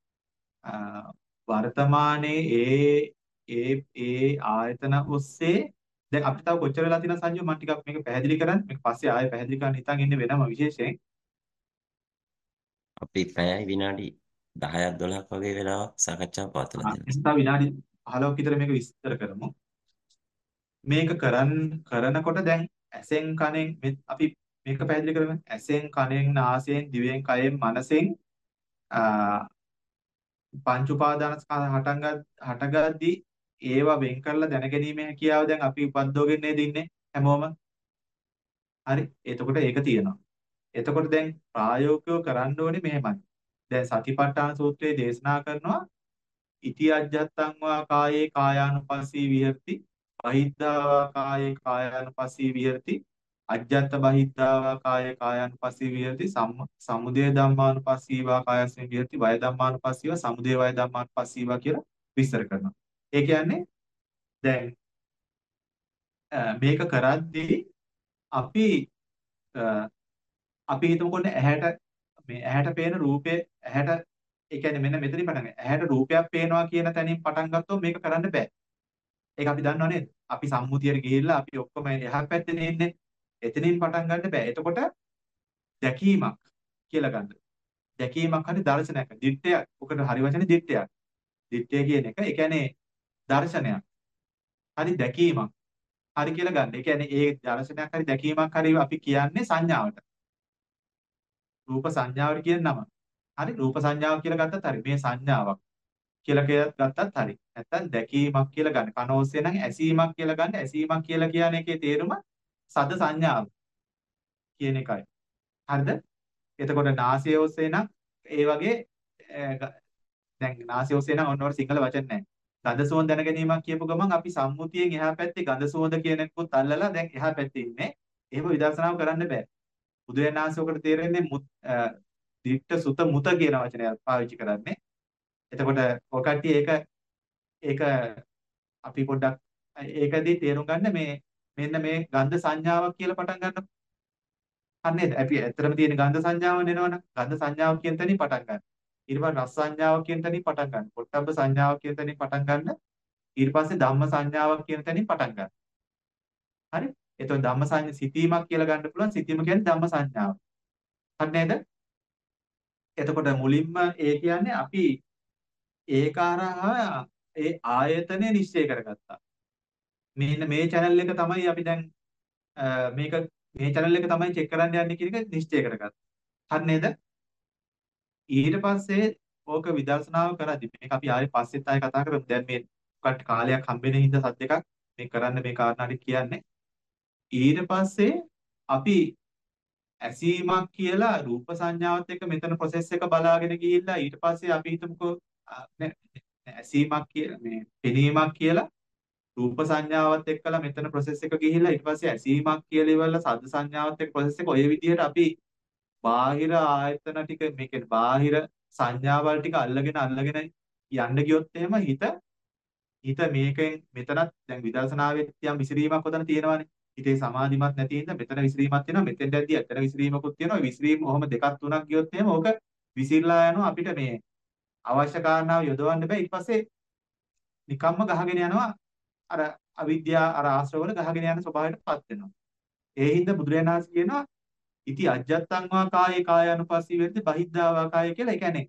වර්තමානයේ ඒ ඒ ඒ ආයතන ඔස්සේ දැන් අපිට තව කොච්චර වෙලා තියෙනවද සංජය මම ටිකක් මේක පැහැදිලි කරන්න මේක පස්සේ ආයෙ පැහැදිලි කරන්න හිතන් ඉන්නේ වෙනම විශේෂයෙන් අපි පැයයි විනාඩි දහයක් දොළහක් වගේ වෙලාවක් සාකච්ඡාව පවත්වලා තියෙනවා. ඉස්සා විනාඩි පහළොවක් විතර මේක විස්තර කරමු. මේක කරන් කරනකොට දැන් ඇසෙන් කනෙන් අපි මේක පැහැදිලි කරමු. ඇසෙන් කනෙන් නාසයෙන් දිවෙන් කයෙන් මනසෙන් පංච උපාදාන ස්කන්ධ හටගද්දී ඒවා වෙන් කරලා දැනගැනීමේ හැකියාව දැන් අපි උපද්දවගෙන නේද ඉන්නේ හැමෝම. හරි. එතකොට ඒක තියෙනවා. එතකොට දැන් ප්‍රායෝගිකව කරන්න ඕනේ මෙහෙමයි. දැන් සතිපට්ඨාන සූත්‍රයේ දේශනා කරනවා ඉති අජ්ජත්තං වා කායේ කායානුපස්සී විහෙරති පහිද්ධා වා කායේ කායානුපස්සී විහෙරති අජ්ජත් බහිද්ධා කාය කායानुපස්සී විහෙරති සමුදය ධම්මානුපස්සීවා කායස්මින් විහෙරති වය ධම්මානුපස්සීවා සමුදය වය ධම්මානුපස්සීවා කියලා විස්තර කරනවා. ඒ කියන්නේ දැන් මේක කරද්දී අපි අපි හිතමුකොන්න ඇහැට මේ ඇහැට පේන රූපේ ඇහැට ඒ කියන්නේ මෙන්න මෙතනින් පටන් ගන්න. ඇහැට රූපයක් පේනවා කියන තැනින් පටන් ගත්තොත් මේක කරන්න බෑ. ඒක අපි දන්නව නේද? අපි සම්මුතියට ගිහිල්ලා අපි ඔක්කොම එහා පැත්තේ ඉන්නේ. එතනින් පටන් ගන්න බෑ. එතකොට දැකීමක් කියලා ගන්න. දැකීමක් හරි දර්ශනයක්. දිට්ඨයක්. ඔකට හරි වචනේ දිට්ඨයක්. දිට්ඨය කියන එක ඒ කියන්නේ දර්ශනයක්. හරි දැකීමක්. හරි කියලා ගන්න. ඒ කියන්නේ ඒ දර්ශනයක් හරි දැකීමක් හරි අපි කියන්නේ සංඥාවට. රූප සංඥාවට කියන නම. හරි රූප සංඥාව කියලා ගත්තත් හරි. මේ සංඥාවක් කියලා ගත්තත් හරි. නැත්තම් දැකීමක් කියලා ගන්න. කන ඔස්සේ නම් ඇසීමක් කියලා ගන්න. ඇසීමක් කියලා කියන එකේ තේරුම සද සංඥාව කියන එකයි. හරිද? එතකොට නාසය ඔස්සේ නම් ඒ වගේ දැන් නාසය ඔස්සේ නම් ඔන්නවට සිංහල වචන නැහැ. ගඳ සුවඳ දැන ගැනීමක් කියපු ගමන් අපි සම්මුතියෙන් එහා පැත්තේ ගඳ සුවඳ කියන එකකුත් අල්ලලා දැන් එහා පැත්තේ ඉන්නේ. එහෙම විදර්ශනාව කරන්න බෑ. බුදුරජාණන් වහන්සේ ඔකට තේරෙන්නේ දිට්ඨ සුත මුත කියන වචනය පාවිච්චි කරන්නේ. එතකොට ඔය කට්ටිය ඒක ඒක අපි පොඩ්ඩක් ඒකදී තේරුම් ගන්න මේ මෙන්න මේ ගන්ධ සංඥාවක් කියලා පටන් ගන්නවා. හරි නේද? අපි ඇත්තටම තියෙන ගන්ධ සංඥාව නෙනවනම් ගන්ධ සංඥාව කියන තැනින් පටන් ගන්න. ඊට පස්සේ රස සංඥාවක් කියන තැනින් පටන් ගන්න. පොට්ටබ්බ සංඥාවක් කියන තැනින් පටන් ගන්න. ඊට පස්සේ ධම්ම සංඥාවක් කියන තැනින් පටන් ගන්න. හරි? එතකොට ධම්ම සංඥා සිතීමක් කියලා ගන්න පුළුවන්. සිතීම කියන්නේ ධම්ම සංඥාව. හරි නේද? එතකොට මුලින්ම ඒ කියන්නේ අපි ඒකාරහා ඒ ආයතනය නිශ්චය කරගත්තා. මෙන්න මේ channel එක තමයි අපි දැන් මේක මේ channel එක තමයි check කරන්න යන්නේ කියන එක නිශ්චය කරගත්තා. හරි නේද? ඊට පස්සේ ඕක විදර්ශනාව කරද්දි මේක අපි ආයේ පස්සෙත් ආයේ කතා කරමු. දැන් මේ කට කාලයක් හම්බෙන හින්දා සත් දෙකක් මේ කරන්න මේ කාරණාට කියන්නේ. ඊට පස්සේ අපි ඇසීමක් කියලා රූප සංඥාවත් එක්ක මෙතන process එක බලාගෙන ගිහිල්ලා ඊට පස්සේ අපි හිතමුකෝ ඇසීමක් කියලා මේ පෙනීමක් කියලා රූප සංඥාවත් එක්කලා මෙතන process එක ගිහිල්ලා ඊට පස්සේ ඇසීමක් කියලා ඉවරලා සද්ද සංඥාවත් එක්ක process එක ඔය විදිහට අපි බාහිර ආයතන ටික මේ කියන්නේ බාහිර සංඥාවල් ටික අල්ලගෙන අල්ලගෙන යන්න ගියොත් එහෙම හිත හිත මේකෙන් මෙතනත් දැන් විදර්ශනාවෙත් යම් විසිරීමක් උතන තියෙනවානේ. හිතේ සමාධිමත් නැති හින්දා මෙතන විසිරීමක් තියෙනවා. මෙතෙන්ට ඇද්දි ඇත්තට විසිරීමකුත් තියෙනවා. විසිරීම ඔහොම දෙකක් තුනක් ගියොත් එහෙම ඕක විසිරලා යනවා. අපිට මේ අවශ්‍ය කාරණාව යොදවන්න බෑ. ඊට පස්සේ නිකම්ම ගහගෙන යනවා. අර අවිද්‍යාව අර ආශ්‍රවවල ගහගෙන යන ස්වභාවයටපත් වෙනවා. ඒ හින්දා බුදුරජාණන් වහන්සේ කියනවා ඉති අජ්ජත්තං වා කායේ කායानुපස්සී වෙද්දී බහිද්ධා වා කාය කියලා. ඒ කියන්නේ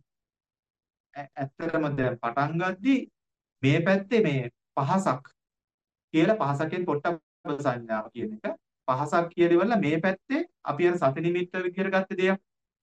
ඇත්තටම දැන් පටන් ගද්දී මේ පැත්තේ මේ පහසක් කියලා පහසකෙන් පොට්ටබ්බ සංඥාව කියන එක පහසක් කියලා ඉවරලා මේ පැත්තේ අපි අර සති නිමිත්ත විදියට ගත්ත දෙයක්.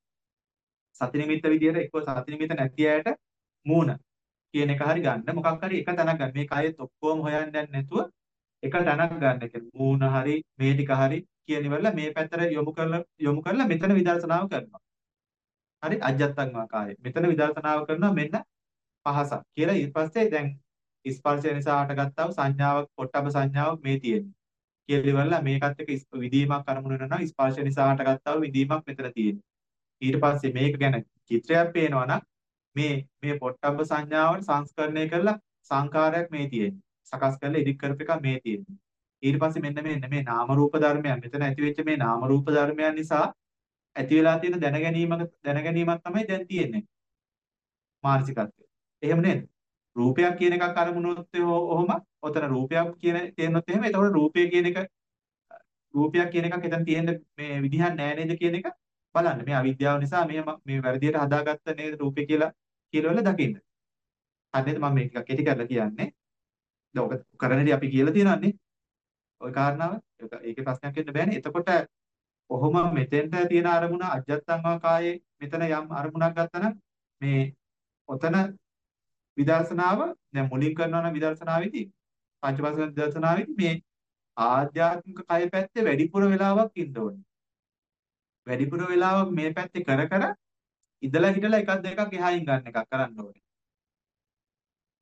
සති නිමිත්ත විදියට එක්ක සති නිමිත්ත නැති අයට මූණ කියන එක හරි ගන්න. මොකක් හරි එක තැනක් ගන්න. මේ කයෙත් ඔක්කොම හොයන්න යන්නේ නැතුව එක තැනක් ගන්න. ඒ මූණ හරි මේ ටික හරි කියන ඉවරලා මේ පැත්තට යොමු කරලා යොමු කරලා මෙතන විදර්ශනාව කරනවා. හරි අජ්ජත්තං වා කාය. මෙතන විදර්ශනාව කරනවා මෙන්න පහසක් කියලා. ඊට පස්සේ දැන් ස්පර්ශය නිසා හටගත්තා වූ සංඥාවක් පොට්ටබ්බ සංඥාවක් මේ තියෙන්නේ. කියලා ඉවරලා මේකත් එක්ක විදීමක් අරමුණු වෙනවා. ස්පර්ශ නිසා හටගත්තා වූ විදීමක් මෙතන තියෙන්නේ. ඊට පස්සේ මේක ගැන චිත්‍රයක් පේනවා නම් මේ මේ පොට්ටබ්බ සංඥාවට සංස්කරණය කරලා සංකාරයක් මේ තියෙන්නේ. සකස් කරලා ඉදිරි කරපු එක මේ තියෙන්නේ. ඊට පස්සේ මෙන්න මේ මේ නාම රූප ධර්මයන් මෙතන ඇති වෙච්ච මේ නාම රූප ධර්මයන් නිසා ඇති වෙලා තියෙන දැනගැනීමක දැනගැනීමක් තමයි දැන් තියෙන්නේ. මානසිකත්වය. එහෙම නේද? රූපයක් කියන එකක් අරමුණොත් ඔහොම ඔතන රූපයක් කියන තේරෙනොත් එහෙම එතකොට රූපය කියන එක රූපයක් කියන එකක් එතන තියෙන මේ විදිහක් නෑ නේද කියන එක බලන්න. මේ අවිද්‍යාව නිසා මේ මේ වැරදියට හදාගත්ත නේද රූපය කියලා කියලා වල දකින්න. හරිද? මම මේක කෙටි කරලා කියන්නේ. දැන් ඔක කරන්නදී අපි කියලා තියෙනවානේ. ওই කාරණාව. ඒකේ ප්‍රශ්නයක් වෙන්න බෑනේ. එතකොට කොහොම මෙතෙන්ට තියෙන අරමුණ අජත්තං වා කායේ මෙතන යම් අරමුණක් ගත්තනම් මේ ඔතන විදර්ශනාව දැන් මුලින් කරනවා නම් විදර්ශනාවේදී පංචවස්තු විදර්ශනාවේදී මේ ආධ්‍යාත්මික කය පැත්තේ වැඩිපුර වෙලාවක් ඉන්න ඕනේ. වැඩිපුර වෙලාවක් මේ පැත්තේ කර කර ඉඳලා හිටලා එකක් දෙකක් එහායින් ගන්න එකක් කරන්න ඕනේ.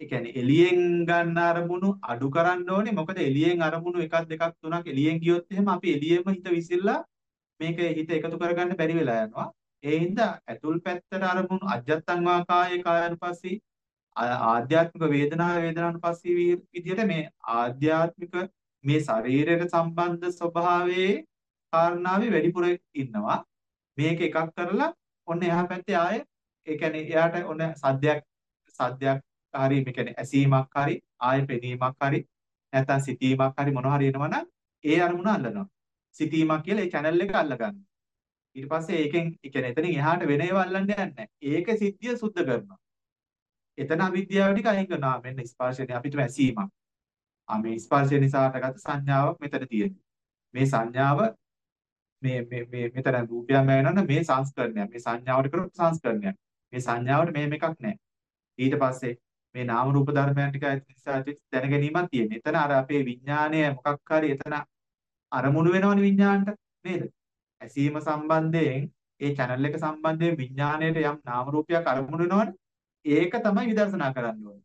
ඒ කියන්නේ එළියෙන් ගන්න අරමුණු අඩු කරන්න ඕනේ. මොකද එළියෙන් අරමුණු එකක් දෙකක් තුනක් එළියෙන් ගියොත් එහෙම අපි එළියෙම හිත විසිරලා මේක හිත එකතු කරගන්න බැරි වෙලා යනවා. ඒ හින්දා ඇතුල් පැත්තට අරමුණු අජත්තං වා කායේ කායानुපස්සී ආධ්‍යාත්මික වේදනාව වේදනානුපස්සී විදිහට මේ ආධ්‍යාත්මික මේ ශරීරයට සම්බන්ධ ස්වභාවයේ කාරණාවේ වැඩිපුර ඉන්නවා. මේක එකක් කරලා ඔන්න එහා පැත්තේ ආයේ ඒ කියන්නේ එයාට ඔන්න සද්දයක් සද්දයක් හරි මේ කියන්නේ ඇසීමක් හරි ආයේ පෙනීමක් හරි නැත්නම් සිතීමක් හරි මොනවා හරි එනවනම් ඒ අරමුණ අල්ලනවා. සිතීමක් කියලා ඒ channel එක අල්ලගන්නවා. ඊට පස්සේ ඒකෙන් ඒ කියන්නේ එතනින් එහාට වෙන ඒවා අල්ලන්න යන්නේ නැහැ. ඒක සිද්ධිය සුද්ධ කරනවා. එතන අවිද්‍යාව ටික අයින් කරනවා. මෙන්න ස්පර්ශනේ අපිට ඇසීමක්. ආ මේ ස්පර්ශය නිසා හටගත්ත සංඥාවක් මෙතන තියෙනවා. මේ සංඥාව මේ මේ මේ මෙතන රූපයක් වෙනවනම් මේ සංස්කරණයක්. මේ සංඥාවට කරපු සංස්කරණයක්. මේ සංඥාවට මෙහෙම එකක් නැහැ. ඊට පස්සේ මේ නාම රූප ධර්මයන් ටික දැන ගැනීමක් තියෙනවා. එතන අර අපේ විඥාණය මොකක් හරි එතන අරමුණු වෙනවනේ විඥාණයට නේද? ඇසීම සම්බන්ධයෙන් ඒ channel එක සම්බන්ධයෙන් විඥාණයට යම් නාම රූපයක් අරමුණු වෙනවනේ. ඒක තමයි විදර්ශනා කරන්න ඕනේ.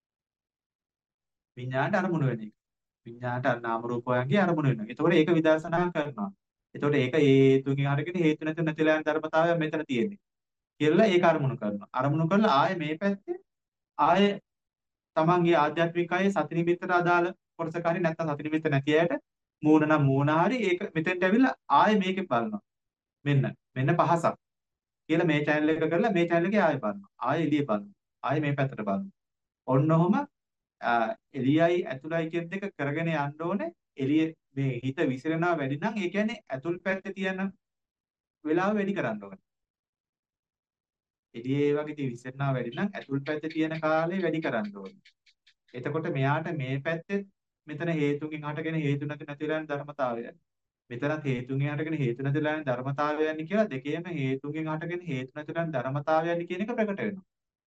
විඥාණයට අරමුණු වෙන එක. විඥාණයට නාම රූපයන්ගේ අරමුණු වෙනවා. ඒතකොට ඒක විදර්ශනා කරනවා. ඒතකොට ඒක හේතුකින් හටගෙන හේතු නැති නැතිලා යන ධර්මතාවය මෙතන තියෙන්නේ. කියලා ඒක අරමුණු කරනවා. අරමුණු කරලා ආයේ මේ පැත්තේ ආයේ තමන්ගේ ආධ්‍යාත්මිකයේ සති නිමිත්තට අදාළ කොටසක හරි නැත්නම් සති නිමිත්ත නැති අයට මූණ නම් මූණ හරි ඒක මෙතෙන්ට ඇවිල්ලා ආයේ මේකේ බලනවා. මෙන්න මෙන්න පහසක් කියලා මේ channel එක කරලා මේ channel එකේ ආයෙ බලනවා. ආයෙ එළිය බලනවා. ආයෙ මේ පැත්තට බලනවා. ඔන්න ඔහම එළියයි ඇතුළයි කියන දෙක කරගෙන යන්න ඕනේ. එළිය මේ හිත විසිරෙනවා වැඩි නම් ඒ කියන්නේ ඇතුල් පැත්තේ තියෙන වෙලාව වැඩි කරන්න ඕනේ. එළියේ වගේ විසිරෙනවා වැඩි නම් ඇතුල් පැත්තේ තියෙන කාලය වැඩි කරන්න ඕනේ. එතකොට මෙයාට මේ පැත්තේ මෙතන හේතුකින් හටගෙන හේතු නැති නැතිලා යන ධර්මතාවයයි. මෙතනත් හේතුන්ගෙන් හටගෙන හේතු නැතිලා යන ධර්මතාවයන් කියලා දෙකේම හේතුන්ගෙන් හටගෙන හේතු නැතිලා යන ධර්මතාවයන් කියන එක ප්‍රකට වෙනවා.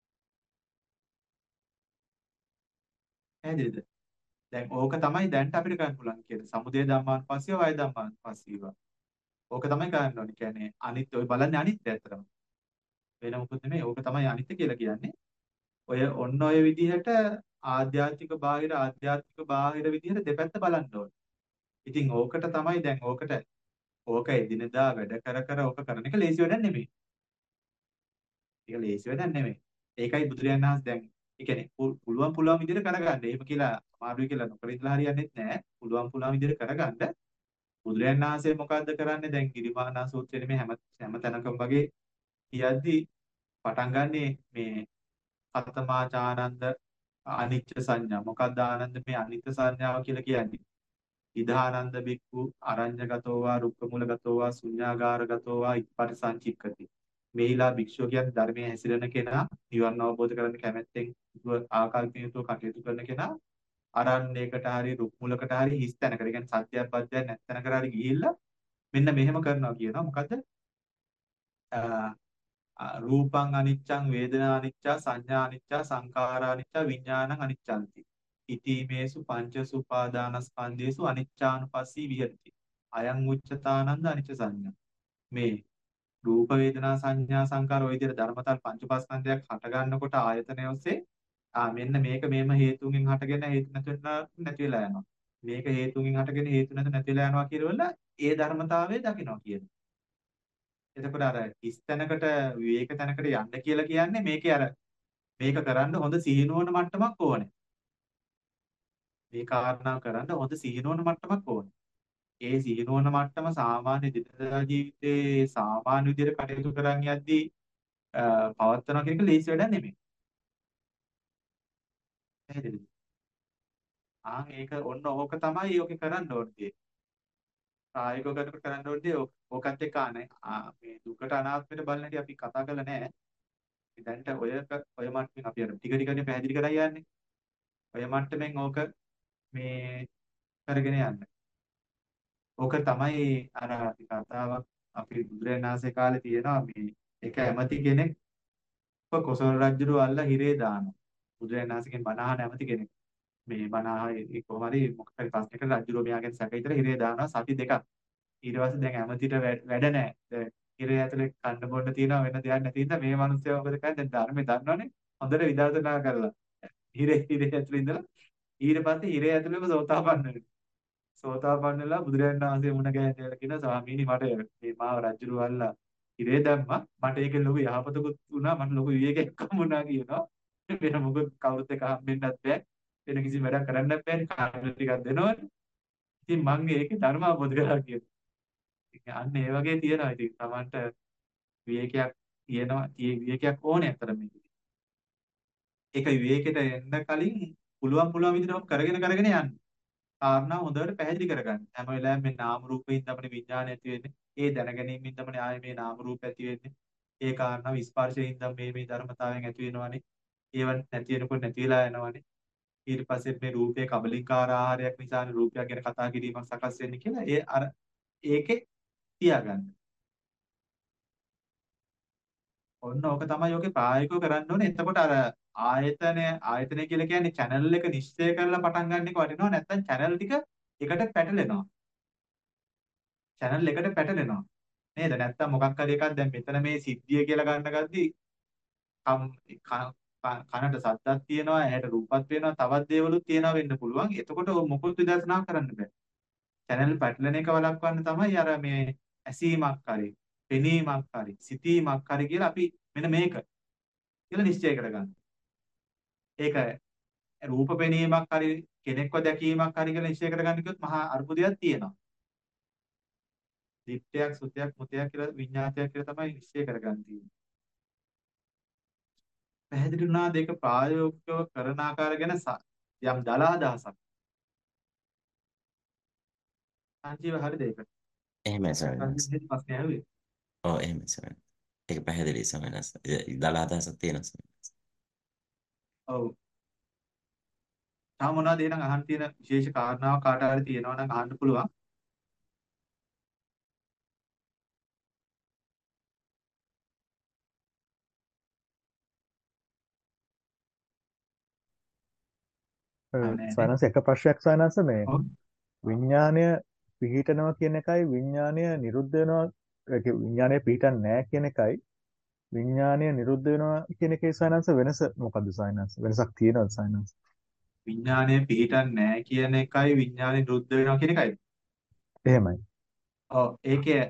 පැහැදිලිද? දැන් ඕක තමයි දැන්ට අපිට කරන්න පුළුවන් කියන්නේ. සමුදය ධම්මානුපස්සීව වය ධම්මානුපස්සීව. ඕක තමයි කරන්න ඕනේ. කියන්නේ අනිත්‍ය ඔය බලන්නේ අනිත්‍ය ඇත්තටම. වෙන මොකුත් නෙමෙයි. ඕක තමයි අනිත්‍ය කියලා කියන්නේ. ඔය ඔන්න ඔය විදිහට ආධ්‍යාත්මික බාහිර ආධ්‍යාත්මික බාහිර විදිහට දෙපැත්ත බලන්න ඕනේ. ඉතින් ඕකට තමයි දැන් ඕකට ඕක එදිනදා වැඩ කර කර ඕක කරන එක ලේසි වැඩක් නෙමෙයි. ඒක ලේසි වැඩක් නෙමෙයි. ඒකයි බුදුරජාණන් වහන්සේ දැන් ඒ කියන්නේ පුළුවන් පුළුවන් විදිහට කරගන්න. එහෙම කියලා අමාරුයි කියලා නොකර ඉඳලා හරියන්නේ නැහැ. පුළුවන් පුළුවන් විදිහට කරගන්න. බුදුරජාණන් වහන්සේ මොකද්ද කරන්නේ? දැන් ගිරිමානා සූත්‍රයේ මේ හැම හැම තැනකම වගේ කියද්දි පටන් ගන්නෙ මේ අතමාචානන්ද අනිච්ච සංඥා. මොකක්ද ආනන්ද මේ අනිත්‍ය සංඥාව කියලා කියන්නේ? ඉදානන්ද බික්ඛු අරඤ්‍යගතෝ වා රුක්කමූලගතෝ වා ශුඤ්ඤාගාරගතෝ වා ඉපරිසංචික්කති. මේලා භික්ෂුව කියන්නේ ධර්මයේ හැසිරෙන කෙනා, නිවන් අවබෝධ කරගන්න කැමැත්තෙන් ආකල්පිත යුතුව කටයුතු කරන කෙනා අරණ්‍යයකට හරි රුක්මුලකට හරි හිස් තැනකට, ඒ කියන්නේ සත්‍යයක් බද්ධයක් නැත්නම්කට හරි ගිහිල්ලා මෙන්න මෙහෙම කරනවා කියනවා. මොකද්ද? රූපං අනිච්චං වේදනා අනිච්චා සංඥා අනිච්චා සංඛාරා අනිච්චා විඥානං අනිච්ඡanti. ඉතිමේසු පංචසු උපාදානස්කන්ධේසු අනිච්චානුපස්සී විහෙරති. අයං උච්චතානන්ද අනිච්ච සංඥා. මේ රූප වේදනා සංඥා සංකාර ඔය විදිහට ධර්මතාව පංච උපාස්කන්ධයක් හට ගන්නකොට ආයතනය ඔස්සේ ආ මෙන්න මේක මේම හේතුන්ගෙන් හටගෙන හේතු නැති නැති වෙලා යනවා. මේක හේතුන්ගෙන් හටගෙන හේතු නැති නැති වෙලා යනවා කියලා ඒ ධර්මතාවය දකිනවා කියනවා. එතකොට අර හිස් තැනකට විවේක තැනකට යන්න කියලා කියන්නේ මේකේ අර මේක කරන්න හොඳ සිහිනුවන මට්ටමක් ඕනේ. මේ කාරණා කරන්න හොඳ සිහිනුවන මට්ටමක් ඕනේ. ඒ සිහිනුවන මට්ටම සාමාන්‍ය දිනදා ජීවිතේ සාමාන්‍ය විදිහට කටයුතු කරන් යද්දී පවත්වනවා කියන එක ලේසි වැඩක් නෙමෙයි. පැහැදිලිද? ආ ඒක ඔන්න ඕක තමයි ඕකේ කරන්න ඕනේ. ප්‍රායෝගිකව කරන්න ඕනේ ඕකත් එක්ක ආනේ මේ දුකට අනාත්මයට බලන හැටි අපි කතා කරලා නැහැ. දැන්ට ඔය ඔය මට්ටමින් අපි අර ටික ටිකනේ පැහැදිලි කරලා යන්නේ. ඔය මට්ටමින් ඕක මේ කරගෙන යන්න. ඕක තමයි අර අපි කතාවක් අපි බුදුරජාණන් වහන්සේ කාලේ තියෙනවා මේ එක ඇමති කෙනෙක් කොසල් රජුව අල්ල හිරේ දානවා. බුදුරජාණන් වහන්සේගෙන් බණ අහන ඇමති කෙනෙක්. මේ බණ අහේ කොහොම හරි මොකක් හරි ප්‍රශ්නයකට රජුව මෙයාගෙන් සැක විතර හිරේ දානවා සති දෙකක්. ඊට පස්සේ දැන් ඇමතිට වැඩ නැහැ. දැන් හිරේ ඇතුලේ කන්න බොන්න තියෙනවා වෙන දෙයක් නැති නිසා මේ මිනිස්සයා මොකද කරන්නේ? දැන් ධර්මේ දන්නවනේ. හොඳට විදර්ශනා කරලා. හිරේ හිරේ ඇතුලේ ඉඳලා ඊට පස්සේ හිරේ ඇතුලේම සෝතාපන්න වෙනවා. සෝතාපන්න වෙලා බුදුරජාණන් වහන්සේ මුණ ගැහෙන්න කියන ස්වාමීනි මට මේ මාව රජුරු වල්ලා හිරේ දැම්මා. මට ඒකෙන් ලොකු යහපතකුත් වුණා. මට ලොකු විවේකයක් හම්බුණා කියනවා. වෙන මොකද කවුරුත් එක හම්බෙන්නත් බෑ. වෙන කිසි වැඩක් කරන්නත් බෑනේ. කාර්ය ටිකක් දෙනවනේ. ඉතින් මම ඒකේ ධර්ම අවබෝධ කරගන්නවා කියනවා. ඉතින් අන්න ඒ වගේ තියෙනවා. ඉතින් Tamanට විවේකයක් තියෙනවා. tie විවේකයක් ඕනේ අතර මේකදී. ඒක විවේකයට එන්න කලින් පුළුවන් පුළුවන් විදිහට කරගෙන කරගෙන යන්න. කාරණා හොඳට පැහැදිලි කරගන්න. හැම වෙලාවෙම මේ නාම රූපයෙන් තමයි විඥානය ඇති වෙන්නේ. ඒ දැනගැනීමෙන් තමයි ආයේ මේ නාම රූප ඇති වෙන්නේ. ඒ කාරණා ස්පර්ශයෙන් තමයි මේ මේ ධර්මතාවයන් ඇති වෙනවනේ. ඒව නැති වෙනකොට නැති වෙලා යනවනේ. ඊට පස්සේ මේ රූපේ කබලින්කාර ආහාරයක් නිසානේ රූපයක් ගැන කතා කිරීමක් සකස් වෙන්නේ කියලා ඒ අර ඒකේ තියාගන්න. ඔන්න ඕක තමයි ඔකේ ප්‍රායෝගිකව කරන්න ඕනේ. එතකොට අර ආයතනය ආයතනය කියලා කියන්නේ channel එක නිශ්චය කරලා පටන් ගන්න එක වටිනවා. නැත්නම් channel ටික එකට පැටලෙනවා. channel එකට පැටලෙනවා. නේද? නැත්නම් මොකක් හරි එකක් දැන් මෙතන මේ සිද්ධිය කියලා ගන්න ගද්දි කනට සද්දක් තියෙනවා, ඇහැට රූපක් පේනවා, තවත් දේවලුත් තියෙනවා වෙන්න පුළුවන්. එතකොට මොකොත් විදර්ශනා කරන්න බෑ. channel පැටලෙන එක වළක්වන්න තමයි අර මේ ඇසීමක් හරි, පෙනීමක් හරි, සිතීමක් හරි කියලා අපි මෙන්න මේක කියලා නිශ්චය කරගන්න. ඒක රූප පෙනීමක් හරි, කෙනෙක්ව දැකීමක් හරි කියලා නිශ්චය කරගන්න කිව්වොත් මහා අර්බුදයක් තියෙනවා. දිට්ඨියක්, සුත්‍යක්, මුතයක් කියලා විඤ්ඤාතයක් කියලා තමයි නිශ්චය කරගන්න තියෙන්නේ. පැහැදිලි වුණාද ඒක ප්‍රායෝගිකව කරන ආකාර ගැන යම් දල අදහසක්. සංජීව හරිද ඒක? එහෙමයි සමනස්. සංජීව ප්‍රශ්නය ඇහුවේ. ඔව් එහෙමයි සමනස්. ඒක පැහැදිලි සමනස්. දල අදහසක් තියෙනවා සමනස්. ඔව්. තාම මොනවද එහෙනම් අහන්න තියෙන විශේෂ කාරණාවක් කාට හරි තියෙනවා නම් අහන්න පුළුවන්. සයනස් එක ප්‍රශ්නයක් සයනස් මේ ඔව්. විඥානය පිහිටනවා කියන එකයි විඥානය නිරුද්ධ වෙනවා විඥානය පිහිටන්නේ නැහැ කියන එකයි විඥානය නිරුද්ධ වෙනවා කියන එකේ සයනස් වෙනස මොකද්ද සයනස් වෙනසක් තියෙනවද සයනස් විඥානය පිහිටන්නේ නැහැ කියන එකයි විඥානය නිරුද්ධ වෙනවා කියන එකයි. එහෙමයි. ඔව් ඒකේ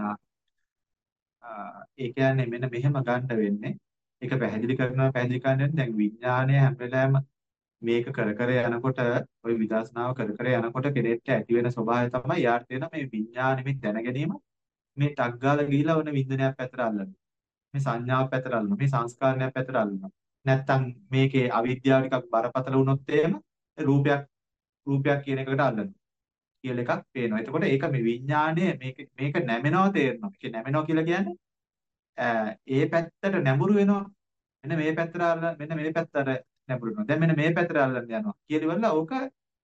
ඒ කියන්නේ මෙන්න මෙහෙම ගන්න වෙන්නේ. ඒක පැහැදිලි කරනවා පැහැදිලි කරන්නේ දැන් විඥානය හැම වෙලාවෙම මේක කර කර යනකොට ওই විදර්ශනාව කර කර යනකොට කෙනෙක්ට ඇති වෙන ස්වභාවය තමයි යාට තියෙන මේ විඥානෙමින් දැන ගැනීම මේ ටක් ගාලා ගිහිලා වෙන වින්දනයක් පැත්තට අල්ලනවා. මේ සංඥාවක් පැත්තට අල්ලනවා. මේ සංස්කාරණයක් පැත්තට අල්ලනවා. නැත්තම් මේකේ අවිද්‍යාව ටිකක් බරපතල වුණොත් එහෙම රූපයක් රූපයක් කියන එකකට අල්ලනවා. කියලා එකක් පේනවා. එතකොට ඒක මේ විඥානය මේක මේක නැමෙනවා තේරෙනවා. ඒක නැමෙනවා කියලා කියන්නේ ඒ පැත්තට නැඹුරු වෙනවා. මෙන්න මේ පැත්තට අල්ල මෙන්න මේ පැත්තට නැඹුරු වෙනවා. දැන් මෙන්න මේ පැත්තට අල්ලන්න යනවා. කියලිවල ඕක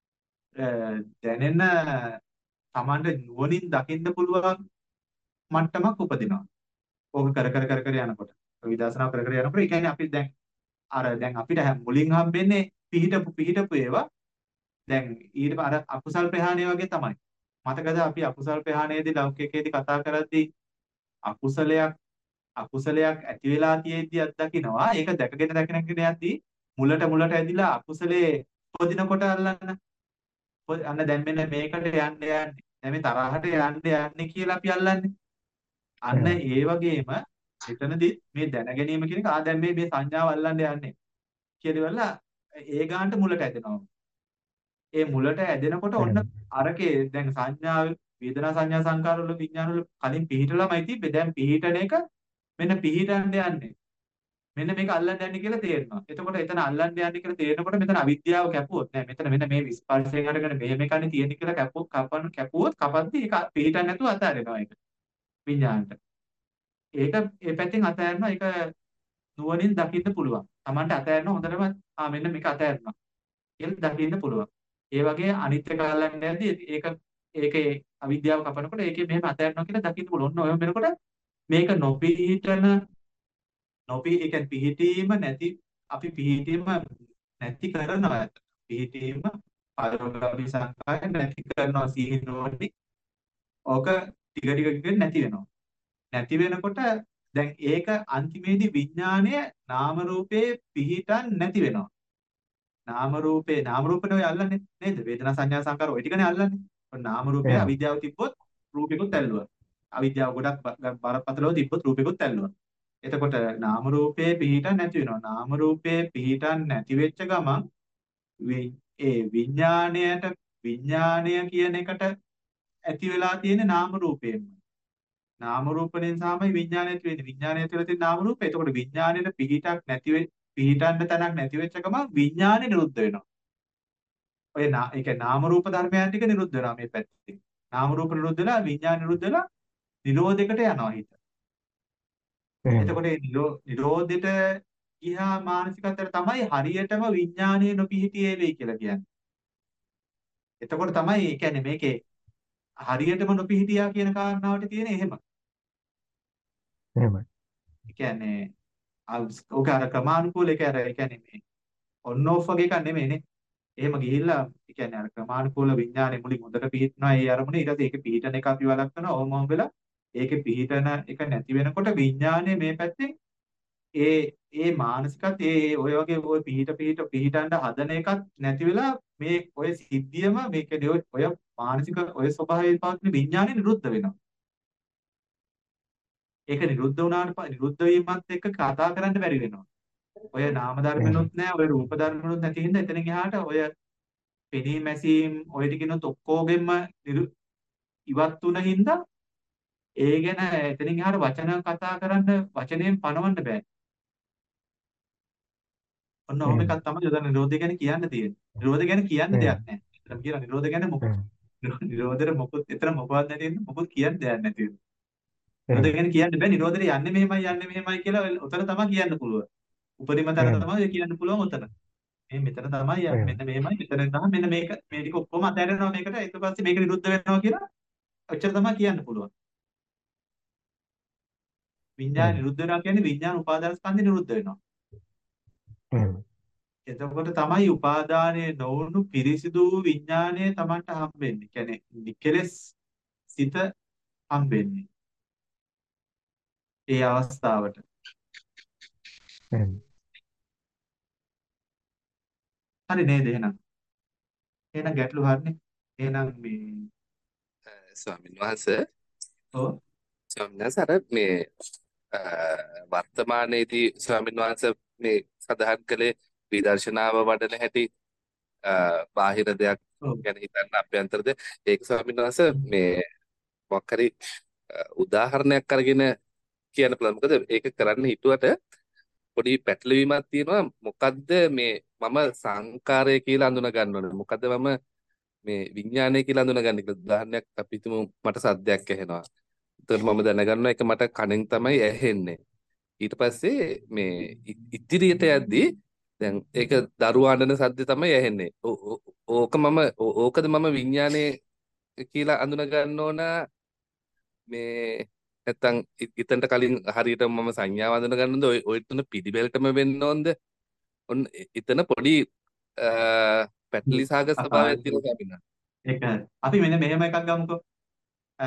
දැනෙන Tamanට නුවණින් දකින්න පුළුවන් මට්ටමක් උපදිනවා. ඕක කර කර කර කර යනකොට. විදර්ශනා කර කර යනකොට ඒ කියන්නේ අපි දැන් අර දැන් අපිට මුලින් හම්බෙන්නේ පිහිටපු පිහිටපු ඒවා දැන් ඊට අර අකුසල් ප්‍රහාණය වගේ තමයි. මතකද අපි අකුසල් ප්‍රහාණයේදී ලෞකිකයේදී කතා කරද්දී අකුසලයක් අකුසලයක් ඇති වෙලා තියෙද්දි අත්දකින්නවා. ඒක දැකගෙන දැකගෙන යද්දී මුලට මුලට ඇදිලා අකුසලේ උපදිනකොට අල්ලන්න. අන්න දැන් මෙන්න මේකට යන්න යන්නේ. දැන් මේ තරහට යන්න යන්නේ කියලා අපි අල්ලන්නේ. අන්න ඒ වගේම මෙතනදී මේ දැනගැනීම කියන එක ආ දැන් මේ මේ සංඥාව අල්ලන්න යන්නේ. කියලා ඒ ගානට මුලට ඇදෙනවා. ඒ මුලට ඇදෙනකොට ඔන්න අරකේ දැන් සංඥා වේදනා සංඥා සංකාර වල විඥාන වල කලින් පිහිටලාමයි තිබ්බේ. දැන් පිහිටන එක මෙන්න පිහිටන්න යන්නේ. මෙන්න මේක අල්ලන්න යන්නේ කියලා තේරෙනවා. එතකොට එතන අල්ලන්න යන්නේ කියලා තේරෙනකොට මෙතන අවිද්‍යාව කැපුවොත් නෑ මෙතන මෙන්න මේ ස්පර්ශයෙන් හටගෙන මෙහෙම එකනේ තියෙන්නේ කියලා කැපුවොත් කපන කැපුවොත් කපද්දි ඒක පිහිටන්නේ නැතුව අතාරිනවා ඒක විඥාණයට. ඒක ඒ පැත්තෙන් අතාරිනවා ඒක නුවණින් දකින්න පුළුවන්. Tamanට අතාරින හොඳටම ආ මෙන්න මේක අතාරිනවා. කියලා දකින්න පුළුවන්. ඒ වගේ අනිත් එක අල්ලන්න යද්දි ඒක ඒකේ අවිද්‍යාව කපනකොට ඒකේ මෙහෙම අතාරිනවා කියලා දකින්න පුළුවන්. ඔන්න ඔය වෙනකොට මේක නොපිහිටන නොපි ඒ කියන්නේ පිහිටීම නැති අපි පිහිටීම නැති කරනවා. පිහිටීම ආරෝග්‍ය සංකාය නැති කරනවා සීනෝනි. ඕක ටික ටික ටික නැති වෙනවා. නැති වෙනකොට දැන් ඒක අන්තිමේදී විඥාණය නාම රූපේ පිහිටන් නැති වෙනවා. නාම රූපේ නාම රූපනේ ඔය අල්ලන්නේ නේද? වේදනා සංඥා සංකාර ඔය ටිකනේ අල්ලන්නේ. ඔය නාම රූපේ එහෙමයි. අවිද්‍යාව තිබ්බොත් රූපෙකුත් ඇල්ලුවා. අවිද්‍යාව ගොඩක් බ- බරපතලව තිබ්බොත් රූපෙකුත් ඇල්ලුවා. එතකොට නාම රූපේ පිහිටන් නැති වෙනවා. නාම රූපේ පිහිටන් නැති වෙච්ච ගමන් වි- ඒ විඥාණයට විඥාණය කියන එකට ඇති වෙලා තියෙන නාම රූපයෙන්ම. නාම රූප නිසාමයි විඥාණය ඇති වෙන්නේ. විඥාණය තුළ තියෙන නාම රූප. එතකොට විඥාණයට පිහිටක් නැති වෙ පිහිටන්න තැනක් නැති වෙච්ච ගමන් විඥාණය නිරුද්ධ වෙනවා. ඔය නා ඒ කියන්නේ නාම රූප ධර්මයන් ටික නිරුද්ධ වෙනවා මේ පැත්තේ. නාම රූප නිරුද්ධ වෙලා විඥාන නිරුද්ධ වෙලා නිරෝධයකට යනවා හිත. එහෙමයි. එතකොට මේ නිරෝ නිරෝධයට ගියා මානසිකත්වයට තමයි හරියටම විඥානයේ නොපිහිටියේ වෙයි කියලා කියන්නේ. එතකොට තමයි ඒ කියන්නේ මේකේ හරියටම නොපිහිටියා කියන කාරණාවට තියෙන එහෙම. එහෙමයි. ඒ කියන්නේ අල්- ඔක අර ක්‍රමානුකූල එක අර ඒ කියන්නේ මේ ඔන් ඔෆ් වගේ එකක් නෙමෙයිනේ. එහෙම ගිහිල්ලා ඒ කියන්නේ අර ක්‍රමානුකූල විඥානේ මුලින් හොඳට පිහිටනවා ඒ අරමුණේ ඊට පස්සේ ඒක පිහිටන එක අපි වළක්වනවා ඕම ඕම වෙලා ඒකේ පිහිටන එක නැති වෙනකොට විඥානේ මේ පැත්තෙන් ඒ ඒ මානසිකත් ඒ ඒ ඔය වගේ ඔය පිහිට පිහිට පිහිටන්න හදන එකත් නැති වෙලා මේ ඔය සිද්ධියම මේ කියන්නේ ඔය ඔය මානසික ඔය ස්වභාවයෙන් පවතින විඥානේ නිරුද්ධ වෙනවා. ඒක නිරුද්ධ වුණාට පස්සේ නිරුද්ධ වීමත් එක්ක කතා කරන්න බැරි වෙනවා. ඔය නාම එහෙමයි. ධර්මනොත් නැහැ ඔය රූප ධර්මනොත් නැති හින්දා එතනින් එහාට ඔය පෙනීම මැසීම් ඔය ටිකිනුත් ඔක්කොගෙම නිරු- ඉවත් වුණ හින්දා ඒ ගැන එතනින් එහාට වචන කතා කරන්න වචනයෙන් පනවන්න බෑ. ඔන්න ඔහොම එකක් එහෙමයි. තමයි යොදන නිරෝධය ගැන කියන්න තියෙන්නේ. නිරෝධය ගැන කියන්න දෙයක් එහෙමයි. නැහැ. එතන කියන නිරෝධය ගැන මොකද එහෙමයි. නිරෝධෙට මොකොත් එතන මොකවත් නැති ඉන්න මොකොත් කියන්න දෙයක් නැති වෙනවා. නිරෝධය එහෙමයි. ගැන කියන්න බෑ. නිරෝධෙට යන්නේ මෙහෙමයි යන්නේ මෙහෙමයි කියලා ඔතන තමයි කියන්න පුළුවන්. උපරිම තැන එහෙමයි. තමයි කියන්න පුළුවන් ඔතන. මේ මෙතන තමයි යන්නේ එහෙමයි. මෙන්න මෙහෙමයි මෙතන ඉඳන් මෙන්න මේක මේ ටික ඔක්කොම අතහැරෙනවා මේකට ඊට පස්සේ මේක නිරුද්ධ වෙනවා කියලා ඔච්චර තමයි කියන්න පුළුවන්. විඥාන එහෙමයි. නිරුද්ධ වෙනවා කියන්නේ විඥාන උපාදාන ස්කන්ධය නිරුද්ධ වෙනවා. එහෙමයි. එතකොට තමයි උපාදානයේ නොවුණු පිරිසිදු විඥානය Tamanට හම්බෙන්නේ. කියන්නේ නිකලස් සිත හම්බෙන්නේ. ඒ අවස්ථාවට. එහෙමයි. හරි නේද එහෙනම්? එහෙනම් ගැටලු හරිනේ. එහෙනම් මේ ස්වාමීන් වහන්සේ ඔව් ස්වාමීන් වහන්සේ අර මේ අ, වර්තමානයේදී ස්වාමීන් වහන්සේ මේ සඳහන් කළේ විදර්ශනාව වඩන හැටි අ, බාහිර දෙයක් ඔව් ගැන හිතන්න අභ්‍යන්තර දෙයක් ඒක ස්වාමීන් වහන්සේ මේ මොකක් හරි අ, උදාහරණයක් අරගෙන කියන්න පුළුවන් මොකද ඒක කරන්න හිතුවට පොඩි පැටලවීමක් තියෙනවා මොකද්ද මේ මම සංකාරය කියලා අඳුන ගන්න ඕනේ මොකද්ද මම මේ විඥානය කියලා අඳුනගන්නේ කියලා උදාහරණයක් අපි හිතමු මට සද්දයක් ඇහෙනවා. එතකොට මම දැනගන්නවා ඒක මට කනෙන් තමයි ඇහෙන්නේ. ඊට පස්සේ මේ ඉ- ඉදිරියට යද්දී දැන් ඒක දරුවා අඬන සද්ද තමයි ඇහෙන්නේ. ඕ- ඕ- ඕක මම ඕ- ඕකද මම විඥානය කියලා අඳුන ගන්න ඕන මේ නැත්තම් ඉ- ඉතන්ට කලින් හරියට මම සංඥාව අඳුන ගන්නද ඔය ඔය තුන පිළිවෙලටම වෙන්න ඕනද? ඔන්න එ- එතන පොඩි අ, පැටලි සහගත ස්වභාවයක් තියෙනවා ස්වාමීන් වහන්සේ. ඒක හරි. අපි මෙන්න මෙහෙම එකක් ගමුකෝ. අ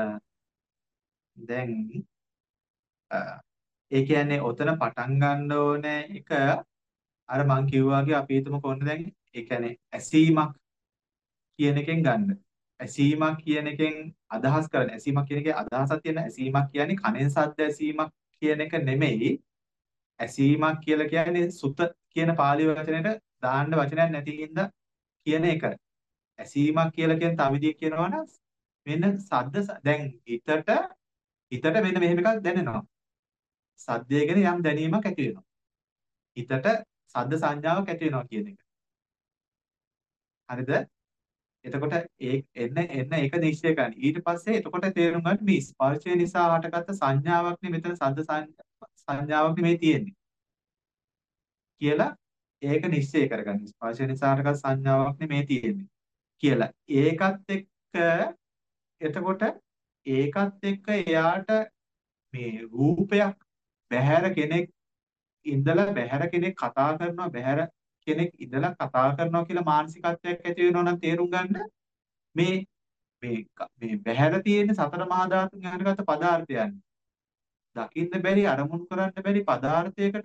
දැන් අ, ඒ කියන්නේ ඔතන පටන් ගන්න ඕනේ එක අර මං කිව්වාගේ අපි හිතමු කොහොමද දැන් ඒ කියන්නේ ඇසීමක් කියන එකෙන් ගන්න. ඇසීමක් කියන එකෙන් අදහස් කරන්නේ ඇසීමක් කියන එකේ අදහසක් තියෙන ඇසීමක් කියන්නේ කනෙන් ශබ්ද ඇසීමක් කියන එක නෙමෙයි. ඇසීමක් කියලා කියන්නේ සුත කියන පාලි වචනෙට දාන්න වචනයක් නැති හින්දා කියන එක. ඇසීමක් කියලා කියන තව විදිහක් කියනවා නම් මෙන්න සද්ද ස- දැන් හිතට හිතට මෙන්න මෙහෙම එකක් දැනෙනවා. සද්දය ගැන යම් දැනීමක් ඇති වෙනවා. හිතට සද්ද සංඥාවක් ඇති වෙනවා කියන එක. හරිද? එතකොට ඒ එන්න එන්න ඒක නිශ්චය ගන්න. ඊට පස්සේ එතකොට තේරුම් ගන්න මේ ස්පර්ශය නිසා හටගත්ත සංඥාවක් නේ මෙතන සද්ද සංඥා- සංඥාවක් නෙමෙයි තියෙන්නේ කියලා ඒක නිශ්චය කරගන්න. ස්පර්ශය නිසා හටගත්ත සංඥාවක් නෙමෙයි තියෙන්නේ කියලා. ඒකත් එක්ක එතකොට ඒකත් එක්ක එයාට මේ රූපයක් බහැර කෙනෙක් ඉඳලා බහැර කෙනෙක් කතා කරනවා බහැර කෙනෙක් ඉඳලා කතා කරනවා කියලා මානසිකත්වයක් ඇති වෙනවා නම් තේරුම් ගන්න මේ මේ ක- මේ බහැර තියෙන සතර මහා ධාතුන් යනගත පදාර්ථයන් දකින්න බැරි අරමුණු කරන්න බැරි පදාර්ථයකට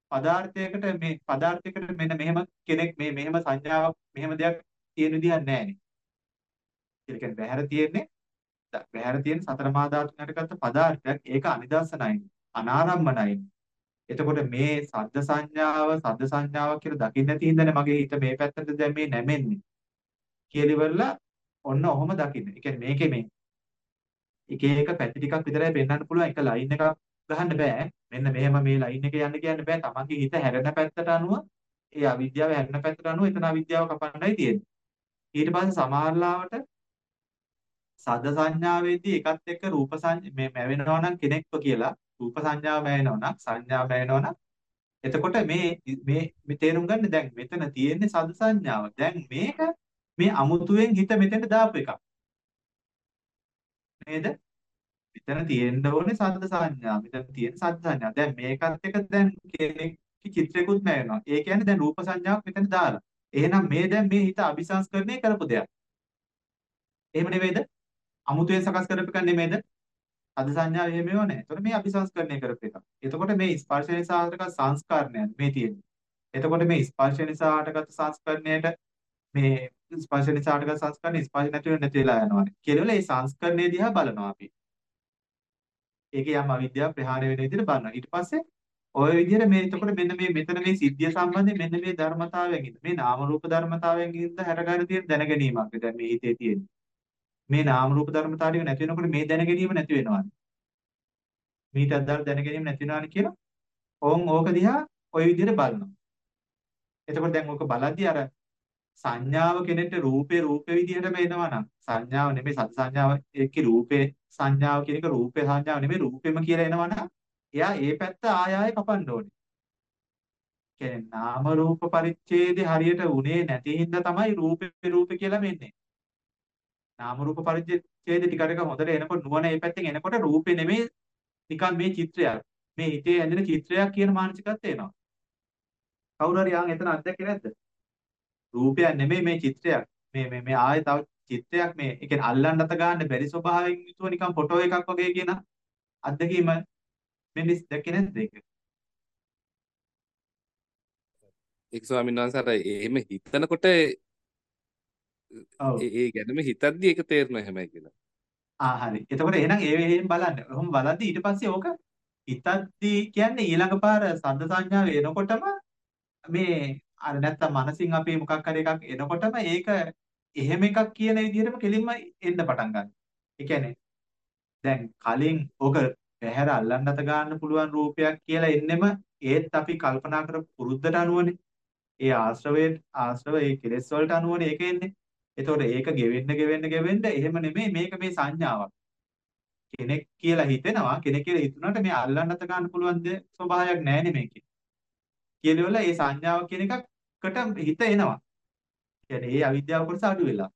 පදාර්ථයකට මේ පදාර්ථයකට මෙන්න මෙහෙම කෙනෙක් මේ මෙහෙම සංඥාවක් මෙහෙම දෙයක් තියෙන විදිහක් නැහැ නේ. ඒ කියන්නේ බහැර තියෙන්නේ බහැර තියෙන සතර මහා ධාතුන් හටගත්ත පදාර්ථයක් ඒක අනිදර්ශනයි. අනාරම්මනයි. එතකොට මේ සද්ද සංඥාව සද්ද සංඥාවක් කියලා දකින්න නැති හින්දානේ මගේ හිත මේ පැත්තට දැන් මේ නැමෙන්නේ. කියලා ඉවරලා ඔන්න ඔහොම දකින්න. ඒ කියන්නේ මේකේ මේ එක එක පැති ටිකක් විතරයි පෙන්වන්න පුළුවන්. එක ලයින් එකක් ගහන්න බෑ. මෙන්න මෙහෙම මේ ලයින් එක යන්න කියන්න බෑ. තමන්ගේ හිත හැරෙන පැත්තට අනුව ඒ අවිද්‍යාව හැරෙන පැත්තට අනුව එතන අවිද්‍යාව කපන්නයි තියෙන්නේ. ඊට පස්සේ සමහරලාවට සද්ද සංඥාවේදී එකත් එක්ක රූප සංඥා මේ මැවෙනවා නම් කෙනෙක්ව කියලා රූප සංඥාව මැවෙනවා නම් සංඥාව මැවෙනවා නම් එතකොට මේ මේ මේ තේරුම් ගන්න දැන් මෙතන තියෙන්නේ සද්ද සංඥාව. දැන් මේක මේ අමුතුවෙන් හිත මෙතෙන්ට දාපු එකක්. නේද? මෙතන තියෙන්න ඕනේ සද්ද සංඥා. මෙතන තියෙන සද්ද සංඥා. දැන් මේකත් එක දැන් කෙනෙක්ගේ චිත්‍රයකුත් නැවෙනවා. ඒ කියන්නේ දැන් රූප සංඥාවක් මෙතන දාලා. එහෙනම් මේ දැන් මේ හිත අபிසංස්කරණය කරපු දෙයක්. එහෙම නෙවෙයිද? අමුතුවෙන් සකස් කරපු එකක් නෙමෙයිද? සද්ද සංඥාව එහෙම ඒවා නැහැ. එතකොට මේ අபிසංස්කරණය කරපු එකක්. එතකොට මේ ස්පර්ශ නිසා හටගත් සංස්කරණයන් මේ තියෙන්නේ. එතකොට මේ ස්පර්ශ නිසා හටගත් සංස්කරණයට මේ ස්පර්ශ නිසා හටගත් සංස්කරණ ස්පර්ශ නැති වෙන්නේ නැති වෙලා යනවා. කියලා මේ සංස්කරණය දිහා බලනවා අපි. ඒකේ යම් අවිද්‍යාව ප්‍රහාණය වෙන විදිහට බලනවා. ඊට පස්සේ ওই විදිහට මේ එතකොට මෙන්න මේ මෙතන මේ සිද්ධිය සම්බන්ධයෙන් මෙන්න මේ ධර්මතාවයෙන් ඉඳ මේ නාම රූප ධර්මතාවයෙන් ඉඳ හැරගන්න තියෙන දැනගැනීමක් දැන් මේ හිතේ තියෙන්නේ. මේ නාම රූප ධර්මතාව ටික නැති වෙනකොට මේ දැනගැනීම නැති වෙනවා. මේට අදාළ දැනගැනීම නැති වෙනවානේ කියලා. ඕන් ඕක දිහා ওই විදිහට බලනවා. එතකොට දැන් ඕක බලද්දී අර සංඥාව කෙනෙක්ට රූපේ රූපේ විදිහටම එනවා නම් සංඥාව නෙමෙයි සත් සංඥාව එක්කේ රූපේ සංඥාව කියන එක රූපේ සංඥාව නෙමෙයි රූපෙම කියලා එනවා නම් එයා ඒ පැත්ත ආය ආය කපන්න ඕනේ. කියන්නේ නාම රූප පරිච්ඡේදේ හරියට උනේ නැති හින්දා තමයි රූපේ රූපේ කියලා මෙන්නේ. නාම රූප පරිච්ඡේදේ ටික ටික හොඳට එනකොට නුවණ ඒ පැත්තෙන් එනකොට රූපේ නෙමෙයි නිකන් මේ චිත්‍රයක්. මේ හිතේ ඇඳෙන චිත්‍රයක් කියන මානසිකත්වය එනවා. කවුරු හරි යාන් එතන අත්දැකේ නැද්ද? රූපයක් නෙමෙයි මේ චිත්‍රයක්. මේ මේ මේ ආයේ තව චිත්‍රයක් මේ ඒ කියන්නේ අල්ලන්න අත ගන්න බැරි ස්වභාවයෙන් යුතුව නිකන් ෆොටෝ එකක් වගේ කියන අත්දැකීම මෙන්න දැක්කේ නැද්ද ඒක? ඒක ස්වාමීන් වහන්සේ අර එහෙම හිතනකොට ඒ ඔව්. ඒ ගැනම හිතද්දි ඒක තේරෙනවා එහෙමයි කියලා. ආ හරි. එතකොට එහෙනම් ඒ වෙලෙන් බලන්න. ඔහොම බලද්දි ඊට පස්සේ ඕක හිතද්දි කියන්නේ ඊළඟ පාර සද්ද සංඥාව එනකොටම මේ අර නැත්තම් මනසින් අපි මොකක් හරි එකක් එනකොටම ඒක එහෙම එකක් කියන විදිහටම කෙලින්ම එන්න පටන් ගන්නවා. ඒ කියන්නේ දැන් කලින් ඕක පැහැර අල්ලන්නත් ගන්න පුළුවන් රූපයක් කියලා එන්නෙම ඒත් අපි කල්පනා කරපු පුරුද්දට අනුවනේ. ඒ ආශ්‍රවයේ ආශ්‍රව ඒ කෙලෙස් වලට අනුවනේ ඒක එන්නේ. එතකොට ඒක ගෙවෙන්න ගෙවෙන්න ගෙවෙන්න එහෙම නෙමෙයි මේක මේ සංඥාවක්. කෙනෙක් කියලා හිතෙනවා කෙනෙක් කියලා හිතුණාට මේ අල්ලන්නත් ගන්න පුළුවන් දේ ස්වභාවයක් නැහැ මේකේ. කියනවල ඒ සංඥාව කියන එකකට හිත එනවා. කියන්නේ ඒ අවිද්‍යාව කොටස අඩු වෙලා.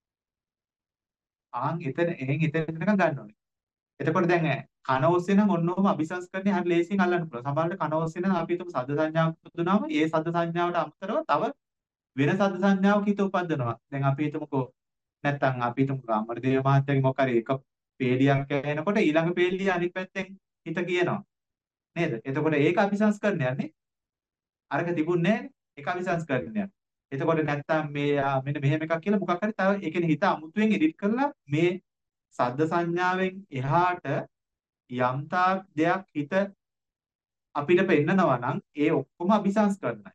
ආන් එතන එහෙන් එතන නිකන් ගන්න ඕනේ. එතකොට දැන් කන ඔස්සේ නම් ඔන්නෝම අபிසංස්කරණය හරි ලේසියෙන් අල්ලන්න පුළුවන්. සමහරවිට කන ඔස්සේ නම් අපි හිතමු සද්ද සංඥාවක් දුනාම ඒ සද්ද සංඥාවට අමතරව තව වෙන සද්ද සංඥාවක් හිත උපදිනවා. දැන් අපි හිතමුකෝ නැත්තම් අපි හිතමු අමරදේව මහත්තයාගේ මොකක් හරි එක පේලියක් ඇහෙනකොට ඊළඟ පේලිය අනිත් පැත්තෙන් හිත කියනවා. නේද? එතකොට ඒක අபிසංස්කරණයක් නේ. අරක තිබුණේ නැහැ. ඒක අபிසංස්කරණයක්. එතකොට නැත්තම් මේ මෙන්න මෙහෙම එකක් කියලා මොකක් හරි තව ඒ කියන්නේ හිත අමුතුවෙන් එඩිට් කරලා මේ සද්ද සංඥාවෙන් එහාට යම්තා දෙයක් හිත අපිට පෙන්නනවා නම් ඒ ඔක්කොම අபிසංස්කරණයි.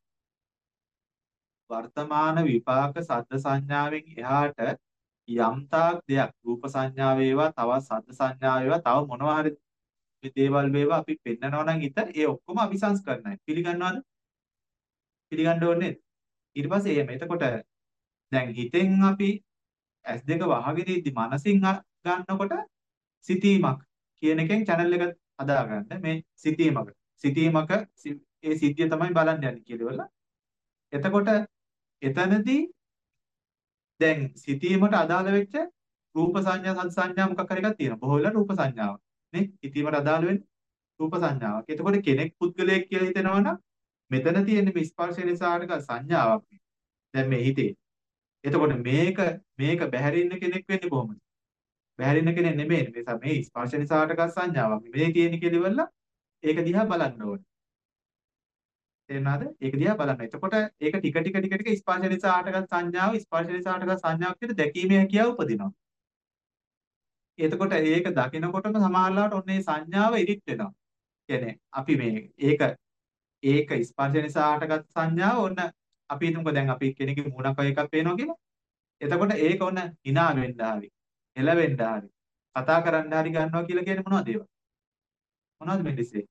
වර්තමාන විපාක සද්ද සංඥාවෙන් එහාට යම්තා දෙයක් රූප සංඥා වේවා තවත් සද්ද සංඥා වේවා තව මොනවා හරි දේවල් වේවා අපි පෙන්නනවා නම් හිත ඒ ඔක්කොම අபிසංස්කරණයි. පිළිගන්නවද? පිළිගන්න ඕනේ. ඊට පස්සේ එහෙම. එතකොට දැන් හිතෙන් අපි ඇස් දෙක වහගෙන ඉද්දි මනසින් ගන්නකොට සිතීමක් කියන එකෙන් channel එක හදාගන්න මේ සිතීමක සිතීමක ඒ සිද්ධිය තමයි බලන්න යන්නේ කියලා. එතකොට එතනදී දැන් සිතීමට අදාළ වෙච්ච රූප සංඥා සත් සංඥා මොකක් හරි එකක් තියෙනවා. බොහෝ වෙලා රූප සංඥාවක්. නේ? සිතීමට අදාළ වෙන්නේ රූප සංඥාවක්. එතකොට කෙනෙක් පුද්ගලයෙක් කියලා හිතනවා නම් මෙතන තියෙන මේ ස්පර්ශය නිසා හටගත් සංඥාවක්. දැන් මේ හිතේ. එතකොට මේක මේක බැහැරින්න කෙනෙක් වෙන්නේ කොහොමද? බැහැරින්න කෙනෙක් නෙමෙයි. මේ මේ ස්පර්ශ නිසා හටගත් සංඥාවක්. මේ තියෙන කියලා ඉවරලා ඒක දිහා බලන්න ඕනේ. තේරුණාද? ඒක දිහා බලන්න. එතකොට ඒක ටික ටික ටික ටික ස්පර්ශ නිසා හටගත් සංඥාව ස්පර්ශ නිසා හටගත් සංඥාවක් විදිහට දැකීමේ හැකියාව උපදිනවා. එතකොට ඒක දකිනකොටම සමහරවිට ඔන්න ඒ සංඥාව එඩිට් වෙනවා. කියන්නේ අපි මේ ඒක ඒක ස්පර්ශ නිසා හටගත් සංඥාව ඔන්න අපි හිතමුකෝ දැන් අපි කෙනෙක්ගේ මූණක් වගේ එකක් පේනවා කියලා. එතකොට ඒක ඔන්න hina වෙන්න හරි, එළවෙන්න හරි, කතා කරන්න හරි ගන්නවා කියලා කියන්නේ මොනවද ඒවා? මොනවද මේ දිස්සේ?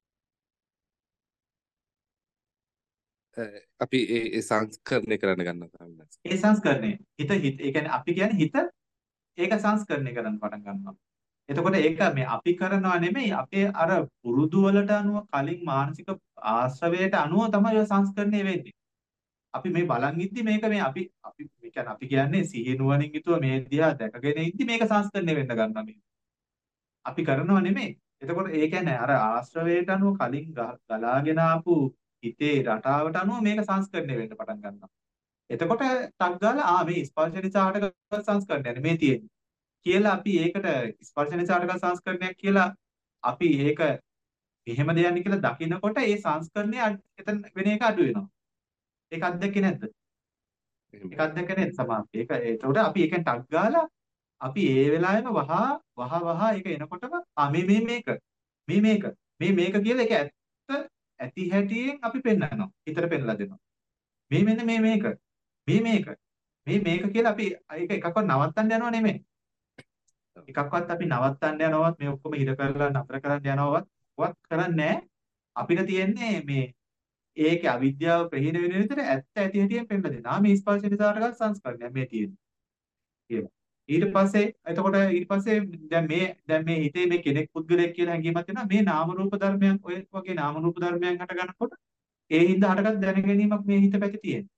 අපි ඒ ඒ සංස්කරණය කරන්න ගන්නවා ස්වාමීන් වහන්සේ. ඒ සංස්කරණය. හිත හිත ඒ කියන්නේ අපි කියන්නේ හිත ඒක සංස්කරණය කරන්න පටන් ගන්නවා. එතකොට ඒක මේ අපි කරනවා නෙමෙයි අපේ අර පුරුදු වලට අනුව කලින් මානසික ආශ්‍රවයට අනුව තමයි ඔය සංස්කරණය වෙන්නේ. අපි මේ බලන් ඉද්දි මේක මේ අපි අපි මේ කියන්නේ අපි කියන්නේ සිහි නුවණින් යුතුව මේ දිහා දැකගෙන ඉද්දි මේක සංස්කරණය වෙන්න ගන්නවා මේ. අපි කරනවා නෙමෙයි. එතකොට ඒ කියන්නේ අර ආශ්‍රවයට අනුව කලින් ගලාගෙන ආපු හිතේ රටාවට අනුව මේක සංස්කරණය වෙන්න පටන් ගන්නවා. එතකොට ටක් ගාලා ආ මේ ස්පර්ශ නිසා හටගත් සංස්කරණයක් මේ තියෙන්නේ කියලා අපි ඒකට ස්පර්ශ නිසා හටගත් සංස්කරණයක් කියලා අපි ඒක මෙහෙම දෙයක් කියලා දකිනකොට ඒ සංස්කරණය එතන වෙන එක අඩු වෙනවා. ඒක අත්දැකේ නැද්ද? ඒක අත්දැකේ නැද්ද සමහර. ඒක ඒකට අපි ඒකෙන් ටක් ගාලා අපි ඒ වෙලාවෙම වහා වහ වහ ඒක එනකොටම ආ මේ මේ මේක මේ මේක මේ මේක කියලා ඒක ඇත්ත ඇති හැටියෙන් අපි පෙන්නනවා. හිතට පෙන්නලා දෙනවා. මේ මෙන්න මේ මේක මේ මේක මේ මේක කියලා අපි ඒක එකක්වත් නවත්තන්න යනව නෙමෙයි. එකක්වත් අපි නවත්තන්න යනවත් මේ ඔක්කොම හිර කරලා නතර කරන්න යනවත් වත් කරන්නේ අපිට තියෙන්නේ මේ ඒකේ අවිද්‍යාව ප්‍රහීන වෙන විදිහට ඇත්ත ඇති හැටියෙන් පෙන්නලා දෙනවා. මේ ස්පර්ශ නිසා හටගත් සංස්කරණයක් මේ තියෙන්නේ කියලා. ඊට පස්සේ එතකොට ඊට පස්සේ දැන් මේ දැන් මේ හිතේ මේ කෙනෙක් පුද්ගලයෙක් කියලා හැඟීමක් වෙනවා. මේ නාම රූප ධර්මයන් ඔය වගේ නාම රූප ධර්මයන් හට ගන්නකොට ඒ හින්දා හටගත් දැන ගැනීමක් මේ හිත පැත්තේ තියෙනවා.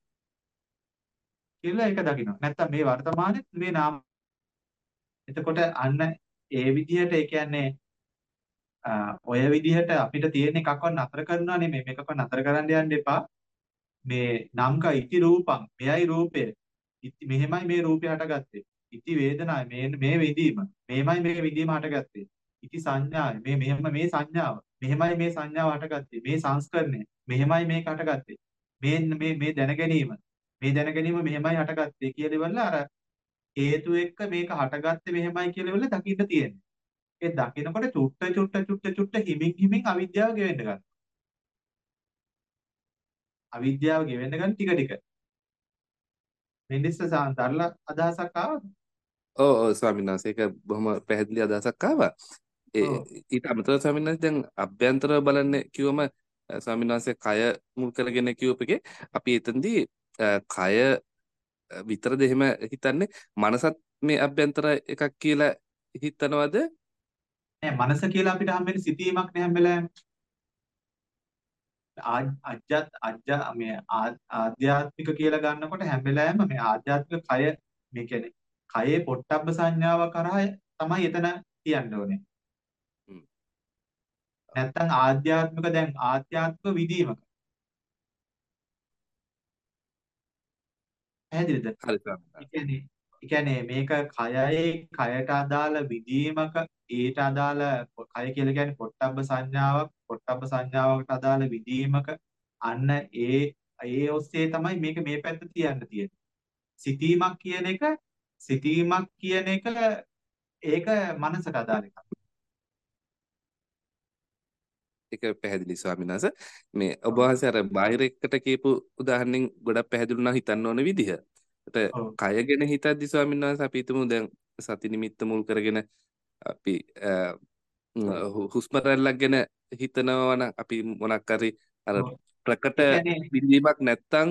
කියලා ඒක දකිනවා. නැත්තම් මේ වර්තමානයේ මේ නාම එතකොට අන්න ඒ විදිහට ඒ කියන්නේ ඔය විදිහට අපිට තියෙන එකක්වත් නතර කරනවා නෙමෙයි මේකක්වත් නතර කරන්න යන්න එපා. මේ නම්ක ඉති රූපං මෙයයි රූපය. ඉති මෙහෙමයි මේ රූපය හටගත්තේ. ඉති වේදනායි මේ මේ විඳීම. මෙහෙමයි මේ විඳීම හටගත්තේ. ඉති සංඥායි මේ මෙහෙම මේ සංඥාව. මෙහෙමයි මේ සංඥාව හටගත්තේ. මේ සංස්කරණය. මෙහෙමයි මේක හටගත්තේ. මේ මේ මේ දැන ගැනීම. මේ දැන ගැනීම මෙහෙමයි හටගත්තේ කියලා ඉවරලා අර හේතු එක්ක මේක හටගත්තේ මෙහෙමයි කියලා ඉවරලා දකින්න තියෙන්නේ. ඒ දකිනකොට චුට්ට චුට්ට චුට්ට චුට්ට හිමින් හිමින් අවිද්‍යාව ගෙවෙන්න ගන්නවා. අවිද්‍යාව ගෙවෙන්න ගන්න ටික ටික. මෙන්නිස්ස සාන්තරල අදහසක් ආවද? ඔව් ඔව් ස්වාමීන් වහන්සේ ඒක බොහොම පැහැදිලි අදහසක් ආවා. ඒ ඊට අමතරව ස්වාමීන් වහන්සේ දැන් අභ්‍යන්තරව බලන්න කිව්වම ස්වාමීන් වහන්සේ කය මුල් කරගෙන කිව්වප එකේ අපි එතනදී කය විතරද එහෙම හිතන්නේ මනසත් මේ අභ්‍යන්තර එකක් කියලා හිතනවද? නෑ මනස කියලා අපිට හම්බෙන්නේ සිතීමක් නේ හැම වෙලාවෙම. අජ්ජත් අජ්ජ මේ ආධ්‍යාත්මික කියලා ගන්නකොට හැම වෙලාවෙම මේ ආධ්‍යාත්මික කය මේ කියන්නේ කයේ පොට්ටබ්බ සංඥාව කරා තමයි එතන තියන්න ඕනේ. නැත්තම් ආධ්‍යාත්මික දැන් ආධ්‍යාත්මික විදීමක. පැහැදිලිද? හරි ස්වාමීන් ඒ කියන්නේ ඒ කියන්නේ මේක කයයි කයට අදාළ විදීමක ඊට අදාළ කය කියලා කියන්නේ පොට්ටබ්බ සංඥාවක් පොට්ටබ්බ සංඥාවකට අදාළ විදීමක අන්න ඒ ඒ ඔස්සේ තමයි මේක මේ පැත්ත තියන්න තියෙන්නේ. සිතීමක් කියන එක සිතීමක් කියන එක ඒක මනසට අදාළ එකක්. ඒක පැහැදිලි ස්වාමීන් වහන්සේ මේ ඔබ වහන්සේ අර බාහිර එකට කියපු උදාහරණෙන් ගොඩක් පැහැදිලි වුණා හිතන්න ඕන විදිහ. ඒත් කය ගැන හිතද්දි ස්වාමීන් වහන්සේ අපි හිතමු දැන් සති නිමිත්ත මුල් කරගෙන අපි හුස්ම රැල්ලක් ගැන හිතනවා නම් අපි මොනක් හරි අර ප්‍රකට විඳීමක් නැත්තම්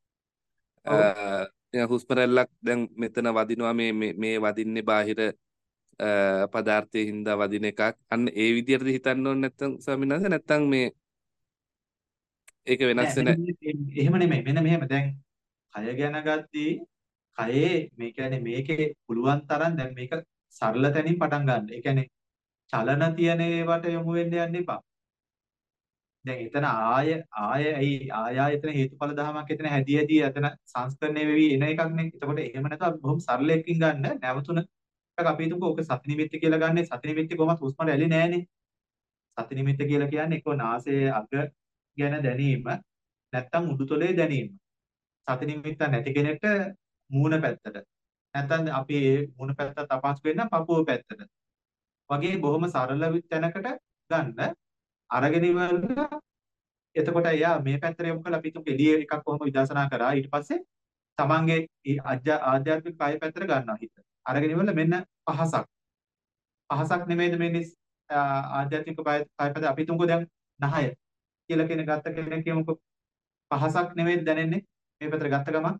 හුස්ම රැල්ලක් දැන් මෙතන වදිනවා මේ මේ වදින්නේ බාහිර පදාර්ථයේ හින්දා වදින එකක් අන්න ඒ විදිහටද හිතන්න ඕනේ නැත්තම් ස්වාමීන් වහන්සේ නැත්තම් මේ ඒක වෙනස් වෙන එහෙම නෙමෙයි මෙන්න මෙහෙම දැන් කය ගැන ගත්තී කයේ මේ කියන්නේ මේකේ පුළුවන් තරම් දැන් මේක සරල තැනින් පටන් ගන්න. ඒ කියන්නේ චලන තියෙන ඒවට යොමු වෙන්න යන්න එපා. දැන් එතන ආය ආය ඇයි ආය ආය එතන හේතුඵල ධමයක් එතන හැදී හැදී එතන සංස්කරණය වෙවි එන එකක් නේ. එතකොට එහෙම නැතුව බොහොම සරලයකින් ගන්න නැවතුන අපි හිතමුකෝ ඔක සති නිමිත්ත කියලා ගන්න. සති නිමිත්ත කොහොමද හුස්ම රැලි නෑනේ. සති නිමිත්ත කියලා කියන්නේ එක්ක නාසයේ අග ගැන දැනීම නැත්තම් උඩුතොලේ දැනීම. සති නිමිත්තක් නැති කෙනෙක්ට මූණ පැත්තට. නැත්තම් අපි ඒ මූණ පැත්ත තපස් වෙන්න පපුව පැත්තට. වගේ බොහොම සරල තැනකට ගන්න අරගෙන ඉවරලා එතකොට එයා මේ පැත්තට යොමු කරලා අපි තුක එළිය එකක් කොහොම විදර්ශනා කරා ඊට පස්සේ තමන්ගේ ආධ්‍යාත්මික කාය පැත්තට ගන්නවා හිත. අරගෙන ඉවරලා මෙන්න පහසක්. පහසක් නෙමෙයිද මේ ආධ්‍යාත්මික කාය පැත්ත අපි තුමුකෝ දැන් නහය කියලා කියන ගත්ත කෙනෙක් කියමුකෝ පහසක් නෙමෙයිද දැනෙන්නේ මේ පැත්තට ගත්ත ගමන්.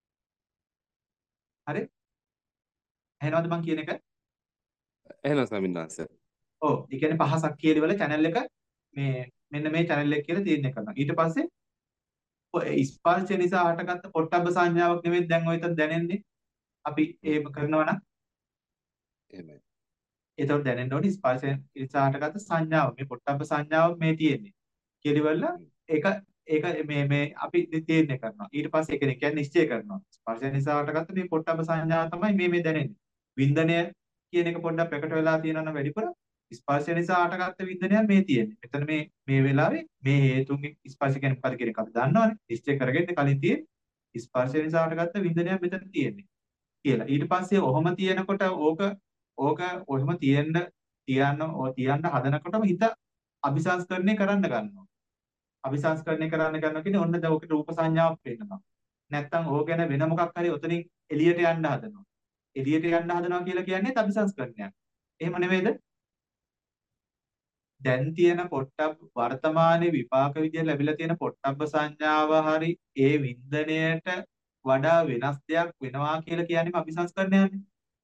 හරි? එහෙනවද මං කියන එක? එහෙනම් ස්වාමීන් වහන්සේ. ඔව්. ඒ කියන්නේ පහසක් කියලා වල channel එක මේ මෙන්න මේ channel එක කියලා තීරණය කරනවා. ඊට පස්සේ ඔය ස්පර්ශය නිසා හටගත්ත පොට්ටබ්බ සංඥාවක් නෙමෙයි දැන් ඔය තන දැනෙන්නේ. අපි එහෙම කරනවා නම් එහෙමයි. ඒතකොට දැනෙන්න ඕනේ ස්පර්ශය නිසා හටගත්ත සංඥාව. මේ පොට්ටබ්බ සංඥාවක් මේ තියෙන්නේ. කියලිවල ඒක ඒක මේ මේ අපි තීරණය කරනවා. ඊට පස්සේ ඒක කියන්නේ නිශ්චය කරනවා. ස්පර්ශය නිසා හටගත්ත මේ පොට්ටබ්බ සංඥාව තමයි මේ මේ දැනෙන්නේ. වින්දනය කියන එක පොඩ්ඩක් ප්‍රකට වෙලා තියෙනවා නම් වැඩිපුර ස්පර්ශය නිසා හටගත්ත වින්දනයක් මේ තියෙන්නේ. මෙතන මේ මේ වෙලාවේ මේ හේතුන්ගේ ස්පර්ශ කියන්නේ මොකද කියන එක අපි දන්නවනේ. නිශ්චය කරගෙන කලින් තියෙන්නේ. ස්පර්ශය නිසා හටගත්ත වින්දනයක් මෙතන තියෙන්නේ කියලා. ඊට පස්සේ ඔහොම තියෙනකොට ඕක ඕක ඔහොම තියෙන්න තියන්න ඕ තියන්න හදනකොටම හිත අபிසංස්කරණය කරන්න ගන්නවා. අபிසංස්කරණය කරන්න ගන්නවා කියන්නේ ඔන්න දැන් ඕකට රූප සංඥාවක් වෙන්නවා. නැත්තම් ඕක ගැන වෙන මොකක් හරි ඔතනින් එළියට යන්න හදනවා. එළියට යන්න හදනවා කියලා කියන්නේ අபிසංස්කරණයක්. එහෙම නෙමෙයිද? දැන් තියෙන පොට්ටබ් වර්තමානයේ විපාක විදියට ලැබිලා තියෙන පොට්ටබ්බ සංඥාව හරි ඒ වින්දනයට වඩා වෙනස් දෙයක් වෙනවා කියලා කියන්නේම අபிසංස්කරණයන්නේ.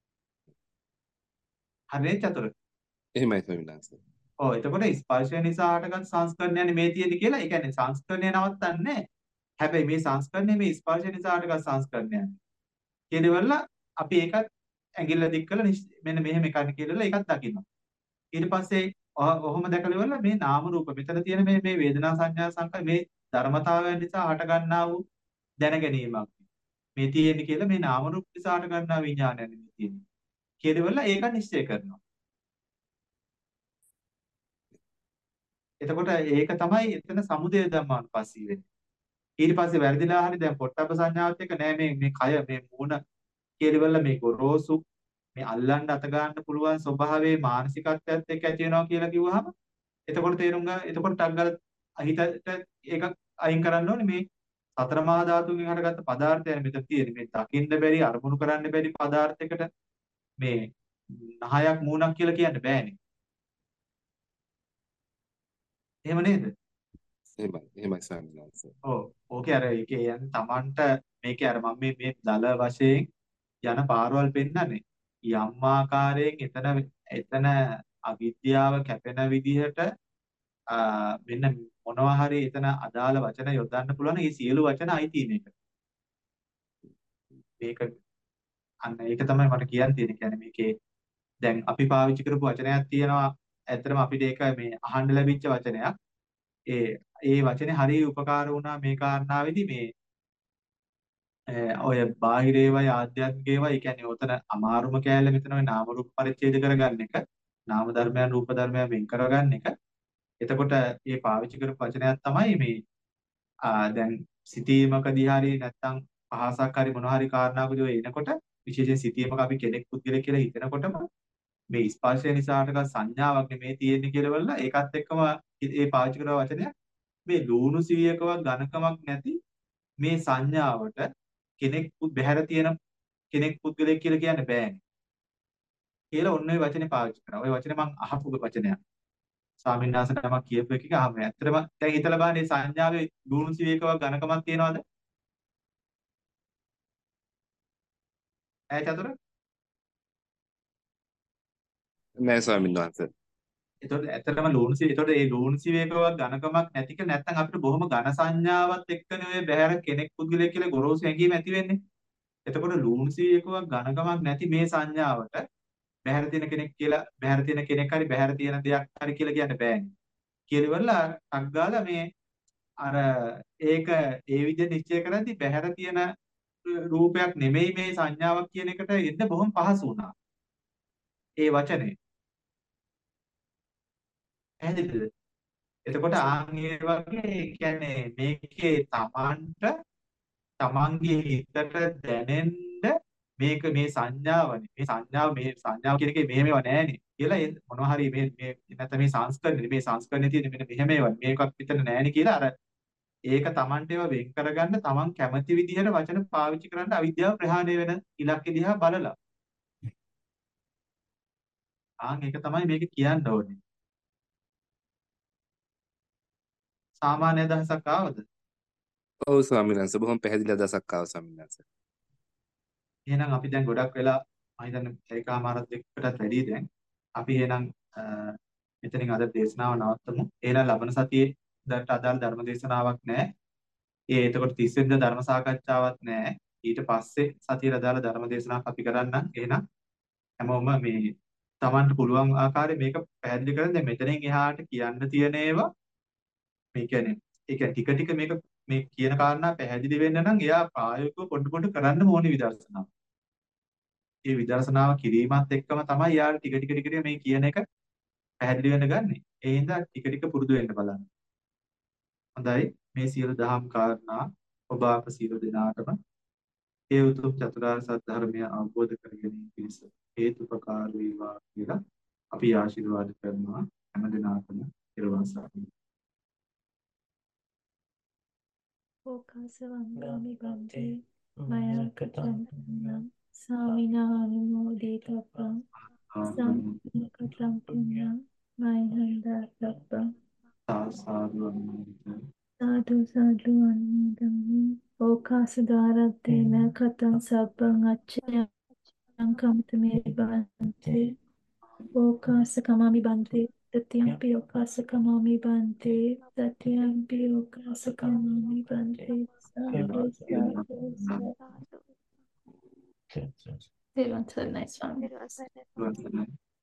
හරිනේ චතුර. එහෙමයි ස්වාමීන් වහන්සේ. ඔව් එතකොට ස්පර්ශය නිසා හටගත් සංස්කරණයනේ මේ තියෙන්නේ කියලා. ඒ කියන්නේ සංස්කරණය නවත්තන්නේ. හැබැයි මේ සංස්කරණය මේ ස්පර්ශය නිසා හටගත් සංස්කරණයක්. කියනවල අපි ඒකත් ඇඟිල්ල දික් කරලා මෙන්න මෙහෙම එකක් කියලා ඒකත් දකිනවා. ඊට පස්සේ ඔහොම දැකලා ඉවරලා මේ නාම රූප මෙතන තියෙන මේ මේ වේදනා සංඥා සංකල්ප මේ ධර්මතාවයන් නිසා හට ගන්නා වූ දැන ගැනීමක් මේ තියෙන්නේ කියලා මේ නාම රූප නිසා හට ගන්නා විඥානයන් මේ තියෙන්නේ. කියලාවල ඒක නිශ්චය කරනවා. එතකොට ඒක තමයි එතන සමුදය ධම්මානුපස්සී වෙන්නේ. ඊට පස්සේ වැරදිලා හරි දැන් පොට්ටබ්බ සංඥාවත් එක්ක නෑ මේ මේ කය මේ මූණ කියලාවල මේ ගොරෝසු මේ අල්ලන්න අත ගන්න පුළුවන් ස්වභාවයේ මානසිකත්වයත් එක්ක ඇති වෙනවා කියලා කිව්වහම එතකොට තේරුම් ගන්න එතකොට ටක් ගාලා හිතට ඒක අයින් කරන්න ඕනේ මේ සතර මහා ධාතුන්ගෙන් හටගත්ත පදාර්ථයන් මෙතන තියෙන මේ දකින්න බැරි අරමුණු කරන්න බැරි පදාර්ථයකට මේ නහයක් මූණක් කියලා කියන්න බෑනේ. එහෙම නේද? එහෙමයි. එහෙමයි ස්වාමීන් වහන්සේ. ඔව්. ඕකේ අර ඒකේ යන්නේ Tamanට මේකේ අර මම මේ මේ දල වශයෙන් යන පාරවල් පෙන්නන්නේ. යම් ආකාරයෙන් එතන එතන අවිද්‍යාව කැපෙන විදිහට මෙන්න මොනවා හරි එතන අදාළ වචන යොදන්න පුළුවන් ඒ සියලු වචන අයිති මේක. මේක අන්න ඒක තමයි මට කියන්න තියෙන්නේ. කියන්නේ මේකේ දැන් අපි පාවිච්චි කරපු වචනයක් තියෙනවා. ඇත්තටම අපිට ඒක මේ අහන්න ලැබිච්ච වචනයක්. ඒ ඒ වචනේ හරිය උපකාර වුණා මේ කාරණාවේදී මේ ඔය බාහිර ඒවායි ආධ්‍යාත්මික ඒවායි කියන්නේ ඔතන අමාරුම කෑල්ල මෙතන ඔය නාම රූප පරිච්ඡේද කරගන්න එක නාම ධර්මයන් රූප ධර්මයන් වෙන් කරගන්න එක. එතකොට මේ පාවිච්චි කරපු වචනයක් තමයි මේ දැන් සිතීමකදී හරි නැත්නම් පහසක් හරි මොනවා හරි කාරණාවකදී ඔය එනකොට විශේෂයෙන් සිතීමක අපි කෙනෙක් පුද්ගලෙක් කියලා හිතනකොටම මේ ස්පර්ශය නිසා හටගත් සංඥාවක් නෙමේ තියෙන්නේ කියලා වල ඒකත් එක්කම මේ පාවිච්චි කරන වචනයක් මේ ලූණු සිවියකවත් ඝනකමක් නැති මේ සංඥාවට කෙනෙක් බැහැර තියෙන කෙනෙක් පුද්ගලෙක් කියලා කියන්න බෑනේ. කියලා ඔන්න ඔය වචනේ පාවිච්චි කරනවා. ඔය වචනේ මම අහපු වචනයක්. ස්වාමීන් වහන්සේ නමක් කියපු එකක අහම. ඇත්තටම දැන් හිතලා බලන්න මේ සංඥාවේ ලූණු සිවියකවත් ඝනකමක් තියනවද? ඈ චතුර? නෑ ස්වාමීන් වහන්සේ. එතකොට ඇත්තටම ලූණු සිවිය. එතකොට මේ ලූණු සිවියකවත් ඝනකමක් නැතික නැත්නම් අපිට බොහොම ඝන සංඥාවක් එක්කනේ ඔය බැහැර කෙනෙක් පුද්ගලෙක් කියලා ගොරෝසු හැඟීම ඇති වෙන්නේ. එතකොට ලූණු සිවියකවත් ඝනකමක් නැති මේ සංඥාවට බැහැර තියෙන කෙනෙක් කියලා බැහැර තියෙන කෙනෙක් හරි බැහැර තියෙන දෙයක් හරි කියලා කියන්න බෑනේ. කියලා ඉවරලා ටක් ගාලා මේ අර ඒක ඒ විදිහට නිශ්චය කරද්දී බැහැර තියෙන රූපයක් නෙමෙයි මේ සංඥාවක් කියන එකට එන්න බොහොම පහසු වුණා. ඒ වචනේ. පැහැදිලිද? එතකොට ආන් ඒ වගේ ඒ කියන්නේ මේකේ Tamanට තමන්ගේ හිතට දැනෙන්න මේක මේ සංඥාවනේ මේ සංඥාව මේ සංඥාව කියන එකේ මෙහෙම ඒවා නෑනේ කියලා ඒ මොනවා හරි මේ මේ නැත්නම් මේ සංස්කරණේ මේ සංස්කරණේ තියෙන මෙන්න මෙහෙම ඒවා මේකක් විතර නෑනේ කියලා අර ඒක තමන්ට ඒවා වෙන් කරගන්න තමන් කැමති විදිහට වචන පාවිච්චි කරන්න අවිද්‍යාව ප්‍රහාණය වෙන ඉලක්ක දිහා බලලා ආන් ඒක තමයි මේක කියන්න ඕනේ සාමාන්‍ය අදහසක් ආවද ඔව් ස්වාමීන් වහන්සේ බොහොම පැහැදිලි අදහසක් ආවා ස්වාමීන් වහන්සේ. එහෙනම් අපි දැන් ගොඩක් වෙලා මම හිතන්නේ ඒකාමාරත් එක්කටත් වැඩි දැන් අපි එහෙනම් අ, මෙතනින් අද දේශනාව නවත්තමු. එහෙනම් ලබන සතියේ දට අදාළ ධර්ම දේශනාවක් නැහැ. ඒ එතකොට තිස් වෙනිදා ධර්ම සාකච්ඡාවක් නැහැ. ඊට පස්සේ සතියේ අදාළ ධර්ම දේශනාවක් අපි කරන්නම්. එහෙනම් හැමෝම මේ Tamanට පුළුවන් ආකාරයෙන් මේක පැහැදිලි කරන් දැන් මෙතනින් එහාට කියන්න තියෙන ඒවා මේ කියන්නේ ඒ කියන්නේ ටික ටික මේක මේ කියන කාරණා පැහැදිලි වෙන්න නම් එයා ප්‍රායෝගිකව පොඩ පොඩ කරන්න ඕනේ විදර්ශනාව. ඒ විදර්ශනාව කිරීමත් එක්කම තමයි යාර ටික ටික ටික ටික මේ කියන එක පැහැදිලි වෙන්න ගන්නෙ. ඒ හින්දා ටික ටික පුරුදු වෙන්න බලන්න. හොඳයි මේ සියලු දහම් කාරණා ඔබ අප සියලු දෙනාටම ඒ උතුම් චතුරාර්ය සත්‍ය ධර්මය අවබෝධ කර ගැනීම පිණිස හේතුපකාර වේවා කියලා අපි ආශිර්වාද කරනවා හැම දිනාටම ඊළඟ සාරයි. ඕකාසවංගාමි බන්තේ මයංකටං සාමිනානුමෝදිතප්පං සම්පූර්ණකටං පුඤ්ඤං මයංදත්තප්පං සාදු සාදු සාදු අනුමෝදන්මි ඕකාසදාරත්තේන කතං සබ්බං අච්චයං කම්තමේ බන්තේ ඕකාස කමාමි බන්තේ තතියම්පි ඕකාස කමාමි බන්තේ තතියම්පි ඕකාස කමාමි බන්තේ සාදු සාදු සාදු. They want to nice one.